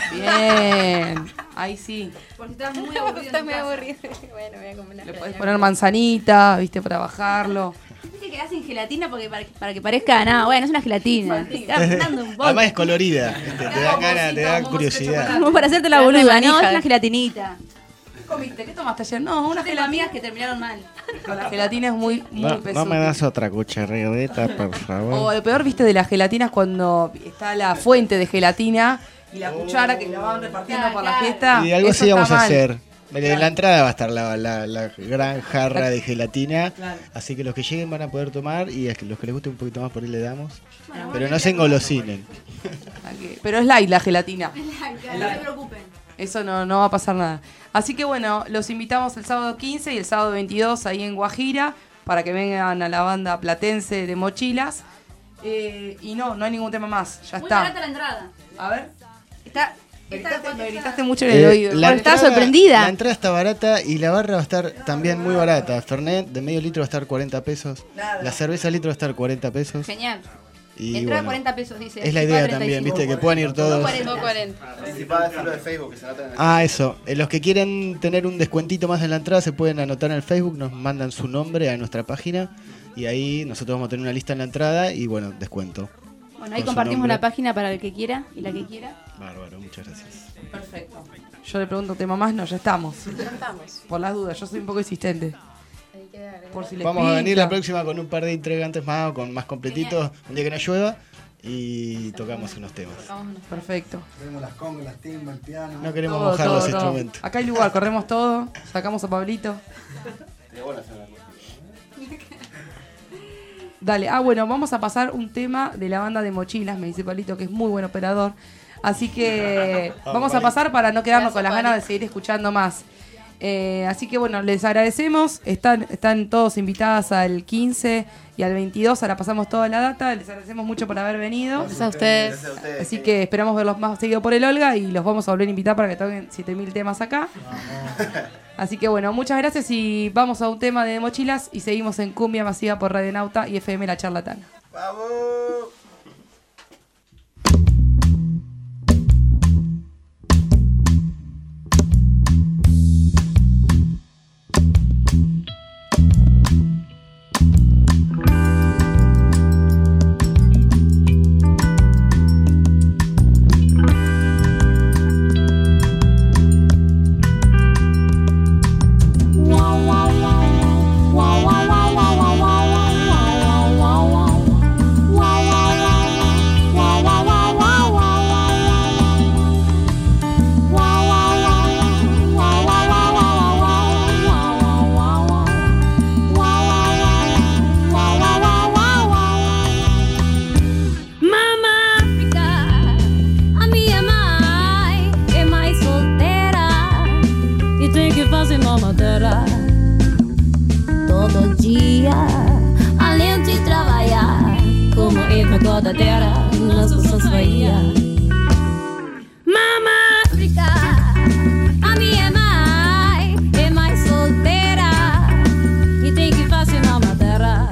Bien, ahí sí. Por si estás muy aburrido. Estás en muy tu casa. aburrido. Bueno, voy a comer una Le podés gelatina. poner manzanita, viste, para bajarlo. Viste que hacen gelatina porque para, para que parezca nada. Bueno, es una gelatina. Te estás dando un Además vodka. es colorida, este, te dan ganas, te dan curiosidad. Como para hacerte la Te dan una boluda, manija ¿no? Es de- una gelatinita. ¿Qué comiste? ¿Qué tomaste ayer? No, una Tengo gelatina. amigas que terminaron mal. Con la gelatina es muy, muy No, no pesuda. me das otra cucharita, por favor. O lo peor, viste, de la gelatina es cuando está la fuente de gelatina y la cuchara que la van repartiendo por la fiesta. Y algo Eso así está vamos a mal. hacer. En la entrada va a estar la, la- la gran jarra de gelatina, Claro. así que los que lleguen van a poder tomar y a los que les guste un poquito más por ahí le damos. Pero no se engolosinen. Aquí. Pero es light la gelatina. No se preocupen. Eso no, no va a pasar nada. Así que bueno, los invitamos el sábado quince y el sábado veintidós ahí en Guajira para que vengan a la banda platense de Mochilas. Eh, y no, no hay ningún tema más. Ya Muy está. barata la entrada. A ver. Está, Me está gritaste, me está- gritaste mucho en el Eh, oído. la Bueno, estaba entrada- sorprendida. La entrada está barata y la barra va a estar también muy barata. Fernet de medio litro va a estar cuarenta pesos. Nada. La cerveza litro va a estar cuarenta pesos. Genial. Y Entrada bueno, cuarenta pesos, dice. es la Anticipada idea treinta y también, cinco. viste, que puedan ir todos. dos cuarenta. de Facebook, que se anotan en el Ah, eso. Eh, Los que quieren tener un descuentito más en la entrada se pueden anotar en el Facebook, nos mandan su nombre a nuestra página y ahí nosotros vamos a tener una lista en la entrada y bueno, descuento. Bueno, ahí Con su compartimos nombre. la página para el que quiera y la que quiera. Bárbaro, muchas gracias. Perfecto. Yo le pregunto tema más, no, ya estamos. Ya estamos. Por las dudas, yo soy un poco insistente. Hay que agregar. Por si les Vamos a venir pinta. la próxima con un par de integrantes más, con más completitos, un día que no llueva y tocamos unos temas. Perfecto. Tenemos las congas, las timbas, el piano. No queremos Todo, mojar todo, los todo. instrumentos. Acá hay lugar, corremos todo, sacamos a Pablito. Dale, ah bueno, vamos a pasar un tema de la banda de Mochilas, me dice Pablito, que es muy buen operador. Así que vamos a pasar para no quedarnos con las ganas de seguir escuchando más. Eh, así que bueno, les agradecemos. Están, están todos invitadas al quince y al veintidós. Ahora pasamos toda la data. Les agradecemos mucho por haber venido. Gracias a ustedes. Así que esperamos verlos más seguido por el Olga y los vamos a volver a invitar para que toquen siete mil temas acá. Así que bueno, muchas gracias y vamos a un tema de Mochilas y seguimos en Cumbia Masiva por Radio Nauta y F M La Charlatana. Mama África, a minha mãe é mais solteira e tem que fazer mamadeira todo dia, além de trabalhar como empregadeira nas nossas Bahia. Mama África, a minha mãe é mais solteira e tem que fazer mamadeira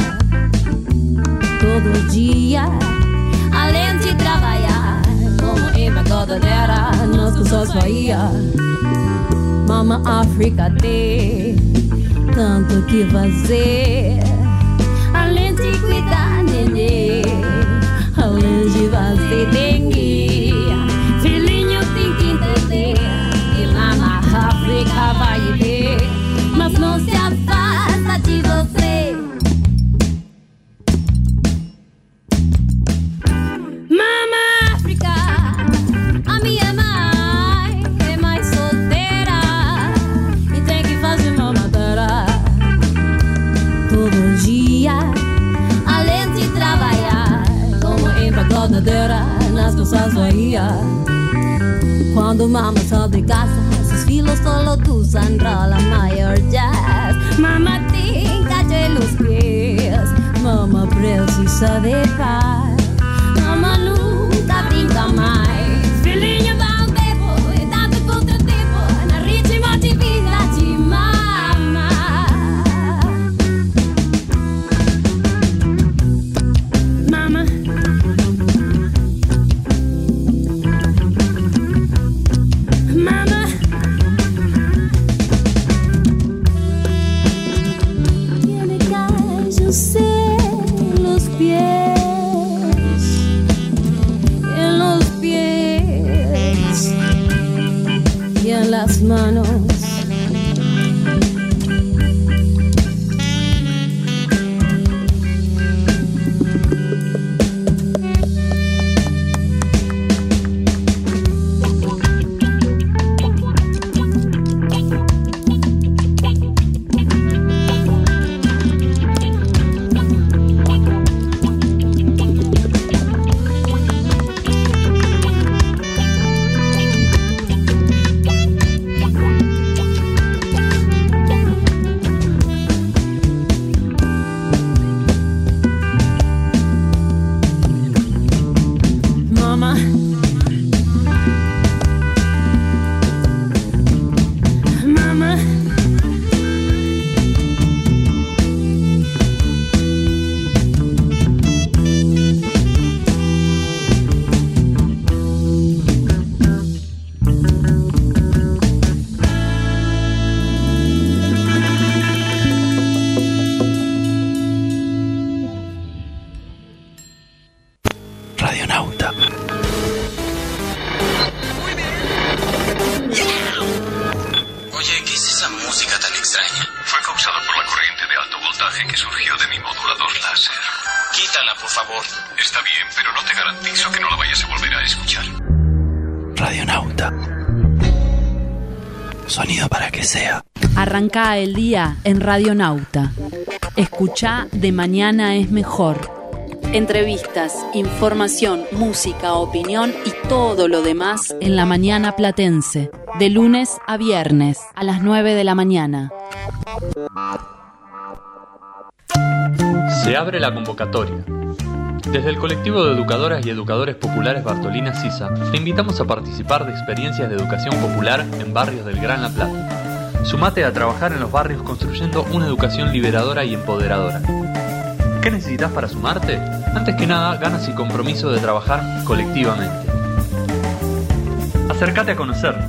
todo dia, além de trabalhar como empregadeira nas nossas Bahia. Mama África tem tanto que fazer, além de cuidar nenê, além de fazer dengue. Filhinho tem que entender que Mama África vai ver, mas não se afasta de você. Mama África, a minha mãe é mais solteira e tem que fazer mamadeira todo dia, além de trabalhar como empregadeira nas nossas Bahia. Quando mama sai de casa, seus filhos todos andam a maior jazz. Mama tem cabelo nos pés, mama precisa de paz. Mama nunca brinca mais. Filhinho dá um tempo e dá de contratempo na ritmo de vida de mama. Mama. Mama. Tiene callos en los pies, en los pies y en las manos. Mamá. Radionauta. Oye, ¿qué es esa música tan extraña? Fue causada por la corriente de alto voltaje que surgió de mi modulador láser. Quítala, por favor. Está bien, pero no te garantizo que no la vayas a volver a escuchar. Radionauta. Sonido para que sea. Arranca el día en Radionauta. Escuchá De Mañana es Mejor. Entrevistas, información, música, opinión y todo lo demás en la mañana platense. De lunes a viernes a las nueve de la mañana. Se abre la convocatoria. Desde el colectivo de educadoras y educadores populares Bartolina Sisa, te invitamos a participar de experiencias de educación popular en barrios del Gran La Plata. Sumate a trabajar en los barrios construyendo una educación liberadora y empoderadora. ¿Qué necesitas para sumarte? Antes que nada, ganas y compromiso de trabajar colectivamente. Acércate a conocernos.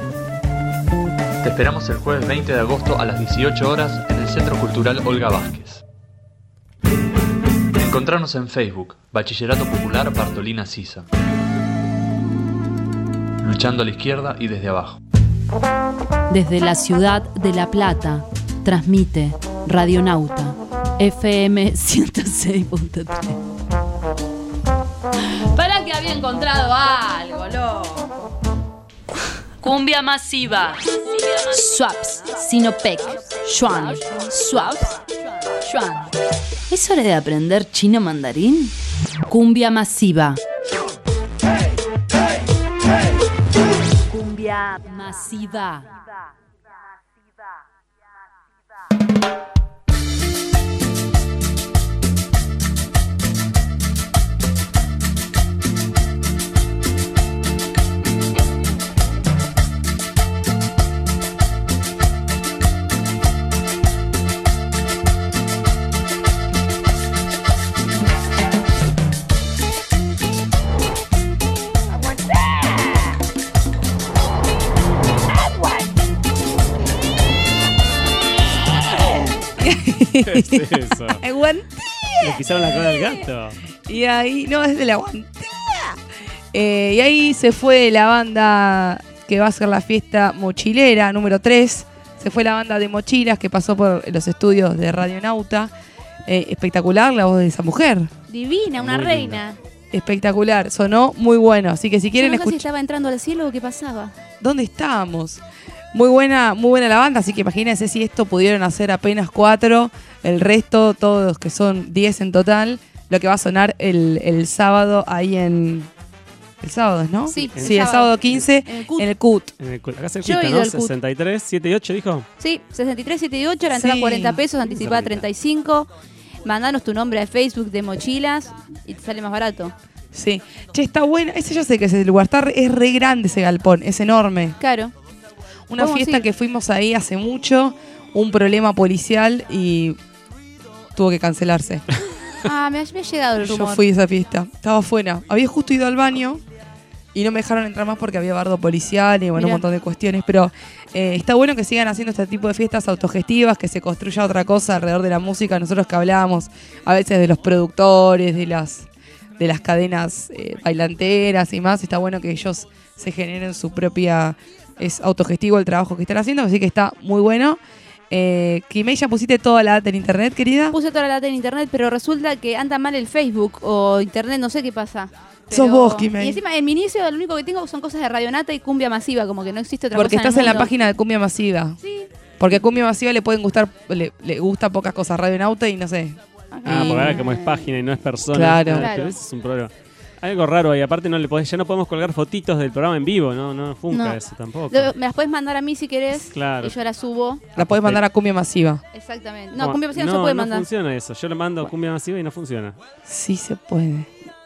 Te esperamos el jueves veinte de agosto a las dieciocho horas en el Centro Cultural Olga Vázquez. Encontrarnos en Facebook, Bachillerato Popular Bartolina Sisa. Luchando a la izquierda y desde abajo. Desde la ciudad de La Plata, transmite Radionauta, F M ciento seis punto tres. Para que había encontrado algo, loco. Cumbia masiva. Swaps, Sinopec, Xuan, Swaps, Xuan. ¿Es hora de aprender chino mandarín? Cumbia masiva. Cumbia masiva. ¿Qué es eso? ¡Aguantía! Le pisaron la cola al gato. Y ahí, no, es de la guantía. Eh, y ahí se fue la banda que va a ser la fiesta mochilera número tres. Se fue la banda de mochilas que pasó por los estudios de Radionauta. Eh, espectacular la voz de esa mujer. Divina, una Muy reina. Espectacular, sonó muy bueno. Así que si quieren Yo no sé si escuchar. estaba entrando al cielo o qué pasaba. ¿Dónde estábamos? Muy buena, muy buena la banda, así que imagínense si esto pudieron hacer apenas cuatro, el resto, todos que son diez en total, lo que va a sonar el, el sábado ahí en... El sábado, ¿no? Sí, sí el sábado quince en el C U T. En el C U T. En el C U T. Acá se Yo he quita, ido ¿no? al C U T. sesenta y tres, setenta y ocho, dijo. Sí, sesenta y tres setenta y ocho, la entrada Sí. cuarenta pesos, anticipada treinta y cinco. Mandanos tu nombre a Facebook de mochilas y te sale más barato. Sí. Che, está bueno. Ese yo sé que ese lugar está, re- es re grande ese galpón, es enorme. Claro. Una Vamos, fiesta sí. que fuimos ahí hace mucho, un problema policial y tuvo que cancelarse. Ah, me ha, me ha llegado el Yo rumor. fui a esa fiesta, estaba afuera. Había justo ido al baño y no me dejaron entrar más porque había bardo policial y bueno, Mirá. un montón de cuestiones. Pero eh, está bueno que sigan haciendo este tipo de fiestas autogestivas, que se construya otra cosa alrededor de la música. Nosotros que hablábamos a veces de los productores, de las, de las cadenas eh, bailanteras y más, está bueno que ellos se generen su propia... Es autogestivo el trabajo que están haciendo, así que está muy bueno. Eh, Kimei, ¿ya pusiste toda la data en internet, querida? Puse toda la data en internet, pero resulta que anda mal el Facebook o internet, no sé qué pasa. Sos Pero- vos, Kimei. Y encima en mi inicio lo único que tengo son cosas de Radionata y cumbia masiva, como que no existe otra Porque cosa estás en, el la mundo. página de Cumbia Masiva. Sí. Porque a Cumbia Masiva le pueden gustar, le, le gusta pocas cosas, Radionauta y no sé. Ah, porque ahora como es página y no es persona. Claro. Ah, Claro. Pero ese es un problema. Hay algo raro ahí. Aparte no le podés, ya no podemos colgar fotitos del programa en vivo. No, no funca No. eso tampoco. Lo- me las puedes mandar a mí si querés Claro. y yo las subo. La podés mandar a Cumbia Masiva. Exactamente. No, cumbia masiva no, se puede no mandar. funciona eso. Yo le mando cumbia masiva y no funciona. Sí se puede.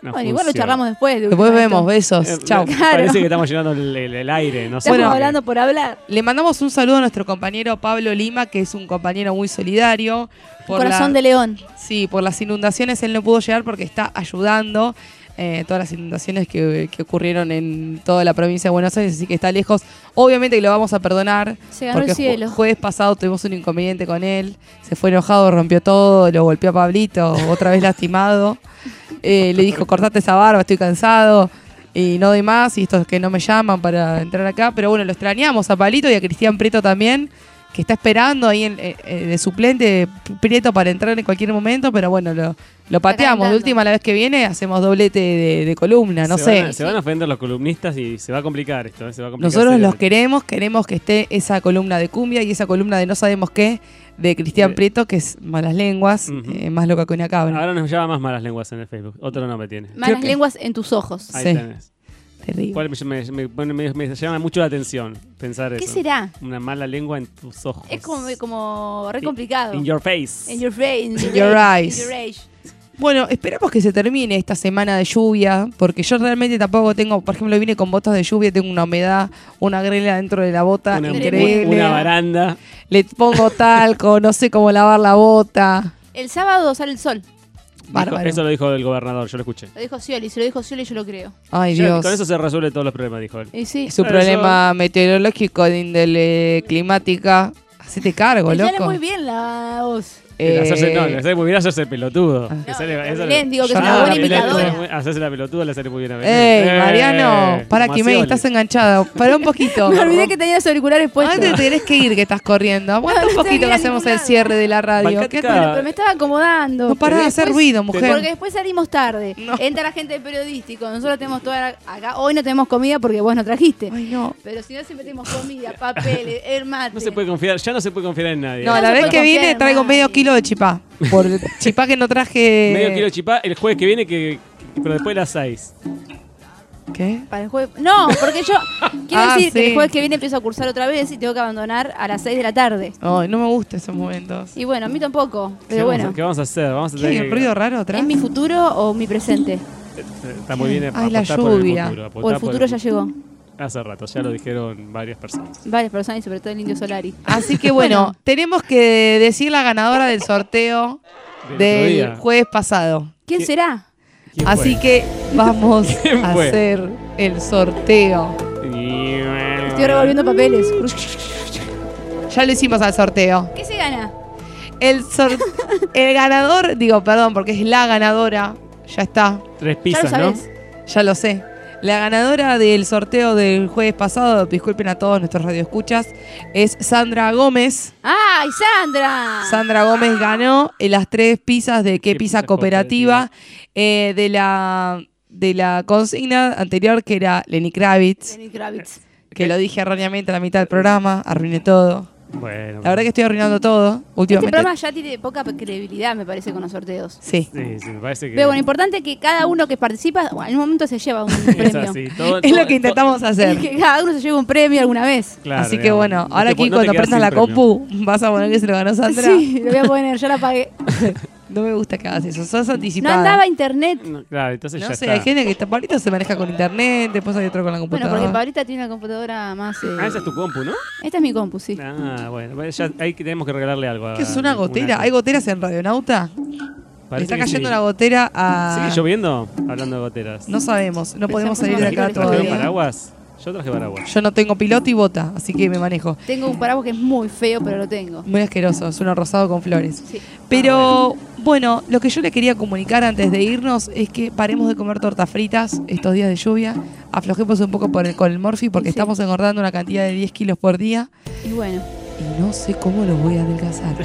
Una Bueno, igual lo función. charlamos después. de Después última vemos, esto. besos. Eh, Chau. me Claro. Parece que estamos llenando el, el- el aire. No sé Estamos por qué. hablando por hablar. Le mandamos un saludo a nuestro compañero Pablo Lima, que es un compañero muy solidario. Por Corazón la- de león. Sí, por las inundaciones él no pudo llegar porque está ayudando. eh, todas las inundaciones que, que ocurrieron en toda la provincia de Buenos Aires, así que está lejos. Obviamente que lo vamos a perdonar. Se ganó porque el cielo. ju- jueves pasado tuvimos un inconveniente con él. Se fue enojado, rompió todo, lo golpeó a Pablito, otra vez lastimado. Eh, le dijo, cortate esa barba, estoy cansado. Y no doy más, y estos que no me llaman para entrar acá. Pero bueno, lo extrañamos a Pablito y a Cristian Prieto también, que está esperando ahí en- eh, eh, de suplente Prieto para entrar en cualquier momento, pero bueno, lo, lo pateamos. De calentando. última, la vez que viene, hacemos doblete de, de columna, no se sé. Van a, se van a ofender los columnistas y se va a complicar esto. eh, Se va a complicar Nosotros los seriamente. queremos, queremos que esté esa columna de cumbia y esa columna de no sabemos qué, de Cristian Sí. Prieto, que es Malas Lenguas, Ujú. eh, más loca que una cabra. Ahora nos llama más malas lenguas en el Facebook. Otro nombre tiene. Malas que- lenguas en tus ojos. Ahí Sí. tenés. Terrible. Cuál me, me- me- me- me llama mucho la atención pensar ¿Qué eso. será? Una mala lengua en tus ojos. Es como, como re complicado. In your face. In your face. In In your eyes. In your eyes. Bueno, esperamos que se termine esta semana de lluvia, porque yo realmente tampoco tengo, por ejemplo, vine con botas de lluvia, tengo una humedad, una grela dentro de la bota, Una, increíble. una baranda. Le pongo talco, no sé cómo lavar la bota. El sábado sale el sol. Dijo- Bárbaro. eso lo dijo el gobernador, yo lo escuché. Lo dijo Scioli, se lo dijo Scioli y yo lo creo. Ay, Ya, Dios. con eso se resuelven todos los problemas, dijo él. Y sí. Es un Eso- problema meteorológico, de índole climática. Hacete cargo, Y sale loco. muy bien la voz. Eh, hacerse, no, le sale muy bien hacerse pelotudo. Ah. Le sale- No, eso le- Belén, digo que es una Ah, buena la pelotuda, imitadora. muy- Hacerse la pelotuda le sale muy bien a Belén. Ey, Eh, Mariano, para que me Macioli. estás enganchado. Para un poquito. Me olvidé que tenía los auriculares ¿A puestos. dónde te tenés que ir que estás corriendo? Aguanta No, un no poquito tengo que que ir a hacemos ningún el lado. cierre de la radio. Bancate ¿Qué cada- tal? Pero me estaba acomodando. No pará de Porque hacer después- ruido, mujer. Porque después salimos tarde. Entra la gente del periodístico. Nosotros tenemos toda la- acá. Hoy no tenemos comida porque vos no trajiste. Ay, no. Pero si no, siempre tenemos comida, papel, el mate. No se puede confiar, ya no se puede confiar en nadie. No, No la se vez puede que confiar viene en traigo nadie. medio kilo de chipá. Por el chipá que no traje. Medio kilo de chipá el jueves que viene, que, que- pero después de las seis. ¿Qué? Para el jueves. No, porque yo quiero Ah, decir que sí. el jueves que viene empiezo a cursar otra vez y tengo que abandonar a las seis de la tarde. Ay, no me gustan esos momentos. Y bueno, a mí tampoco. ¿Qué, Pero vamos bueno, a, ¿Qué vamos a hacer? Vamos a ¿Qué tener hay un que- ruido raro atrás? ¿es mi futuro o mi presente? Está muy bien. Ay, la apostar por el lluvia. futuro, apostar O el por futuro ya llegó. Hace rato, ya lo dijeron varias personas. Varias personas y sobre todo el Indio Solari. Así que bueno, tenemos que decir la ganadora del sorteo Del otro del día. jueves pasado. ¿Quién ¿Qué- será? ¿Quién Así fue? que vamos ¿Quién a fue? hacer el sorteo. Estoy revolviendo papeles. Ya lo hicimos al sorteo. ¿Qué se gana? El, sor- el ganador, digo, perdón, porque es la ganadora, ya está, Tres Ya lo pizzas, ¿no? sabes. ya lo sé. La ganadora del sorteo del jueves pasado, disculpen a todos nuestros radioescuchas, es Sandra Gómez. ¡Ay, Sandra! Sandra Gómez ganó en las tres pizzas de qué ¿Qué pizza pizza cooperativa, eh, de la de la consigna anterior que era Lenny Kravitz, Lenny Kravitz. que lo dije erróneamente a la mitad del programa, arruiné todo. Bueno. La verdad que estoy arruinando todo Este últimamente. programa ya tiene poca credibilidad, me parece, con los sorteos. Sí. Sí, sí, me parece que. Pero bueno, importante es que cada uno que participa, bueno, en un momento se lleva un es premio. así. Todo, Es todo- lo que intentamos hacer. Que cada uno se lleve un premio alguna vez. Claro, Así que digamos, bueno, no ahora te aquí po- no te cuando quedas prendas la sin premio. compu, vas a poner que se lo ganó Sandra. Sí, lo voy a poner, ya la pagué. No me gusta que hagas eso, sos No anticipada. andaba internet. No, claro, entonces No ya sé, está. hay gente que está, Pablito se maneja con internet, después hay otro con la Bueno, computadora. porque Pablita tiene una computadora más. eh, Ah, esa es tu compu, ¿no? Esta es mi compu, sí. Ah, bueno, bueno, ya ahí que tenemos que regalarle algo. a- ¿Qué es una gotera? ¿Hay goteras en Radionauta? Le Parece está que cayendo sí. una gotera a... ¿Sigue lloviendo? Hablando de goteras. No sabemos, no podemos salir de acá ¿Trajeron todavía. paraguas? Yo traje paraguas. Yo no tengo piloto y bota, así que me manejo. Tengo un paraguas que es muy feo, pero lo tengo. Muy asqueroso, es uno rosado con flores. Sí. Pero bueno, lo que yo le quería comunicar antes de irnos es que paremos de comer tortas fritas estos días de lluvia. Aflojemos un poco por el, con el Morphy porque Sí. estamos engordando una cantidad de diez kilos por día. Y bueno, Y no sé cómo los voy a adelgazar.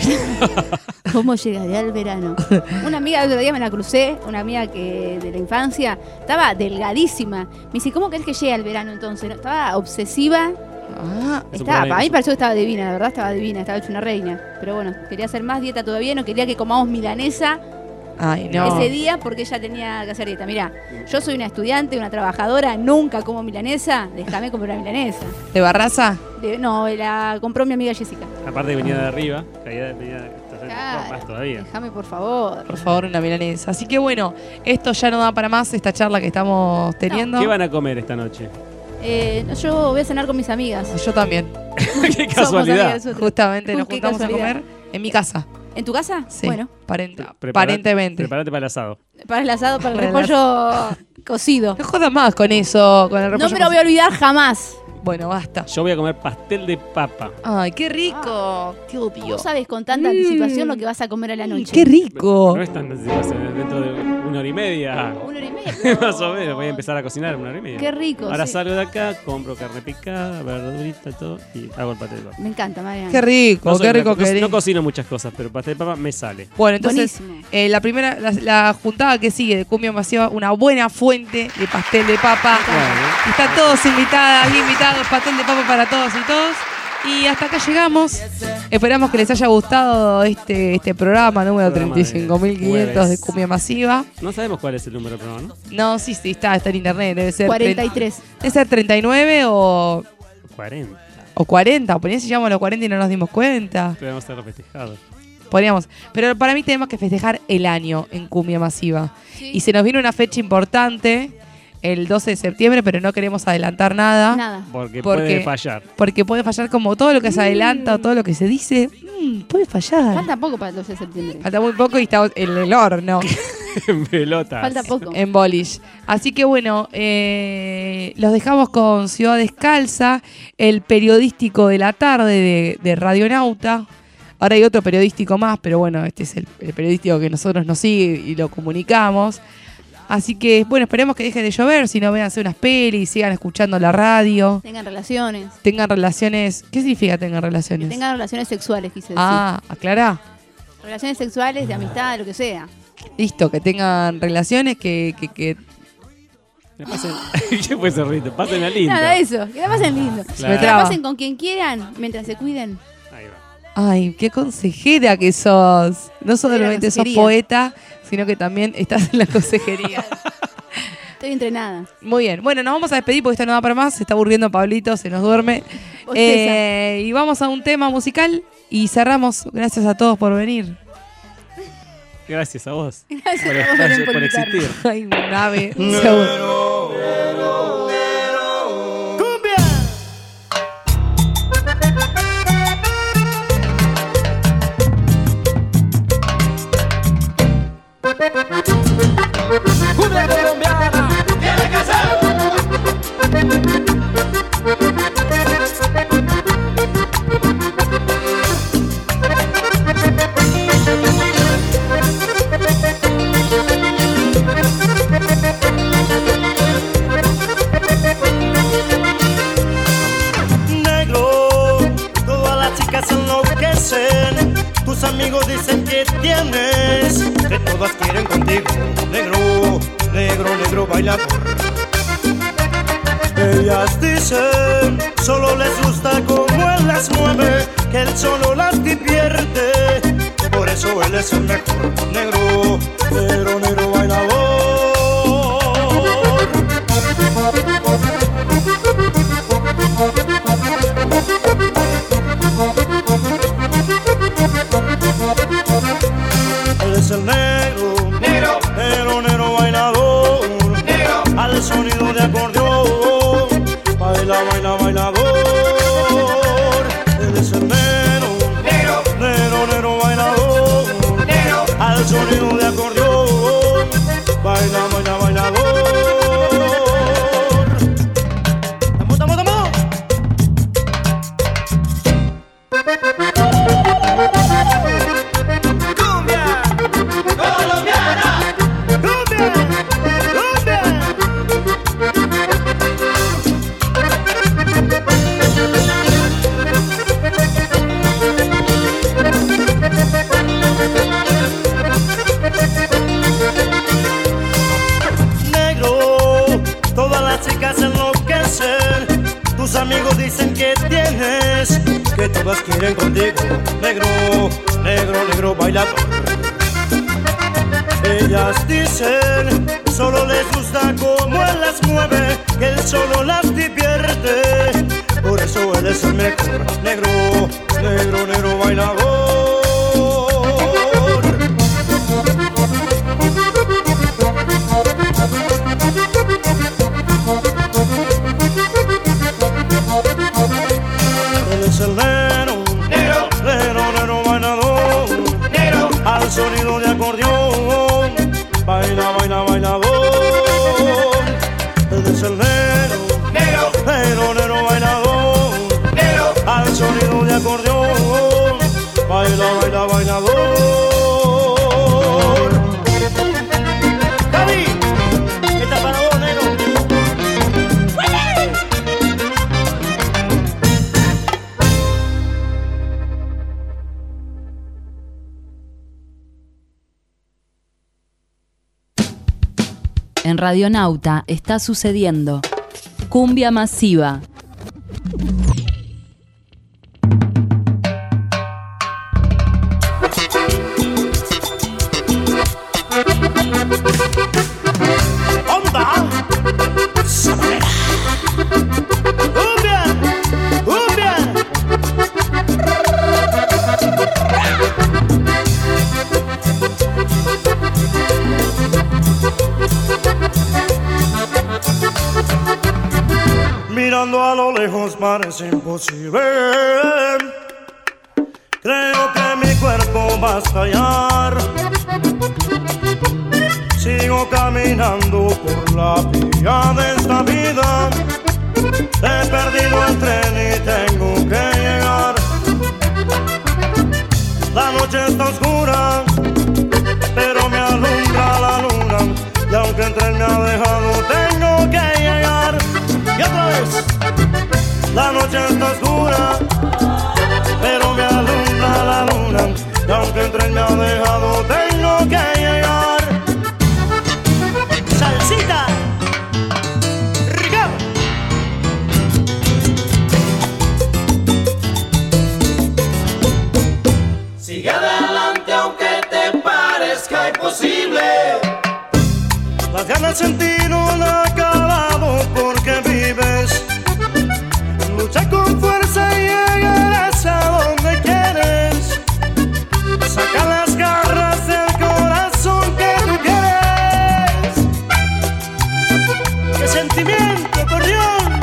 ¿cómo llegaré al verano? Una amiga el otro día me la crucé, una amiga que de la infancia, estaba delgadísima. Me dice, ¿cómo querés que llegue al verano entonces? ¿No? Estaba obsesiva. Ah, Es un Estaba, problema. a mí me pareció que estaba divina, la verdad estaba divina, estaba hecha una reina. Pero bueno, quería hacer más dieta todavía, no quería que comamos milanesa ay, no. ese día porque ella tenía que hacer dieta. Mirá, yo soy una estudiante, una trabajadora, nunca como milanesa, déjame comer una milanesa. ¿De Barraza? De- no, la compró mi amiga Jessica. Aparte que venía de arriba, caía, venía, Claro, más todavía. Déjame, por favor. Por favor, una milanesa. Así que bueno, esto ya no da para más, esta charla que estamos teniendo. ¿Qué van a comer esta noche? Eh, yo voy a cenar con mis amigas. Yo también. Qué casualidad. Justamente nos Qué juntamos casualidad. a comer en mi casa. ¿En tu casa? Sí. Bueno, Parenta- Preparate- Aparentemente. Prepárate para el asado. para el asado, para el Para el repollo cocido. No jodas más con eso, con el No repollo. me lo voy a olvidar jamás. Bueno, basta. Yo voy a comer pastel de papa. Ay, qué rico. Qué obvio. No sabes con tanta anticipación lo que vas a comer a la noche. Qué rico. No es tan anticipación, es dentro de una hora y media. Una hora y media. Más o menos, voy a empezar a cocinar en una hora y media. Qué rico, Ahora sí. salgo de acá, compro carne picada, verdurita, todo, y hago el pastel de papa. Me encanta, Mariana. Qué rico, No soy qué una- rico no, que no cocino muchas cosas, pero pastel de papa me sale. Bueno, entonces, Buenísimo. eh, la primera, la, la juntada que sigue de Cumbia Masiva, una buena fuente de pastel de papa. Bueno. Están todos invitadas y invitados, pastel de papa para todos y todos. Y hasta acá llegamos. Esperamos que les haya gustado este, este programa número Programa treinta y cinco mil quinientos de jueves. Cumbia Masiva. No sabemos cuál es el número del programa, ¿no? No, sí, sí, está, está en internet. Debe ser cuarenta y tres. Debe ser treinta y nueve o, cuarenta. o cuarenta. Por ahí si llamamos los cuarenta y no nos dimos cuenta. Debemos ser festejados. Podríamos. Pero para mí tenemos que festejar el año en Cumbia Masiva. Sí. Y se nos viene una fecha importante, el doce de septiembre, pero no queremos adelantar nada. Nada. Porque, Porque- puede fallar. Porque puede fallar como todo lo que se adelanta o todo lo que se dice. mm, puede fallar. Falta poco para el doce de septiembre. Falta muy poco y está en el horno. En pelotas. Falta poco. En Bolish. Así que bueno, eh, los dejamos con Ciudad Descalza, el periodístico de la tarde de, de Radionauta. Ahora hay otro periodístico más, pero bueno, este es el, el periodístico que nosotros nos sigue y lo comunicamos. Así que bueno, esperemos que deje de llover, si no véanse unas pelis, sigan escuchando la radio, Tengan relaciones. tengan relaciones. ¿Qué significa tengan Que relaciones? tengan relaciones sexuales, quise decir. Ah, aclará. Relaciones sexuales, de amistad, lo que sea. Listo, que tengan relaciones que, que, que Me pasen... ¿Qué fue ese rito? Pasen a lindo. Nada, eso. Que la pasen lindo. Claro. Que la pasen con quien quieran, mientras se cuiden. Ahí va. Ay, qué consejera que sos. No solamente sos consejería. poeta, sino que también estás en la consejería. Estoy entrenada. Muy bien. Bueno, nos vamos a despedir porque esto no da para más. Se está aburriendo Pablito, se nos duerme. Bosteza. Eh, y vamos a un tema musical y cerramos. Gracias a todos por venir. Gracias a vos. Gracias por, a vos también por por invitarme. existir. Ay, un ave. un segundo. Cumbia colombiana, tiene que ser. Negro, todas las chicas enloquecen. Tus amigos dicen que tienes, que todas quieren contigo. Negro, negro, negro bailador. Ellas dicen, solo les gusta como él las mueve, que él solo las divierte. Por eso él es el mejor. Negro, negro, negro bailador. Él es el negro, negro, negro, negro bailador, negro, al sonido de acordeón, baila, baila, bailador. Él es el negro, negro, negro, negro bailador, negro, al sonido de acordeón, baila, baila, bailador. ¡Vamos, vamos, vamos! Cumbia colombiana, ¡Cumbia! ¡Cumbia! Negro, todas las chicas enloquecen. Tus amigos dicen que tienes, que todas quieren contigo. Negro, negro, negro bailador. Ellas dicen, solo les gusta como él las mueve, que él solo las divierte. Por eso él es el mejor. Negro, negro, negro bailador. En Radionauta está sucediendo Cumbia Masiva. Mirando a lo lejos parece imposible. Creo que mi cuerpo va a estallar. Sigo caminando por la vía de esta vida. He perdido el tren y tengo que llegar. La noche está oscura, pero me alumbra la luna. Y aunque el tren me ha dejado, tengo que llegar. Y otra vez, la noche está oscura, pero me alumbra la luna. Y aunque el tren me ha dejado, tengo que llegar. Salsita, Ricardo. Sigue adelante aunque te parezca imposible. Las ganas en ti no han acabado porque vives. Lucha con fuerza y llegarás a donde quieres. Saca las garras del corazón que tú quieres. ¡Qué sentimiento, corrión!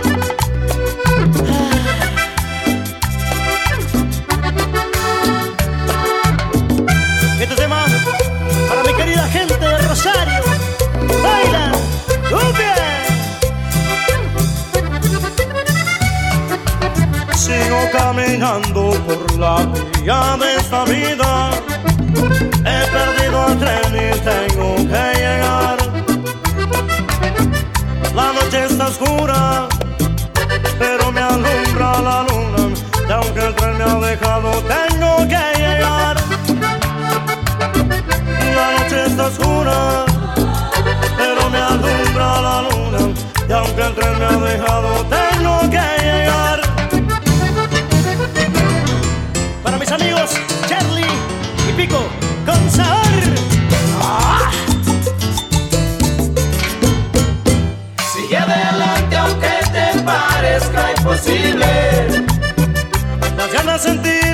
Este tema para mi querida gente de Rosario. ¡Baila! ¡Cumbia! Sigo caminando por la vía de esta vida. He perdido el tren y tengo que llegar. La noche está oscura, pero me alumbra la luna. Y aunque el tren me ha dejado, tengo que llegar. La noche está oscura, pero me alumbra la luna. Y aunque el tren me ha dejado, tengo que llegar. Para mis amigos Charlie y Pico, con sabor. ¡Ah! Sigue adelante aunque te parezca imposible. Las ganas en ti